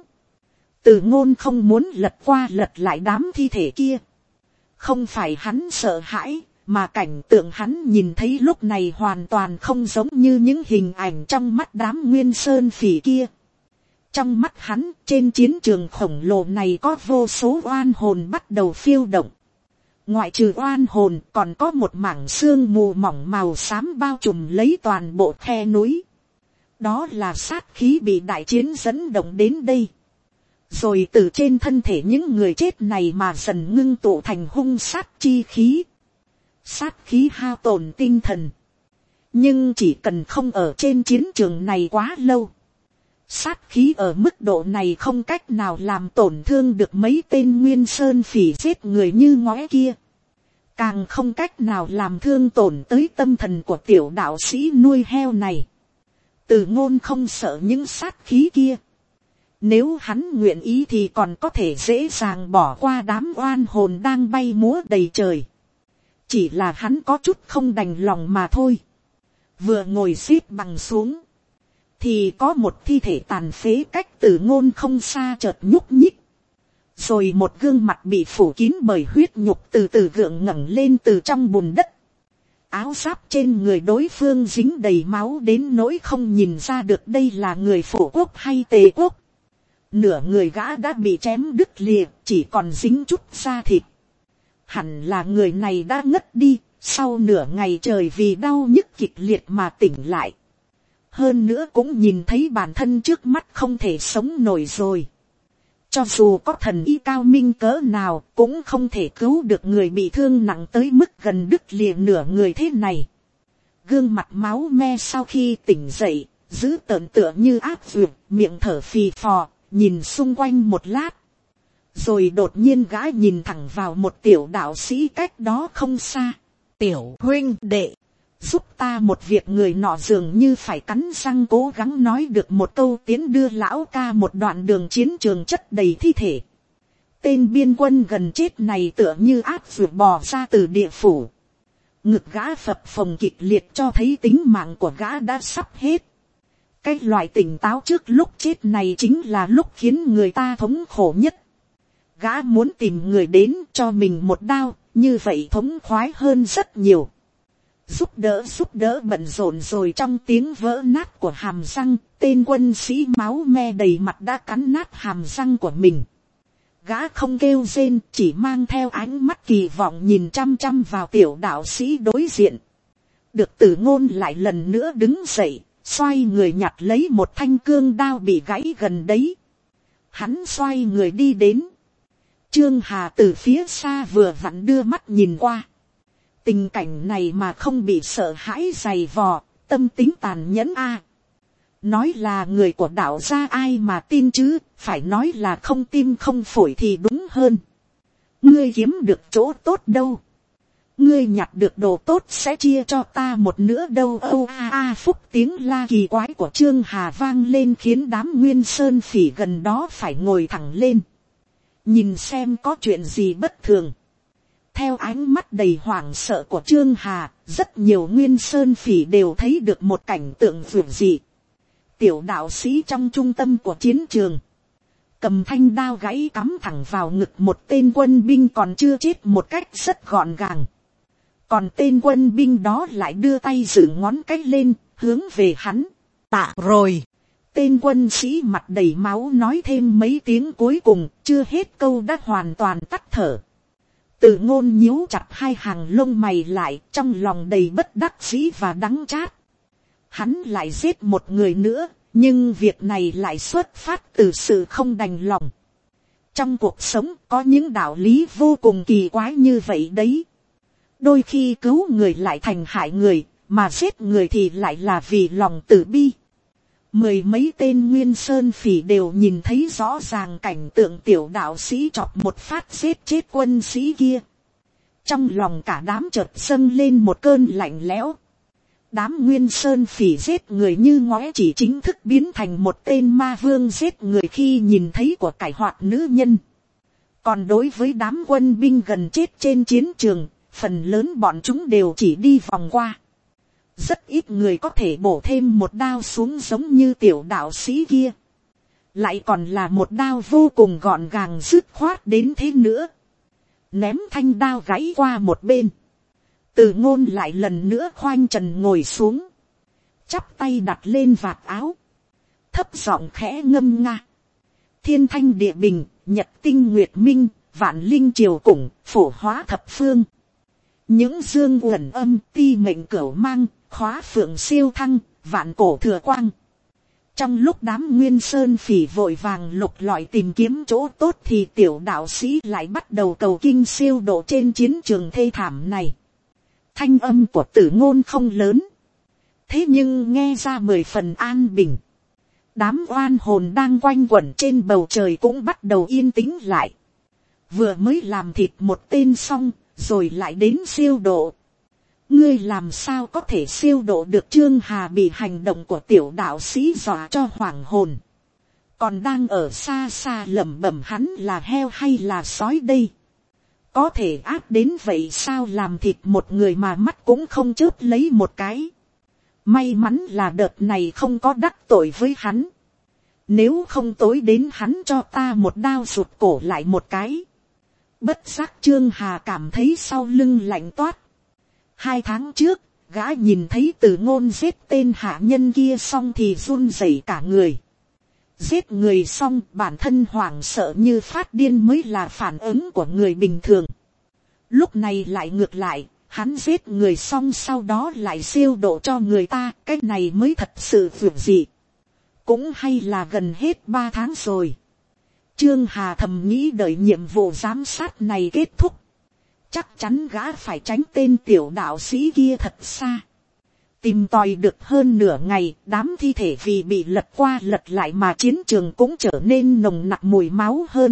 Tử Ngôn không muốn lật qua lật lại đám thi thể kia. Không phải hắn sợ hãi, mà cảnh tượng hắn nhìn thấy lúc này hoàn toàn không giống như những hình ảnh trong mắt đám Nguyên Sơn phỉ kia. Trong mắt hắn, trên chiến trường khổng lồ này có vô số oan hồn bắt đầu phiêu động. Ngoại trừ oan hồn, còn có một mảng sương mù mỏng màu xám bao trùm lấy toàn bộ khe núi. Đó là sát khí bị đại chiến dẫn động đến đây. Rồi từ trên thân thể những người chết này mà dần ngưng tụ thành hung sát chi khí. Sát khí hao tổn tinh thần. Nhưng chỉ cần không ở trên chiến trường này quá lâu, sát khí ở mức độ này không cách nào làm tổn thương được mấy tên Nguyên Sơn phỉ giết người như ngóe kia. Càng không cách nào làm thương tổn tới tâm thần của tiểu đạo sĩ nuôi heo này. Tử Ngôn không sợ những sát khí kia. Nếu hắn nguyện ý thì còn có thể dễ dàng bỏ qua đám oan hồn đang bay múa đầy trời. Chỉ là hắn có chút không đành lòng mà thôi. Vừa ngồi xếp bằng xuống, thì có một thi thể tàn phế cách Tử Ngôn không xa chợt nhúc nhích. Rồi một gương mặt bị phủ kín bởi huyết nhục từ từ gượng ngẩng lên từ trong bùn đất. Áo giáp trên người đối phương dính đầy máu đến nỗi không nhìn ra được đây là người Phổ Quốc hay Tề Quốc. Nửa người gã đã bị chém đứt lìa, chỉ còn dính chút da thịt. Hẳn là người này đã ngất đi, sau nửa ngày trời vì đau nhức kịch liệt mà tỉnh lại. Hơn nữa cũng nhìn thấy bản thân trước mắt không thể sống nổi rồi. Cho dù có thần y cao minh cỡ nào, cũng không thể cứu được người bị thương nặng tới mức gần đứt lìa nửa người thế này. Gương mặt máu me sau khi tỉnh dậy, giữ tợn tựa như áp dược, miệng thở phì phò, nhìn xung quanh một lát. Rồi đột nhiên gã nhìn thẳng vào một tiểu đạo sĩ cách đó không xa. Tiểu huynh đệ, giúp ta một việc. Người nọ dường như phải cắn răng cố gắng nói được một câu tiến đưa lão ca một đoạn đường chiến trường chất đầy thi thể. Tên biên quân gần chết này tựa như áp ruột bò ra từ địa phủ. Ngực gã phập phồng kịch liệt cho thấy tính mạng của gã đã sắp hết. Cái loại tỉnh táo trước lúc chết này chính là lúc khiến người ta thống khổ nhất. Gã muốn tìm người đến cho mình một đao, như vậy thống khoái hơn rất nhiều. Giúp đỡ giúp đỡ bận rộn rồi trong tiếng vỡ nát của hàm răng, tên quân sĩ máu me đầy mặt đã cắn nát hàm răng của mình. Gã không kêu rên, chỉ mang theo ánh mắt kỳ vọng nhìn chăm chăm vào tiểu đạo sĩ đối diện. Được Tử Ngôn lại lần nữa đứng dậy, xoay người nhặt lấy một thanh cương đao bị gãy gần đấy. Hắn xoay người đi đến. Trương Hà từ phía xa vừa vặn đưa mắt nhìn qua. Tình cảnh này mà không bị sợ hãi dày vò, tâm tính tàn nhẫn a. Nói là người của đạo gia ai mà tin chứ, phải nói là không tim không phổi thì đúng hơn. Ngươi kiếm được chỗ tốt đâu. ngươi nhặt được đồ tốt sẽ chia cho ta một nửa đâu. Âu a a phúc tiếng la kỳ quái của Trương Hà vang lên khiến đám Nguyên Sơn Phỉ gần đó phải ngồi thẳng lên, nhìn xem có chuyện gì bất thường. Theo ánh mắt đầy hoảng sợ của Trương Hà, rất nhiều Nguyên Sơn Phỉ đều thấy được một cảnh tượng vượt dị. Tiểu đạo sĩ trong trung tâm của chiến trường, cầm thanh đao gãy cắm thẳng vào ngực một tên quân binh còn chưa chết một cách rất gọn gàng. Còn tên quân binh đó lại đưa tay giữ ngón cái lên, hướng về hắn. Tạ rồi. Tên quân sĩ mặt đầy máu nói thêm mấy tiếng cuối cùng, chưa hết câu đã hoàn toàn tắt thở. Từ Ngôn nhíu chặt hai hàng lông mày lại, trong lòng đầy bất đắc dĩ và đắng chát. Hắn lại giết một người nữa, nhưng việc này lại xuất phát từ sự không đành lòng. Trong cuộc sống có những đạo lý vô cùng kỳ quái như vậy đấy. Đôi khi cứu người lại thành hại người, mà giết người thì lại là vì lòng từ bi. Mười mấy tên Nguyên Sơn Phỉ đều nhìn thấy rõ ràng cảnh tượng tiểu đạo sĩ chọc một phát giết chết quân sĩ kia. Trong lòng cả đám chợt dâng lên một cơn lạnh lẽo. Đám Nguyên Sơn Phỉ giết người như ngóe chỉ chính thức biến thành một tên ma vương giết người khi nhìn thấy của cải hoạt nữ nhân. Còn đối với đám quân binh gần chết trên chiến trường, phần lớn bọn chúng đều chỉ đi vòng qua. Rất ít người có thể bổ thêm một đao xuống giống như tiểu đạo sĩ kia. Lại còn là một đao vô cùng gọn gàng dứt khoát đến thế nữa. Ném thanh đao gãy qua một bên. Từ Ngôn lại lần nữa khoanh trần ngồi xuống. Chắp tay đặt lên vạt áo. Thấp giọng khẽ ngâm nga. Thiên thanh địa bình, nhật tinh nguyệt minh, vạn linh triều củng, phổ hóa thập phương. Những dương uẩn âm ti mệnh cửu mang, khóa phượng siêu thăng, vạn cổ thừa quang. Trong lúc đám Nguyên Sơn Phỉ vội vàng lục lọi tìm kiếm chỗ tốt thì tiểu đạo sĩ lại bắt đầu cầu kinh siêu độ trên chiến trường thê thảm này. Thanh âm của Tử Ngôn không lớn, thế nhưng nghe ra mười phần an bình. Đám oan hồn đang quanh quẩn trên bầu trời cũng bắt đầu yên tĩnh lại. Vừa mới làm thịt một tên xong, rồi lại đến siêu độ. Ngươi làm sao có thể siêu độ được? Trương Hà bị hành động của tiểu đạo sĩ dọa cho hoảng hồn. Còn đang ở xa xa lẩm bẩm hắn là heo hay là sói đây? Có thể áp đến vậy sao? Làm thịt một người mà mắt cũng không chớp lấy một cái. May mắn là đợt này không có đắc tội với hắn. Nếu không tối đến hắn cho ta một đao sụt cổ lại một cái. Bất giác Trương Hà cảm thấy sau lưng lạnh toát. Hai tháng trước, gã nhìn thấy Từ Ngôn giết tên hạ nhân kia xong thì run rẩy cả người. Giết người xong bản thân hoảng sợ như phát điên mới là phản ứng của người bình thường. Lúc này lại ngược lại, hắn giết người xong sau đó lại siêu độ cho người ta, cái này mới thật sự vượt dị. Cũng hay là gần hết ba tháng rồi. Trương Hà thầm nghĩ đợi nhiệm vụ giám sát này kết thúc. Chắc chắn gã phải tránh tên tiểu đạo sĩ kia thật xa. Tìm tòi được hơn nửa ngày, đám thi thể vì bị lật qua lật lại mà chiến trường cũng trở nên nồng nặc mùi máu hơn.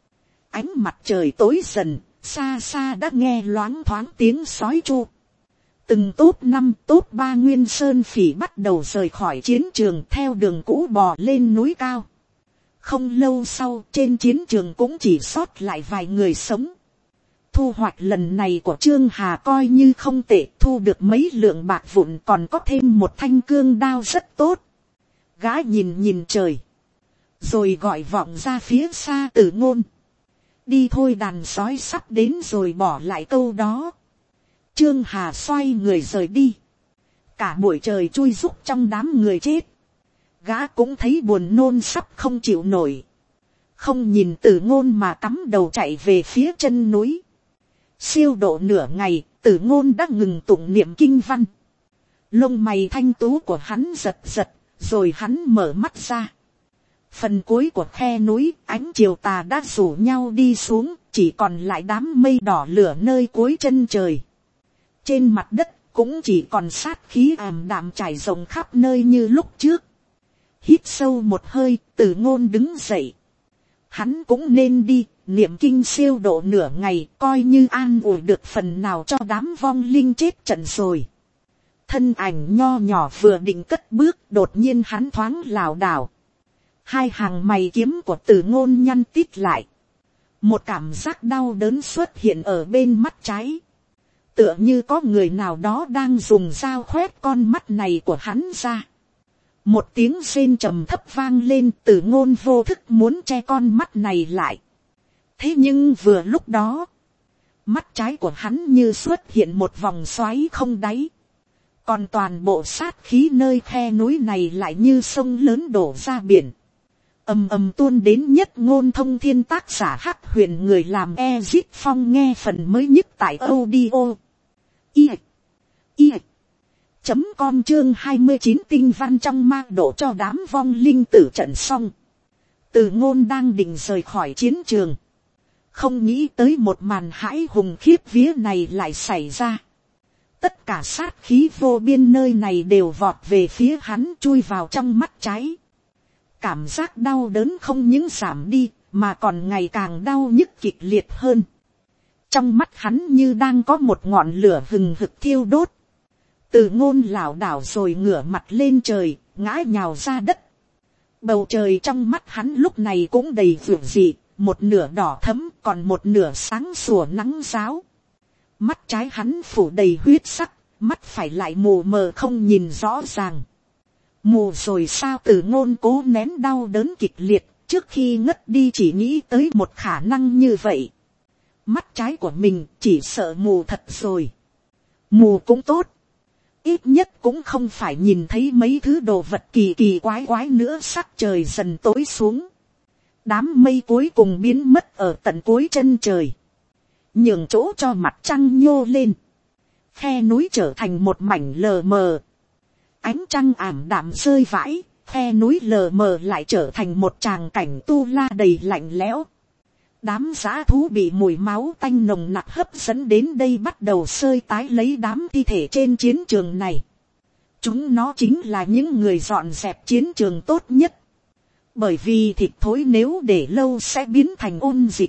Ánh mặt trời tối dần, xa xa đã nghe loáng thoáng tiếng sói chu. Từng top năm top ba Nguyên Sơn Phỉ bắt đầu rời khỏi chiến trường theo đường cũ bò lên núi cao. Không lâu sau trên chiến trường cũng chỉ sót lại vài người sống. Thu hoạch lần này của Trương Hà coi như không tệ, thu được mấy lượng bạc vụn còn có thêm một thanh cương đao rất tốt. Gã nhìn nhìn trời, rồi gọi vọng ra phía xa Tử Ngôn. Đi thôi, đàn sói sắp đến rồi, bỏ lại câu đó. Trương Hà xoay người rời đi. Cả buổi trời chui rúc trong đám người chết. Gã cũng thấy buồn nôn sắp không chịu nổi. Không nhìn Tử Ngôn mà cắm đầu chạy về phía chân núi. Siêu độ nửa ngày, Tử Ngôn đã ngừng tụng niệm kinh văn. Lông mày thanh tú của hắn giật giật, rồi hắn mở mắt ra. Phần cuối của khe núi, ánh chiều tà đã rủ nhau đi xuống, chỉ còn lại đám mây đỏ lửa nơi cuối chân trời. Trên mặt đất cũng chỉ còn sát khí ảm đạm trải rộng khắp nơi như lúc trước. Hít sâu một hơi, Tử Ngôn đứng dậy. Hắn cũng nên đi, niệm kinh siêu độ nửa ngày, coi như an ủi được phần nào cho đám vong linh chết trận rồi. Thân ảnh nho nhỏ vừa định cất bước, đột nhiên hắn thoáng lảo đảo. Hai hàng mày kiếm của Từ Ngôn nhăn tít lại. Một cảm giác đau đớn xuất hiện ở bên mắt trái. Tựa như có người nào đó đang dùng dao khoét con mắt này của hắn ra. Một tiếng rên trầm thấp vang lên, Từ Ngôn vô thức muốn che con mắt này lại. Thế nhưng vừa lúc đó, mắt trái của hắn như xuất hiện một vòng xoáy không đáy. Còn toàn bộ sát khí nơi khe núi này lại như sông lớn đổ ra biển. Ầm ầm tuôn đến Nhất Ngôn Thông Thiên, tác giả Hắc Huyền, người làm Ezit Phong. Nghe phần mới nhất tại audio i i chấm com chương hai mươi chín tinh văn trong ma độ cho đám vong linh tử trận xong. Từ Ngôn đang định rời khỏi chiến trường, không nghĩ tới một màn hãi hùng khiếp vía này lại xảy ra. Tất cả sát khí vô biên nơi này đều vọt về phía hắn, chui vào trong mắt trái. Cảm giác đau đớn không những giảm đi, mà còn ngày càng đau nhức kịch liệt hơn. Trong mắt hắn như đang có một ngọn lửa hừng hực thiêu đốt. Từ Ngôn lảo đảo rồi ngửa mặt lên trời, ngã nhào ra đất. Bầu trời trong mắt hắn lúc này cũng đầy vượng dị, một nửa đỏ thẫm, còn một nửa sáng sủa nắng ráo. Mắt trái hắn phủ đầy huyết sắc, mắt phải lại mù mờ không nhìn rõ ràng. Mù rồi sao? Từ Ngôn cố nén đau đớn kịch liệt, trước khi ngất đi chỉ nghĩ tới một khả năng như vậy. Mắt trái của mình chỉ sợ mù thật rồi. Mù cũng tốt, ít nhất cũng không phải nhìn thấy mấy thứ đồ vật kỳ kỳ quái quái nữa. Sắc trời dần tối xuống, đám mây cuối cùng biến mất ở tận cuối chân trời, nhường chỗ cho mặt trăng nhô lên. Khe núi trở thành một mảnh lờ mờ, ánh trăng ảm đạm rơi vãi. Khe núi lờ mờ lại trở thành một tràng cảnh tu la đầy lạnh lẽo. Đám dã thú bị mùi máu tanh nồng nặc hấp dẫn đến đây, bắt đầu sơi tái lấy đám thi thể trên chiến trường này. Chúng nó chính là những người dọn dẹp chiến trường tốt nhất. Bởi vì thịt thối nếu để lâu sẽ biến thành ôn dịch.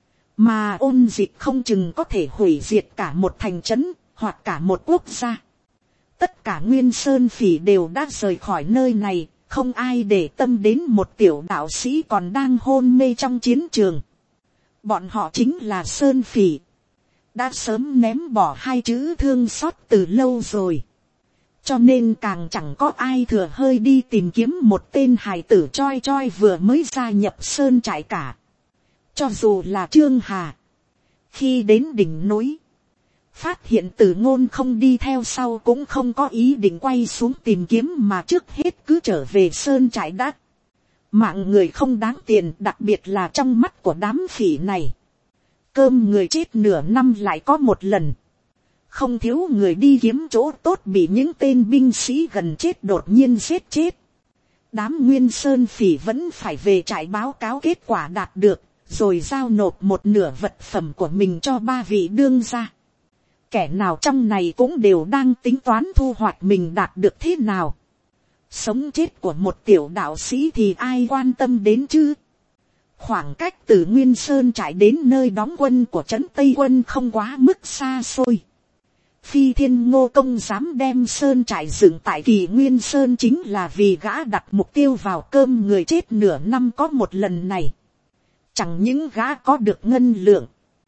Mà ôn dịch không chừng có thể hủy diệt cả một thành trấn, hoặc cả một quốc gia. Tất cả Nguyên Sơn Phỉ đều đã rời khỏi nơi này, không ai để tâm đến một tiểu đạo sĩ còn đang hôn mê trong chiến trường. Bọn họ chính là Sơn Phỉ, đã sớm ném bỏ hai chữ thương xót từ lâu rồi. Cho nên càng chẳng có ai thừa hơi đi tìm kiếm một tên hài tử choi choi vừa mới gia nhập Sơn trại cả. Cho dù là Trương Hà, khi đến đỉnh núi, phát hiện Từ Ngôn không đi theo sau, cũng không có ý định quay xuống tìm kiếm, mà trước hết cứ trở về Sơn trại đã. Mạng người không đáng tiền, đặc biệt là trong mắt của đám phỉ này. Cơm người chết nửa năm lại có một lần. Không thiếu người đi kiếm chỗ tốt bị những tên binh sĩ gần chết đột nhiên giết chết. Đám Nguyên Sơn Phỉ vẫn phải về trại báo cáo kết quả đạt được, rồi giao nộp một nửa vật phẩm của mình cho ba vị đương gia. Kẻ nào trong này cũng đều đang tính toán thu hoạch mình đạt được thế nào. Sống chết của một tiểu đạo sĩ thì ai quan tâm đến chứ. Khoảng cách từ Nguyên Sơn trại đến nơi đóng quân của trấn Tây Quân không quá mức xa xôi. Phi Thiên Ngô Công dám đem Sơn trại dựng tại Kỳ Nguyên Sơn chính là vì gã đặt mục tiêu vào cơm người chết nửa năm có một lần này. Chẳng những gã có được ngân lượng,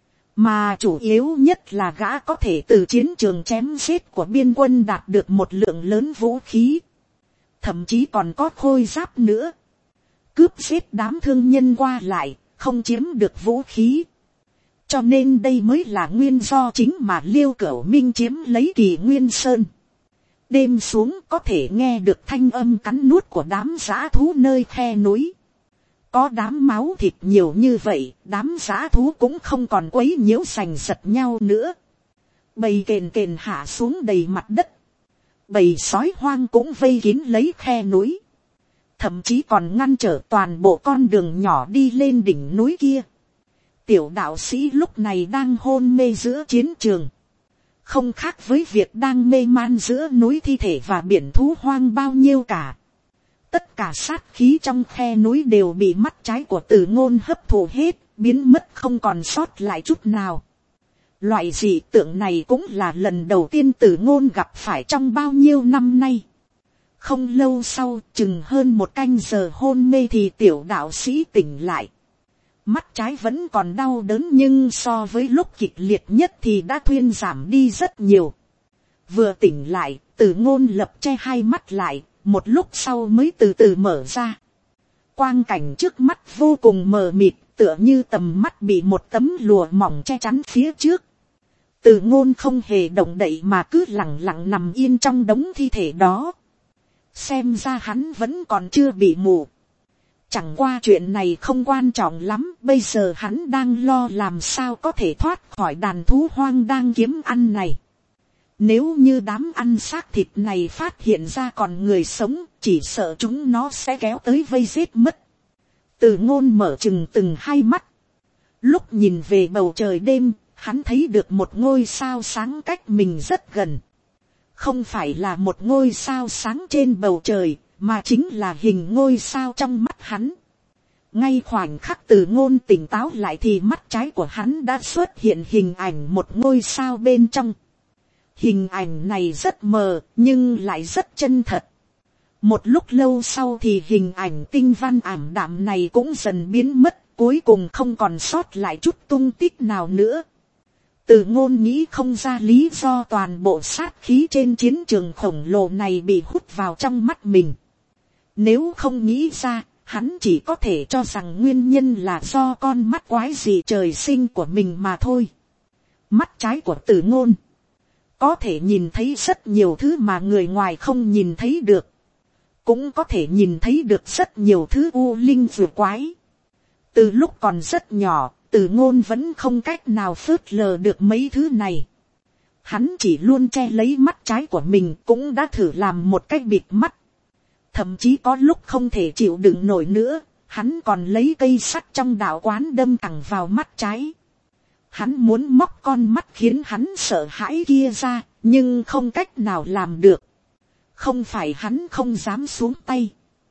mà chủ yếu nhất là gã có thể từ chiến trường chém giết của biên quân đạt được một lượng lớn vũ khí. Thậm chí còn có khôi giáp nữa. Cướp giết đám thương nhân qua lại, không chiếm được vũ khí. Cho nên đây mới là nguyên do chính mà Liêu Cửu Minh chiếm lấy Kỳ Nguyên Sơn. Đêm xuống có thể nghe được thanh âm cắn nuốt của đám dã thú nơi khe núi. Có đám máu thịt nhiều như vậy, đám dã thú cũng không còn quấy nhiễu giành giật nhau nữa. Bầy kền kền hạ xuống đầy mặt đất. Bầy sói hoang cũng vây kín lấy khe núi. Thậm chí còn ngăn trở toàn bộ con đường nhỏ đi lên đỉnh núi kia. Tiểu đạo sĩ lúc này đang hôn mê giữa chiến trường. Không khác với việc đang mê man giữa núi thi thể và biển thú hoang bao nhiêu cả. Tất cả sát khí trong khe núi đều bị mắt trái của Từ Ngôn hấp thụ hết, biến mất không còn sót lại chút nào. Loại dị tượng này cũng là lần đầu tiên Tử Ngôn gặp phải trong bao nhiêu năm nay. Không lâu sau, chừng hơn một canh giờ hôn mê thì tiểu đạo sĩ tỉnh lại. Mắt trái vẫn còn đau đớn nhưng so với lúc kịch liệt nhất thì đã thuyên giảm đi rất nhiều. Vừa tỉnh lại, Tử Ngôn lập che hai mắt lại, một lúc sau mới từ từ mở ra. Quang cảnh trước mắt vô cùng mờ mịt, tựa như tầm mắt bị một tấm lụa mỏng che chắn phía trước. Tử Ngôn không hề động đậy mà cứ lặng lặng nằm yên trong đống thi thể đó. Xem ra hắn vẫn còn chưa bị mù. Chẳng qua chuyện này không quan trọng lắm, bây giờ hắn đang lo làm sao có thể thoát khỏi đàn thú hoang đang kiếm ăn này. Nếu như đám ăn xác thịt này phát hiện ra còn người sống, chỉ sợ chúng nó sẽ kéo tới vây giết mất. Tử Ngôn mở chừng từng hai mắt. Lúc nhìn về bầu trời đêm, hắn thấy được một ngôi sao sáng cách mình rất gần. Không phải là một ngôi sao sáng trên bầu trời, mà chính là hình ngôi sao trong mắt hắn. Ngay khoảnh khắc Tử Ngôn tỉnh táo lại thì mắt trái của hắn đã xuất hiện hình ảnh một ngôi sao bên trong. Hình ảnh này rất mờ, nhưng lại rất chân thật. Một lúc lâu sau thì hình ảnh tinh văn ảm đạm này cũng dần biến mất, cuối cùng không còn sót lại chút tung tích nào nữa. Tử Ngôn nghĩ không ra lý do toàn bộ sát khí trên chiến trường khổng lồ này bị hút vào trong mắt mình. Nếu không nghĩ ra, hắn chỉ có thể cho rằng nguyên nhân là do con mắt quái dị trời sinh của mình mà thôi. Mắt trái của Tử Ngôn có thể nhìn thấy rất nhiều thứ mà người ngoài không nhìn thấy được. Cũng có thể nhìn thấy được rất nhiều thứ u linh vừa quái. Từ lúc còn rất nhỏ, Tử Ngôn vẫn không cách nào phớt lờ được mấy thứ này. Hắn chỉ luôn che lấy mắt trái của mình, cũng đã thử làm một cách bịt mắt. Thậm chí có lúc không thể chịu đựng nổi nữa, hắn còn lấy cây sắt trong đạo quán đâm thẳng vào mắt trái. Hắn muốn móc con mắt khiến hắn sợ hãi kia ra, nhưng không cách nào làm được. Không phải hắn không dám xuống tay.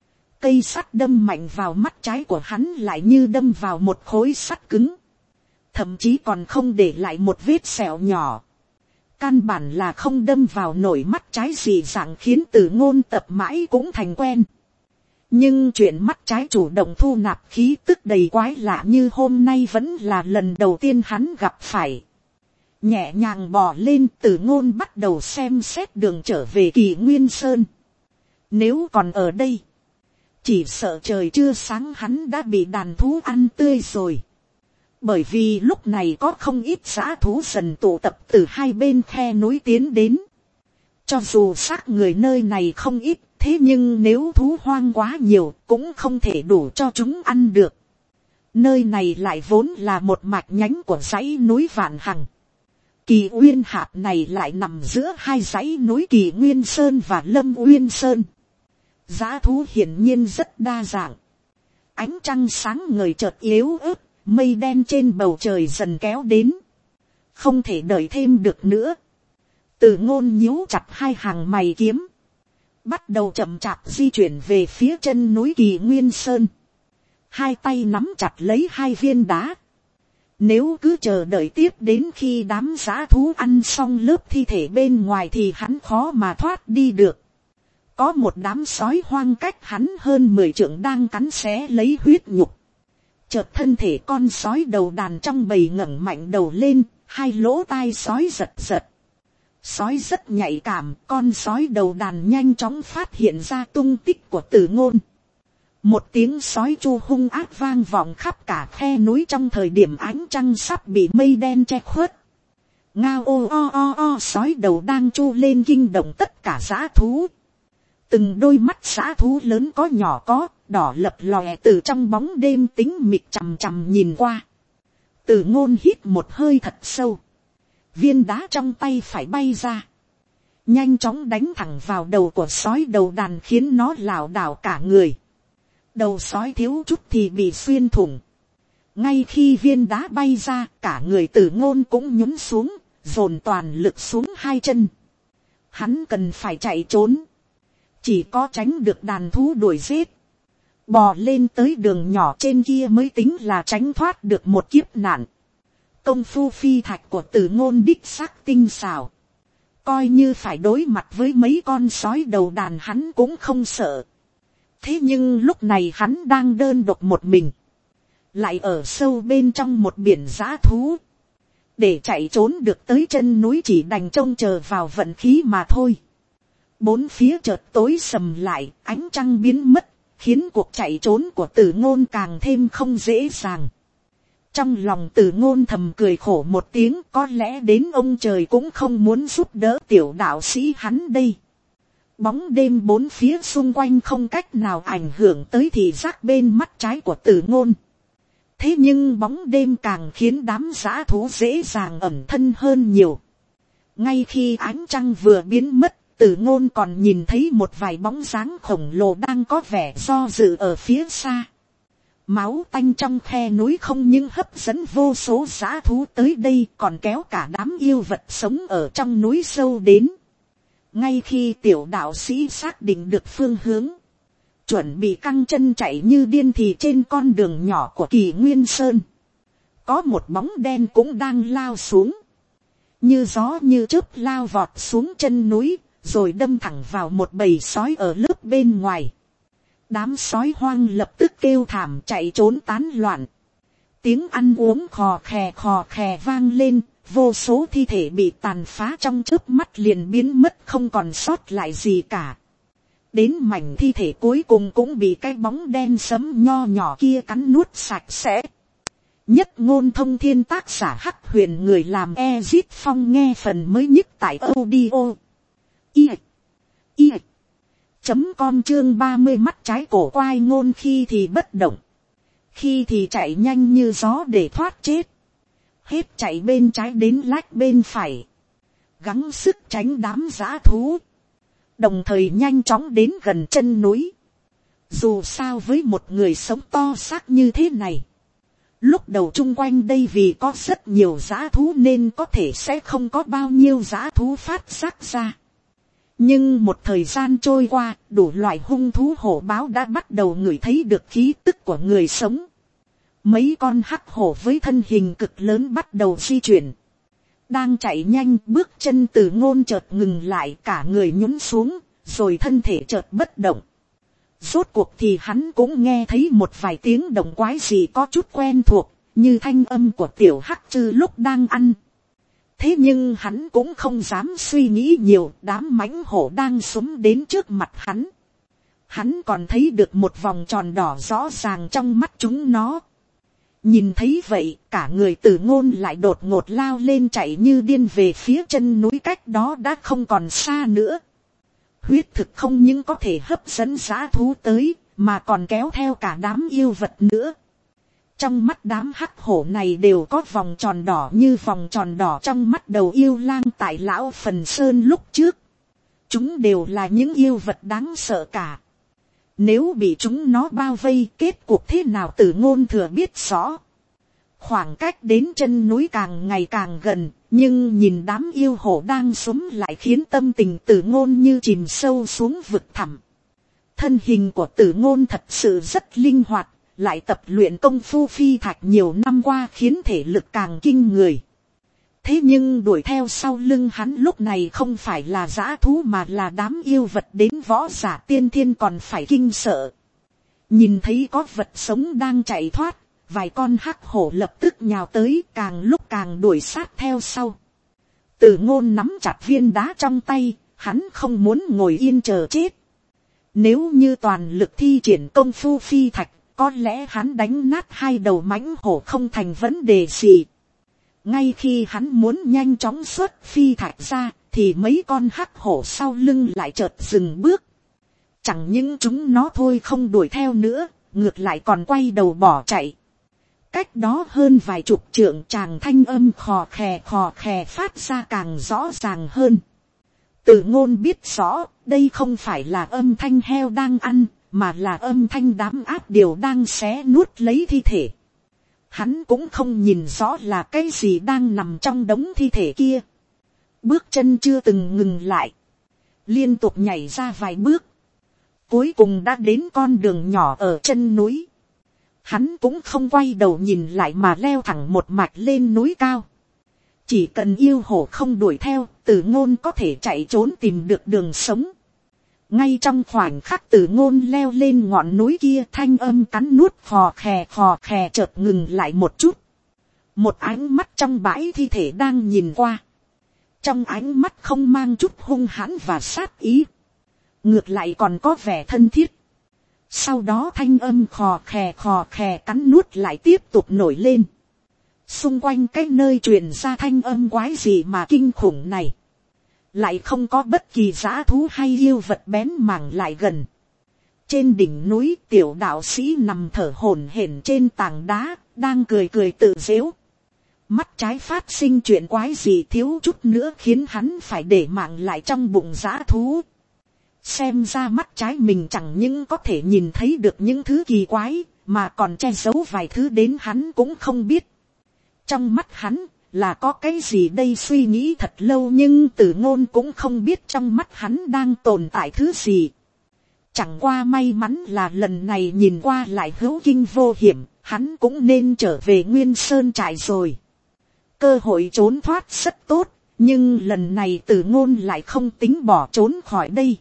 Cây sắt đâm mạnh vào mắt trái của hắn lại như đâm vào một khối sắt cứng. Thậm chí còn không để lại một vết sẹo nhỏ. Căn bản là không đâm vào nổi mắt trái dị dạng khiến Tử Ngôn tập mãi cũng thành quen. Nhưng chuyện mắt trái chủ động thu nạp khí tức đầy quái lạ như hôm nay vẫn là lần đầu tiên hắn gặp phải. Nhẹ nhàng bò lên, Tử Ngôn bắt đầu xem xét đường trở về Kỳ Nguyên Sơn. Nếu còn ở đây, chỉ sợ trời chưa sáng hắn đã bị đàn thú ăn tươi rồi. Bởi vì lúc này có không ít dã thú dần tụ tập từ hai bên khe núi tiến đến. Cho dù xác người nơi này không ít, thế nhưng nếu thú hoang quá nhiều cũng không thể đủ cho chúng ăn được. Nơi này lại vốn là một mạch nhánh của dãy núi Vạn Hằng. Kỳ Uyên Hạp này lại nằm giữa hai dãy núi Kỳ Nguyên Sơn và Lâm Uyên Sơn. Dã thú hiển nhiên rất đa dạng. Ánh trăng sáng ngời chợt yếu ớt, mây đen trên bầu trời dần kéo đến. Không thể đợi thêm được nữa. Tử Ngôn nhíu chặt hai hàng mày kiếm, bắt đầu chậm chạp di chuyển về phía chân núi Kỳ Nguyên Sơn. Hai tay nắm chặt lấy hai viên đá. Nếu cứ chờ đợi tiếp đến khi đám dã thú ăn xong lớp thi thể bên ngoài thì hắn khó mà thoát đi được. Có một đám sói hoang cách hắn hơn mười trượng đang cắn xé lấy huyết nhục. Chợt thân thể con sói đầu đàn trong bầy ngẩng mạnh đầu lên, hai lỗ tai sói giật giật. Sói rất nhạy cảm, con sói đầu đàn nhanh chóng phát hiện ra tung tích của Tử Ngôn. Một tiếng sói chu hung ác vang vọng khắp cả khe núi trong thời điểm ánh trăng sắp bị mây đen che khuất. Ngao ô o o o sói đầu đang chu lên kinh động tất cả dã thú. Từng đôi mắt dã thú lớn có nhỏ có, đỏ lập lòe từ trong bóng đêm tính mịt chằm chằm nhìn qua. Tử Ngôn hít một hơi thật sâu. Viên đá trong tay phải bay ra, nhanh chóng đánh thẳng vào đầu của sói đầu đàn khiến nó lảo đảo cả người. Đầu sói thiếu chút thì bị xuyên thủng. Ngay khi viên đá bay ra, cả người Tử Ngôn cũng nhún xuống, dồn toàn lực xuống hai chân. Hắn cần phải chạy trốn, chỉ có tránh được đàn thú đuổi giết. bò lên tới đường nhỏ trên kia mới tính là tránh thoát được một kiếp nạn. Công phu phi thạch của Từ Ngôn đích xác tinh xảo, coi như phải đối mặt với mấy con sói đầu đàn hắn cũng không sợ. Thế nhưng lúc này hắn đang đơn độc một mình, lại ở sâu bên trong một biển dã thú, để chạy trốn được tới chân núi chỉ đành trông chờ vào vận khí mà thôi. Bốn phía chợt tối sầm lại, ánh trăng biến mất, khiến cuộc chạy trốn của Từ Ngôn càng thêm không dễ dàng. Trong lòng Từ Ngôn thầm cười khổ một tiếng, có lẽ đến ông trời cũng không muốn giúp đỡ tiểu đạo sĩ hắn đây. Bóng đêm bốn phía xung quanh không cách nào ảnh hưởng tới thị giác bên mắt trái của Từ Ngôn. Thế nhưng bóng đêm càng khiến đám dã thú dễ dàng ẩn thân hơn nhiều. Ngay khi ánh trăng vừa biến mất, Từ Ngôn còn nhìn thấy một vài bóng dáng khổng lồ đang có vẻ do dự ở phía xa. Máu tanh trong khe núi không những hấp dẫn vô số dã thú tới đây, còn kéo cả đám yêu vật sống ở trong núi sâu đến. Ngay khi tiểu đạo sĩ xác định được phương hướng, chuẩn bị căng chân chạy như điên, thì trên con đường nhỏ của Kỳ Nguyên Sơn, có một bóng đen cũng đang lao xuống. Như gió như chớp lao vọt xuống chân núi, rồi đâm thẳng vào một bầy sói ở lớp bên ngoài. Đám sói hoang lập tức kêu thảm chạy trốn tán loạn. Tiếng ăn uống khò khè khò khè vang lên, vô số thi thể bị tàn phá trong chớp mắt liền biến mất không còn sót lại gì cả. Đến mảnh thi thể cuối cùng cũng bị cái bóng đen sấm nho nhỏ kia cắn nuốt sạch sẽ. Nhất Ngôn Thông Thiên, tác giả Hắc Huyền, người làm Ezit Phong, nghe phần mới nhất tại audio i i chấm com chương ba mươi. Mắt trái cổ quai ngôn khi thì bất động, khi thì chạy nhanh như gió để thoát chết. Hết chạy bên trái đến lách bên phải, gắng sức tránh đám dã thú, đồng thời nhanh chóng đến gần chân núi. Dù sao với một người sống to xác như thế này, lúc đầu chung quanh đây vì có rất nhiều dã thú nên có thể sẽ không có bao nhiêu dã thú phát giác ra. Nhưng một thời gian trôi qua, đủ loại hung thú hổ báo đã bắt đầu ngửi thấy được khí tức của người sống. Mấy con hắc hổ với thân hình cực lớn bắt đầu di chuyển. Đang chạy nhanh, bước chân Từ Ngôn chợt ngừng lại, cả người nhún xuống, rồi thân thể chợt bất động. Rốt cuộc thì hắn cũng nghe thấy một vài tiếng động quái gì có chút quen thuộc, như thanh âm của tiểu hắc trư lúc đang ăn. Thế nhưng hắn cũng không dám suy nghĩ nhiều, đám mãnh hổ đang xúm đến trước mặt hắn. Hắn còn thấy được một vòng tròn đỏ rõ ràng trong mắt chúng nó. Nhìn thấy vậy, cả người Từ Ngôn lại đột ngột lao lên chạy như điên về phía chân núi cách đó đã không còn xa nữa. Huyết thực không những có thể hấp dẫn dã thú tới, mà còn kéo theo cả đám yêu vật nữa. Trong mắt đám hắc hổ này đều có vòng tròn đỏ như vòng tròn đỏ trong mắt đầu yêu lang tại lão Phần Sơn lúc trước. Chúng đều là những yêu vật đáng sợ cả. Nếu bị chúng nó bao vây, kết cuộc thế nào Từ Ngôn thừa biết rõ. Khoảng cách đến chân núi càng ngày càng gần, nhưng nhìn đám yêu hổ đang xúm lại khiến tâm tình Từ Ngôn như chìm sâu xuống vực thẳm. Thân hình của Từ Ngôn thật sự rất linh hoạt, lại tập luyện công phu phi thạch nhiều năm qua khiến thể lực càng kinh người. Thế nhưng đuổi theo sau lưng hắn lúc này không phải là dã thú mà là đám yêu vật, đến võ giả tiên thiên còn phải kinh sợ. Nhìn thấy có vật sống đang chạy thoát, vài con hắc hổ lập tức nhào tới, càng lúc càng đuổi sát theo sau. Từ Ngôn nắm chặt viên đá trong tay, hắn không muốn ngồi yên chờ chết. Nếu như toàn lực thi triển công phu phi thạch, có lẽ hắn đánh nát hai đầu mãnh hổ không thành vấn đề gì. Ngay khi hắn muốn nhanh chóng xuất phi thạch ra, thì mấy con hắc hổ sau lưng lại chợt dừng bước. Chẳng những chúng nó thôi không đuổi theo nữa, ngược lại còn quay đầu bỏ chạy. Cách đó hơn vài chục trượng, tràng thanh âm khò khè khò khè phát ra càng rõ ràng hơn. Từ Ngôn biết rõ, đây không phải là âm thanh heo đang ăn, mà là âm thanh đám áp điều đang xé nuốt lấy thi thể. Hắn cũng không nhìn rõ là cái gì đang nằm trong đống thi thể kia. Bước chân chưa từng ngừng lại, liên tục nhảy ra vài bước, Cuối cùng đã đến con đường nhỏ ở chân núi. Hắn cũng không quay đầu nhìn lại mà leo thẳng một mạch lên núi cao. Chỉ cần yêu hổ không đuổi theo, Từ Ngôn có thể chạy trốn tìm được đường sống. Ngay trong khoảnh khắc Từ Ngôn leo lên ngọn núi kia, thanh âm cắn nuốt khò khè khò khè chợt ngừng lại một chút. Một ánh mắt trong bãi thi thể đang nhìn qua. Trong ánh mắt không mang chút hung hãn và sát ý. Ngược lại còn có vẻ thân thiết. Sau đó thanh âm khò khè khò khè cắn nuốt lại tiếp tục nổi lên. Xung quanh cái nơi truyền ra thanh âm quái dị mà kinh khủng này. Lại không có bất kỳ dã thú hay yêu vật bén mảng lại gần. Trên đỉnh núi tiểu đạo sĩ nằm thở hổn hển trên tảng đá, đang cười cười tự giễu. Mắt trái phát sinh chuyện quái gì thiếu chút nữa khiến hắn phải để mạng lại trong bụng dã thú. Xem ra mắt trái mình chẳng những có thể nhìn thấy được những thứ kỳ quái, mà còn che giấu vài thứ đến hắn cũng không biết. Trong mắt hắn là có cái gì đây, suy nghĩ thật lâu nhưng Từ Ngôn cũng không biết trong mắt hắn đang tồn tại thứ gì. Chẳng qua may mắn là lần này nhìn qua lại hữu kinh vô hiểm, hắn cũng nên trở về Nguyên Sơn trại rồi. Cơ hội trốn thoát rất tốt, nhưng lần này Từ Ngôn lại không tính bỏ trốn khỏi đây.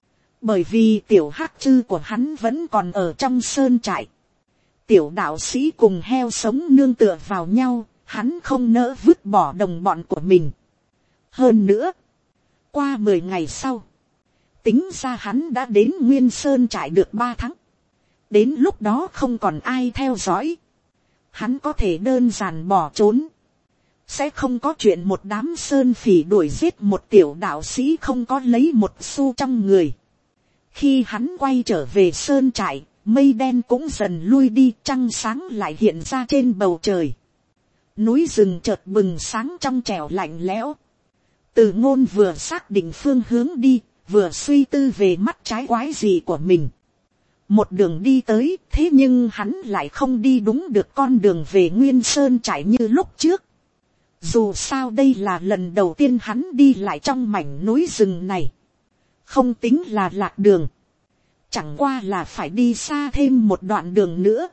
Bởi vì tiểu hắc chư của hắn vẫn còn ở trong sơn trại. Tiểu đạo sĩ cùng heo sống nương tựa vào nhau, hắn không nỡ vứt bỏ đồng bọn của mình. Hơn nữa, qua mười ngày sau, tính ra hắn đã đến Nguyên Sơn trại được ba tháng. Đến lúc đó không còn ai theo dõi. Hắn có thể đơn giản bỏ trốn. Sẽ không có chuyện một đám sơn phỉ đuổi giết một tiểu đạo sĩ không có lấy một xu trong người. Khi hắn quay trở về sơn trại, mây đen cũng dần lui đi, trăng sáng lại hiện ra trên bầu trời. Núi rừng chợt bừng sáng trong trẻo lạnh lẽo. Từ Ngôn vừa xác định phương hướng đi, vừa suy tư về mắt trái quái gì của mình. Một đường đi tới, thế nhưng hắn lại không đi đúng được con đường về Nguyên Sơn trại như lúc trước. Dù sao đây là lần đầu tiên hắn đi lại trong mảnh núi rừng này. Không tính là lạc đường. Chẳng qua là phải đi xa thêm một đoạn đường nữa.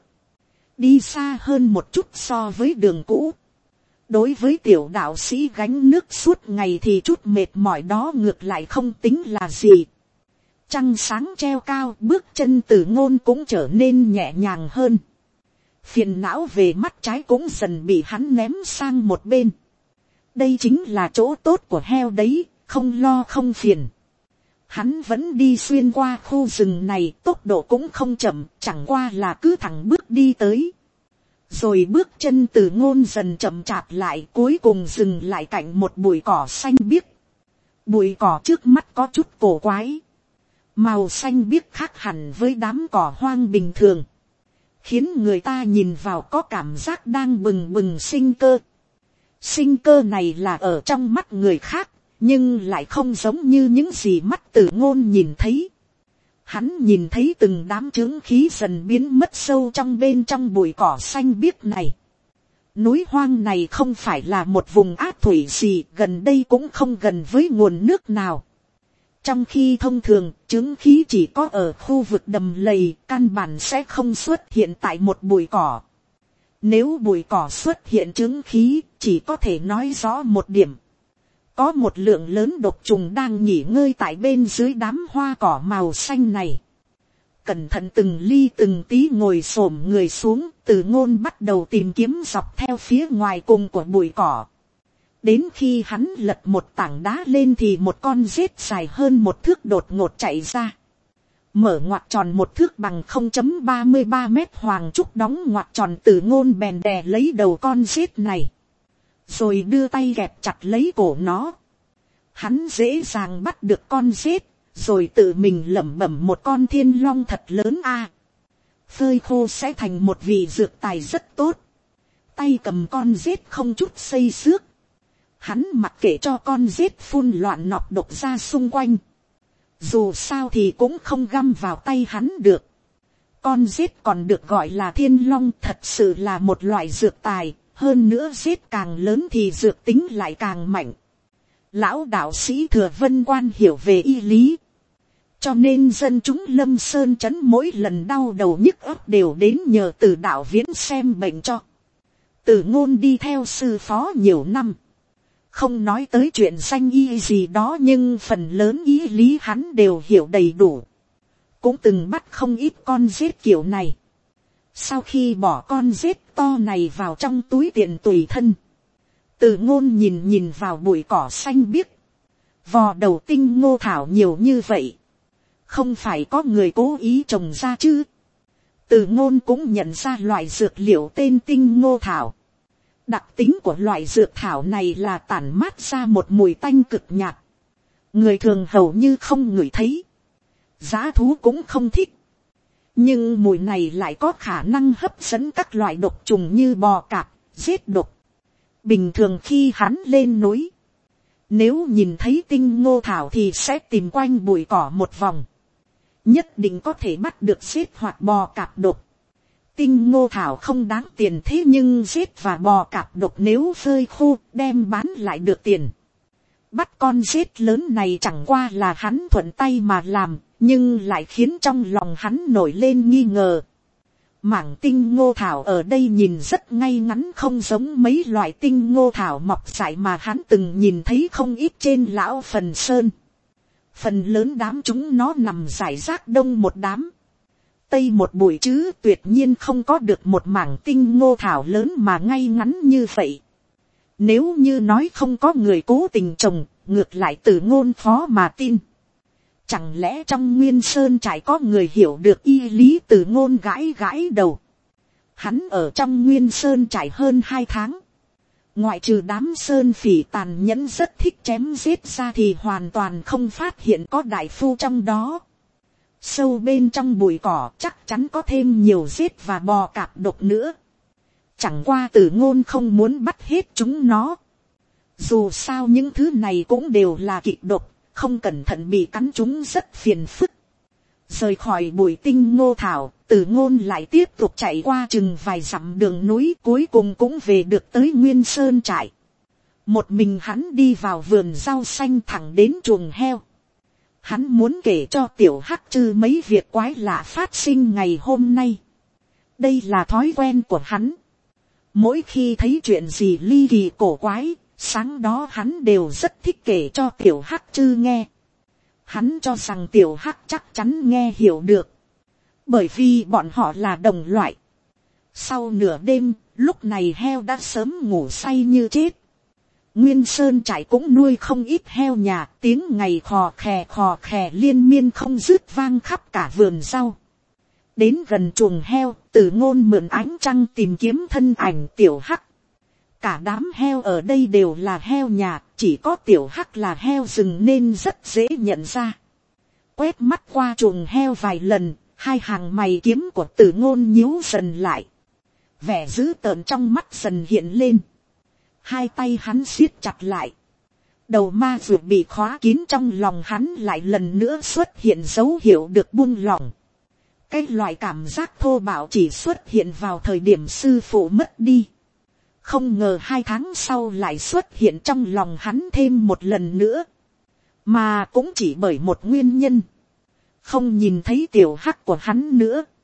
Đi xa hơn một chút so với đường cũ. Đối với tiểu đạo sĩ gánh nước suốt ngày thì chút mệt mỏi đó ngược lại không tính là gì. Trăng sáng treo cao, bước chân Từ Ngôn cũng trở nên nhẹ nhàng hơn. Phiền não về mắt trái cũng dần bị hắn ném sang một bên. Đây chính là chỗ tốt của heo đấy, không lo không phiền. Hắn vẫn đi xuyên qua khu rừng này, tốc độ cũng không chậm, chẳng qua là cứ thẳng bước đi tới. Rồi bước chân Từ Ngôn dần chậm chạp lại, cuối cùng dừng lại cạnh một bụi cỏ xanh biếc. Bụi cỏ trước mắt có chút cổ quái. Màu xanh biếc khác hẳn với đám cỏ hoang bình thường. Khiến người ta nhìn vào có cảm giác đang bừng bừng sinh cơ. Sinh cơ này là ở trong mắt người khác, nhưng lại không giống như những gì mắt Từ Ngôn nhìn thấy. Hắn nhìn thấy từng đám chướng khí dần biến mất sâu trong bên trong bụi cỏ xanh biếc này. Núi hoang này không phải là một vùng ác thủy gì, gần đây cũng không gần với nguồn nước nào. Trong khi thông thường, chướng khí chỉ có ở khu vực đầm lầy, căn bản sẽ không xuất hiện tại một bụi cỏ. Nếu bụi cỏ xuất hiện chướng khí, chỉ có thể nói rõ một điểm. Có một lượng lớn độc trùng đang nghỉ ngơi tại bên dưới đám hoa cỏ màu xanh này. Cẩn thận từng ly từng tí ngồi xổm người xuống, Từ Ngôn bắt đầu tìm kiếm dọc theo phía ngoài cùng của bụi cỏ. Đến khi hắn lật một tảng đá lên thì một con rết dài hơn một thước đột ngột chạy ra. Mở ngoặc tròn một thước bằng không phẩy ba mươi ba mét, hoàng trúc đóng ngoặc tròn. Từ Ngôn bèn đè lấy đầu con rết này. Rồi đưa tay kẹp chặt lấy cổ nó. Hắn dễ dàng bắt được con rết, rồi tự mình lẩm bẩm một con thiên long thật lớn a. À, phơi khô sẽ thành một vị dược tài rất tốt. Tay cầm con rết không chút xây xước. Hắn mặc kệ cho con rết phun loạn nọc độc ra xung quanh. Dù sao thì cũng không găm vào tay hắn được. Con rết còn được gọi là thiên long, thật sự là một loại dược tài. Hơn nữa rết càng lớn thì dược tính lại càng mạnh. Lão đạo sĩ Thừa Vân Quan hiểu về y lý. Cho nên dân chúng Lâm Sơn trấn mỗi lần đau đầu nhức óc đều đến nhờ Từ đạo viễn xem bệnh cho. Từ ngôn đi theo sư phó nhiều năm. Không nói tới chuyện danh y gì đó, nhưng phần lớn ý lý hắn đều hiểu đầy đủ. Cũng từng bắt không ít con rết kiểu này. Sau khi bỏ con rết to này vào trong túi tiền tùy thân, Từ ngôn nhìn nhìn vào bụi cỏ xanh biếc, vò đầu tinh ngô thảo nhiều như vậy, không phải có người cố ý trồng ra chứ. Từ ngôn cũng nhận ra loại dược liệu tên tinh ngô thảo. Đặc tính của loại dược thảo này là tản mát ra một mùi tanh cực nhạt, người thường hầu như không ngửi thấy, dã thú cũng không thích. Nhưng mùi này lại có khả năng hấp dẫn các loại độc trùng như bò cạp, giết độc. Bình thường khi hắn lên núi, nếu nhìn thấy tinh ngô thảo thì sẽ tìm quanh bụi cỏ một vòng, nhất định có thể bắt được giết hoặc bò cạp độc. Tinh ngô thảo không đáng tiền, thế nhưng giết và bò cạp độc nếu phơi khô đem bán lại được tiền. Bắt con giết lớn này chẳng qua là hắn thuận tay mà làm, nhưng lại khiến trong lòng hắn nổi lên nghi ngờ. Mảng tinh ngô thảo ở đây nhìn rất ngay ngắn, không giống mấy loại tinh ngô thảo mọc dại mà hắn từng nhìn thấy không ít trên lão Phần Sơn. Phần lớn đám chúng nó nằm rải rác đông một đám, tây một bụi chứ tuyệt nhiên không có được một mảng tinh ngô thảo lớn mà ngay ngắn như vậy. Nếu như nói không có người cố tình trồng, ngược lại Từ ngôn khó mà tin. Chẳng lẽ trong Nguyên Sơn trại có người hiểu được y lý? Từ ngôn gãi gãi đầu. Hắn ở trong Nguyên Sơn trại hơn hai tháng. Ngoại trừ đám sơn phỉ tàn nhẫn rất thích chém giết ra thì hoàn toàn không phát hiện có đại phu trong đó. Sâu bên trong bụi cỏ chắc chắn có thêm nhiều giết và bò cạp độc nữa. Chẳng qua Từ ngôn không muốn bắt hết chúng nó. Dù sao những thứ này cũng đều là kịch độc, không cẩn thận bị cắn chúng rất phiền phức. Rời khỏi bụi tinh ngô thảo, Từ ngôn lại tiếp tục chạy qua chừng vài dặm đường núi, cuối cùng cũng về được tới Nguyên Sơn trại. Một mình hắn đi vào vườn rau xanh thẳng đến chuồng heo. Hắn muốn kể cho Tiểu Hắc Trư mấy việc quái lạ phát sinh ngày hôm nay. Đây là thói quen của hắn. Mỗi khi thấy chuyện gì ly kỳ cổ quái, sáng đó hắn đều rất thích kể cho Tiểu Hắc Trư nghe. Hắn cho rằng Tiểu Hắc chắc chắn nghe hiểu được, bởi vì bọn họ là đồng loại. Sau nửa đêm, lúc này heo đã sớm ngủ say như chết. Nguyên Sơn trại cũng nuôi không ít heo nhà, tiếng ngày khò khè khò khè liên miên không dứt vang khắp cả vườn rau. Đến gần chuồng heo, Từ ngôn mượn ánh trăng tìm kiếm thân ảnh Tiểu Hắc. Cả đám heo ở đây đều là heo nhà, chỉ có Tiểu Hắc là heo rừng nên rất dễ nhận ra. Quét mắt qua chuồng heo vài lần, hai hàng mày kiếm của Từ ngôn nhíu dần lại. Vẻ dữ tợn trong mắt dần hiện lên. Hai tay hắn siết chặt lại. Đầu ma ruột bị khóa kín trong lòng hắn lại lần nữa xuất hiện dấu hiệu được buông lỏng. Cái loại cảm giác thô bạo chỉ xuất hiện vào thời điểm sư phụ mất đi. Không ngờ hai tháng sau lại xuất hiện trong lòng hắn thêm một lần nữa. Mà cũng chỉ bởi một nguyên nhân. Không nhìn thấy Tiểu Hắc của hắn nữa.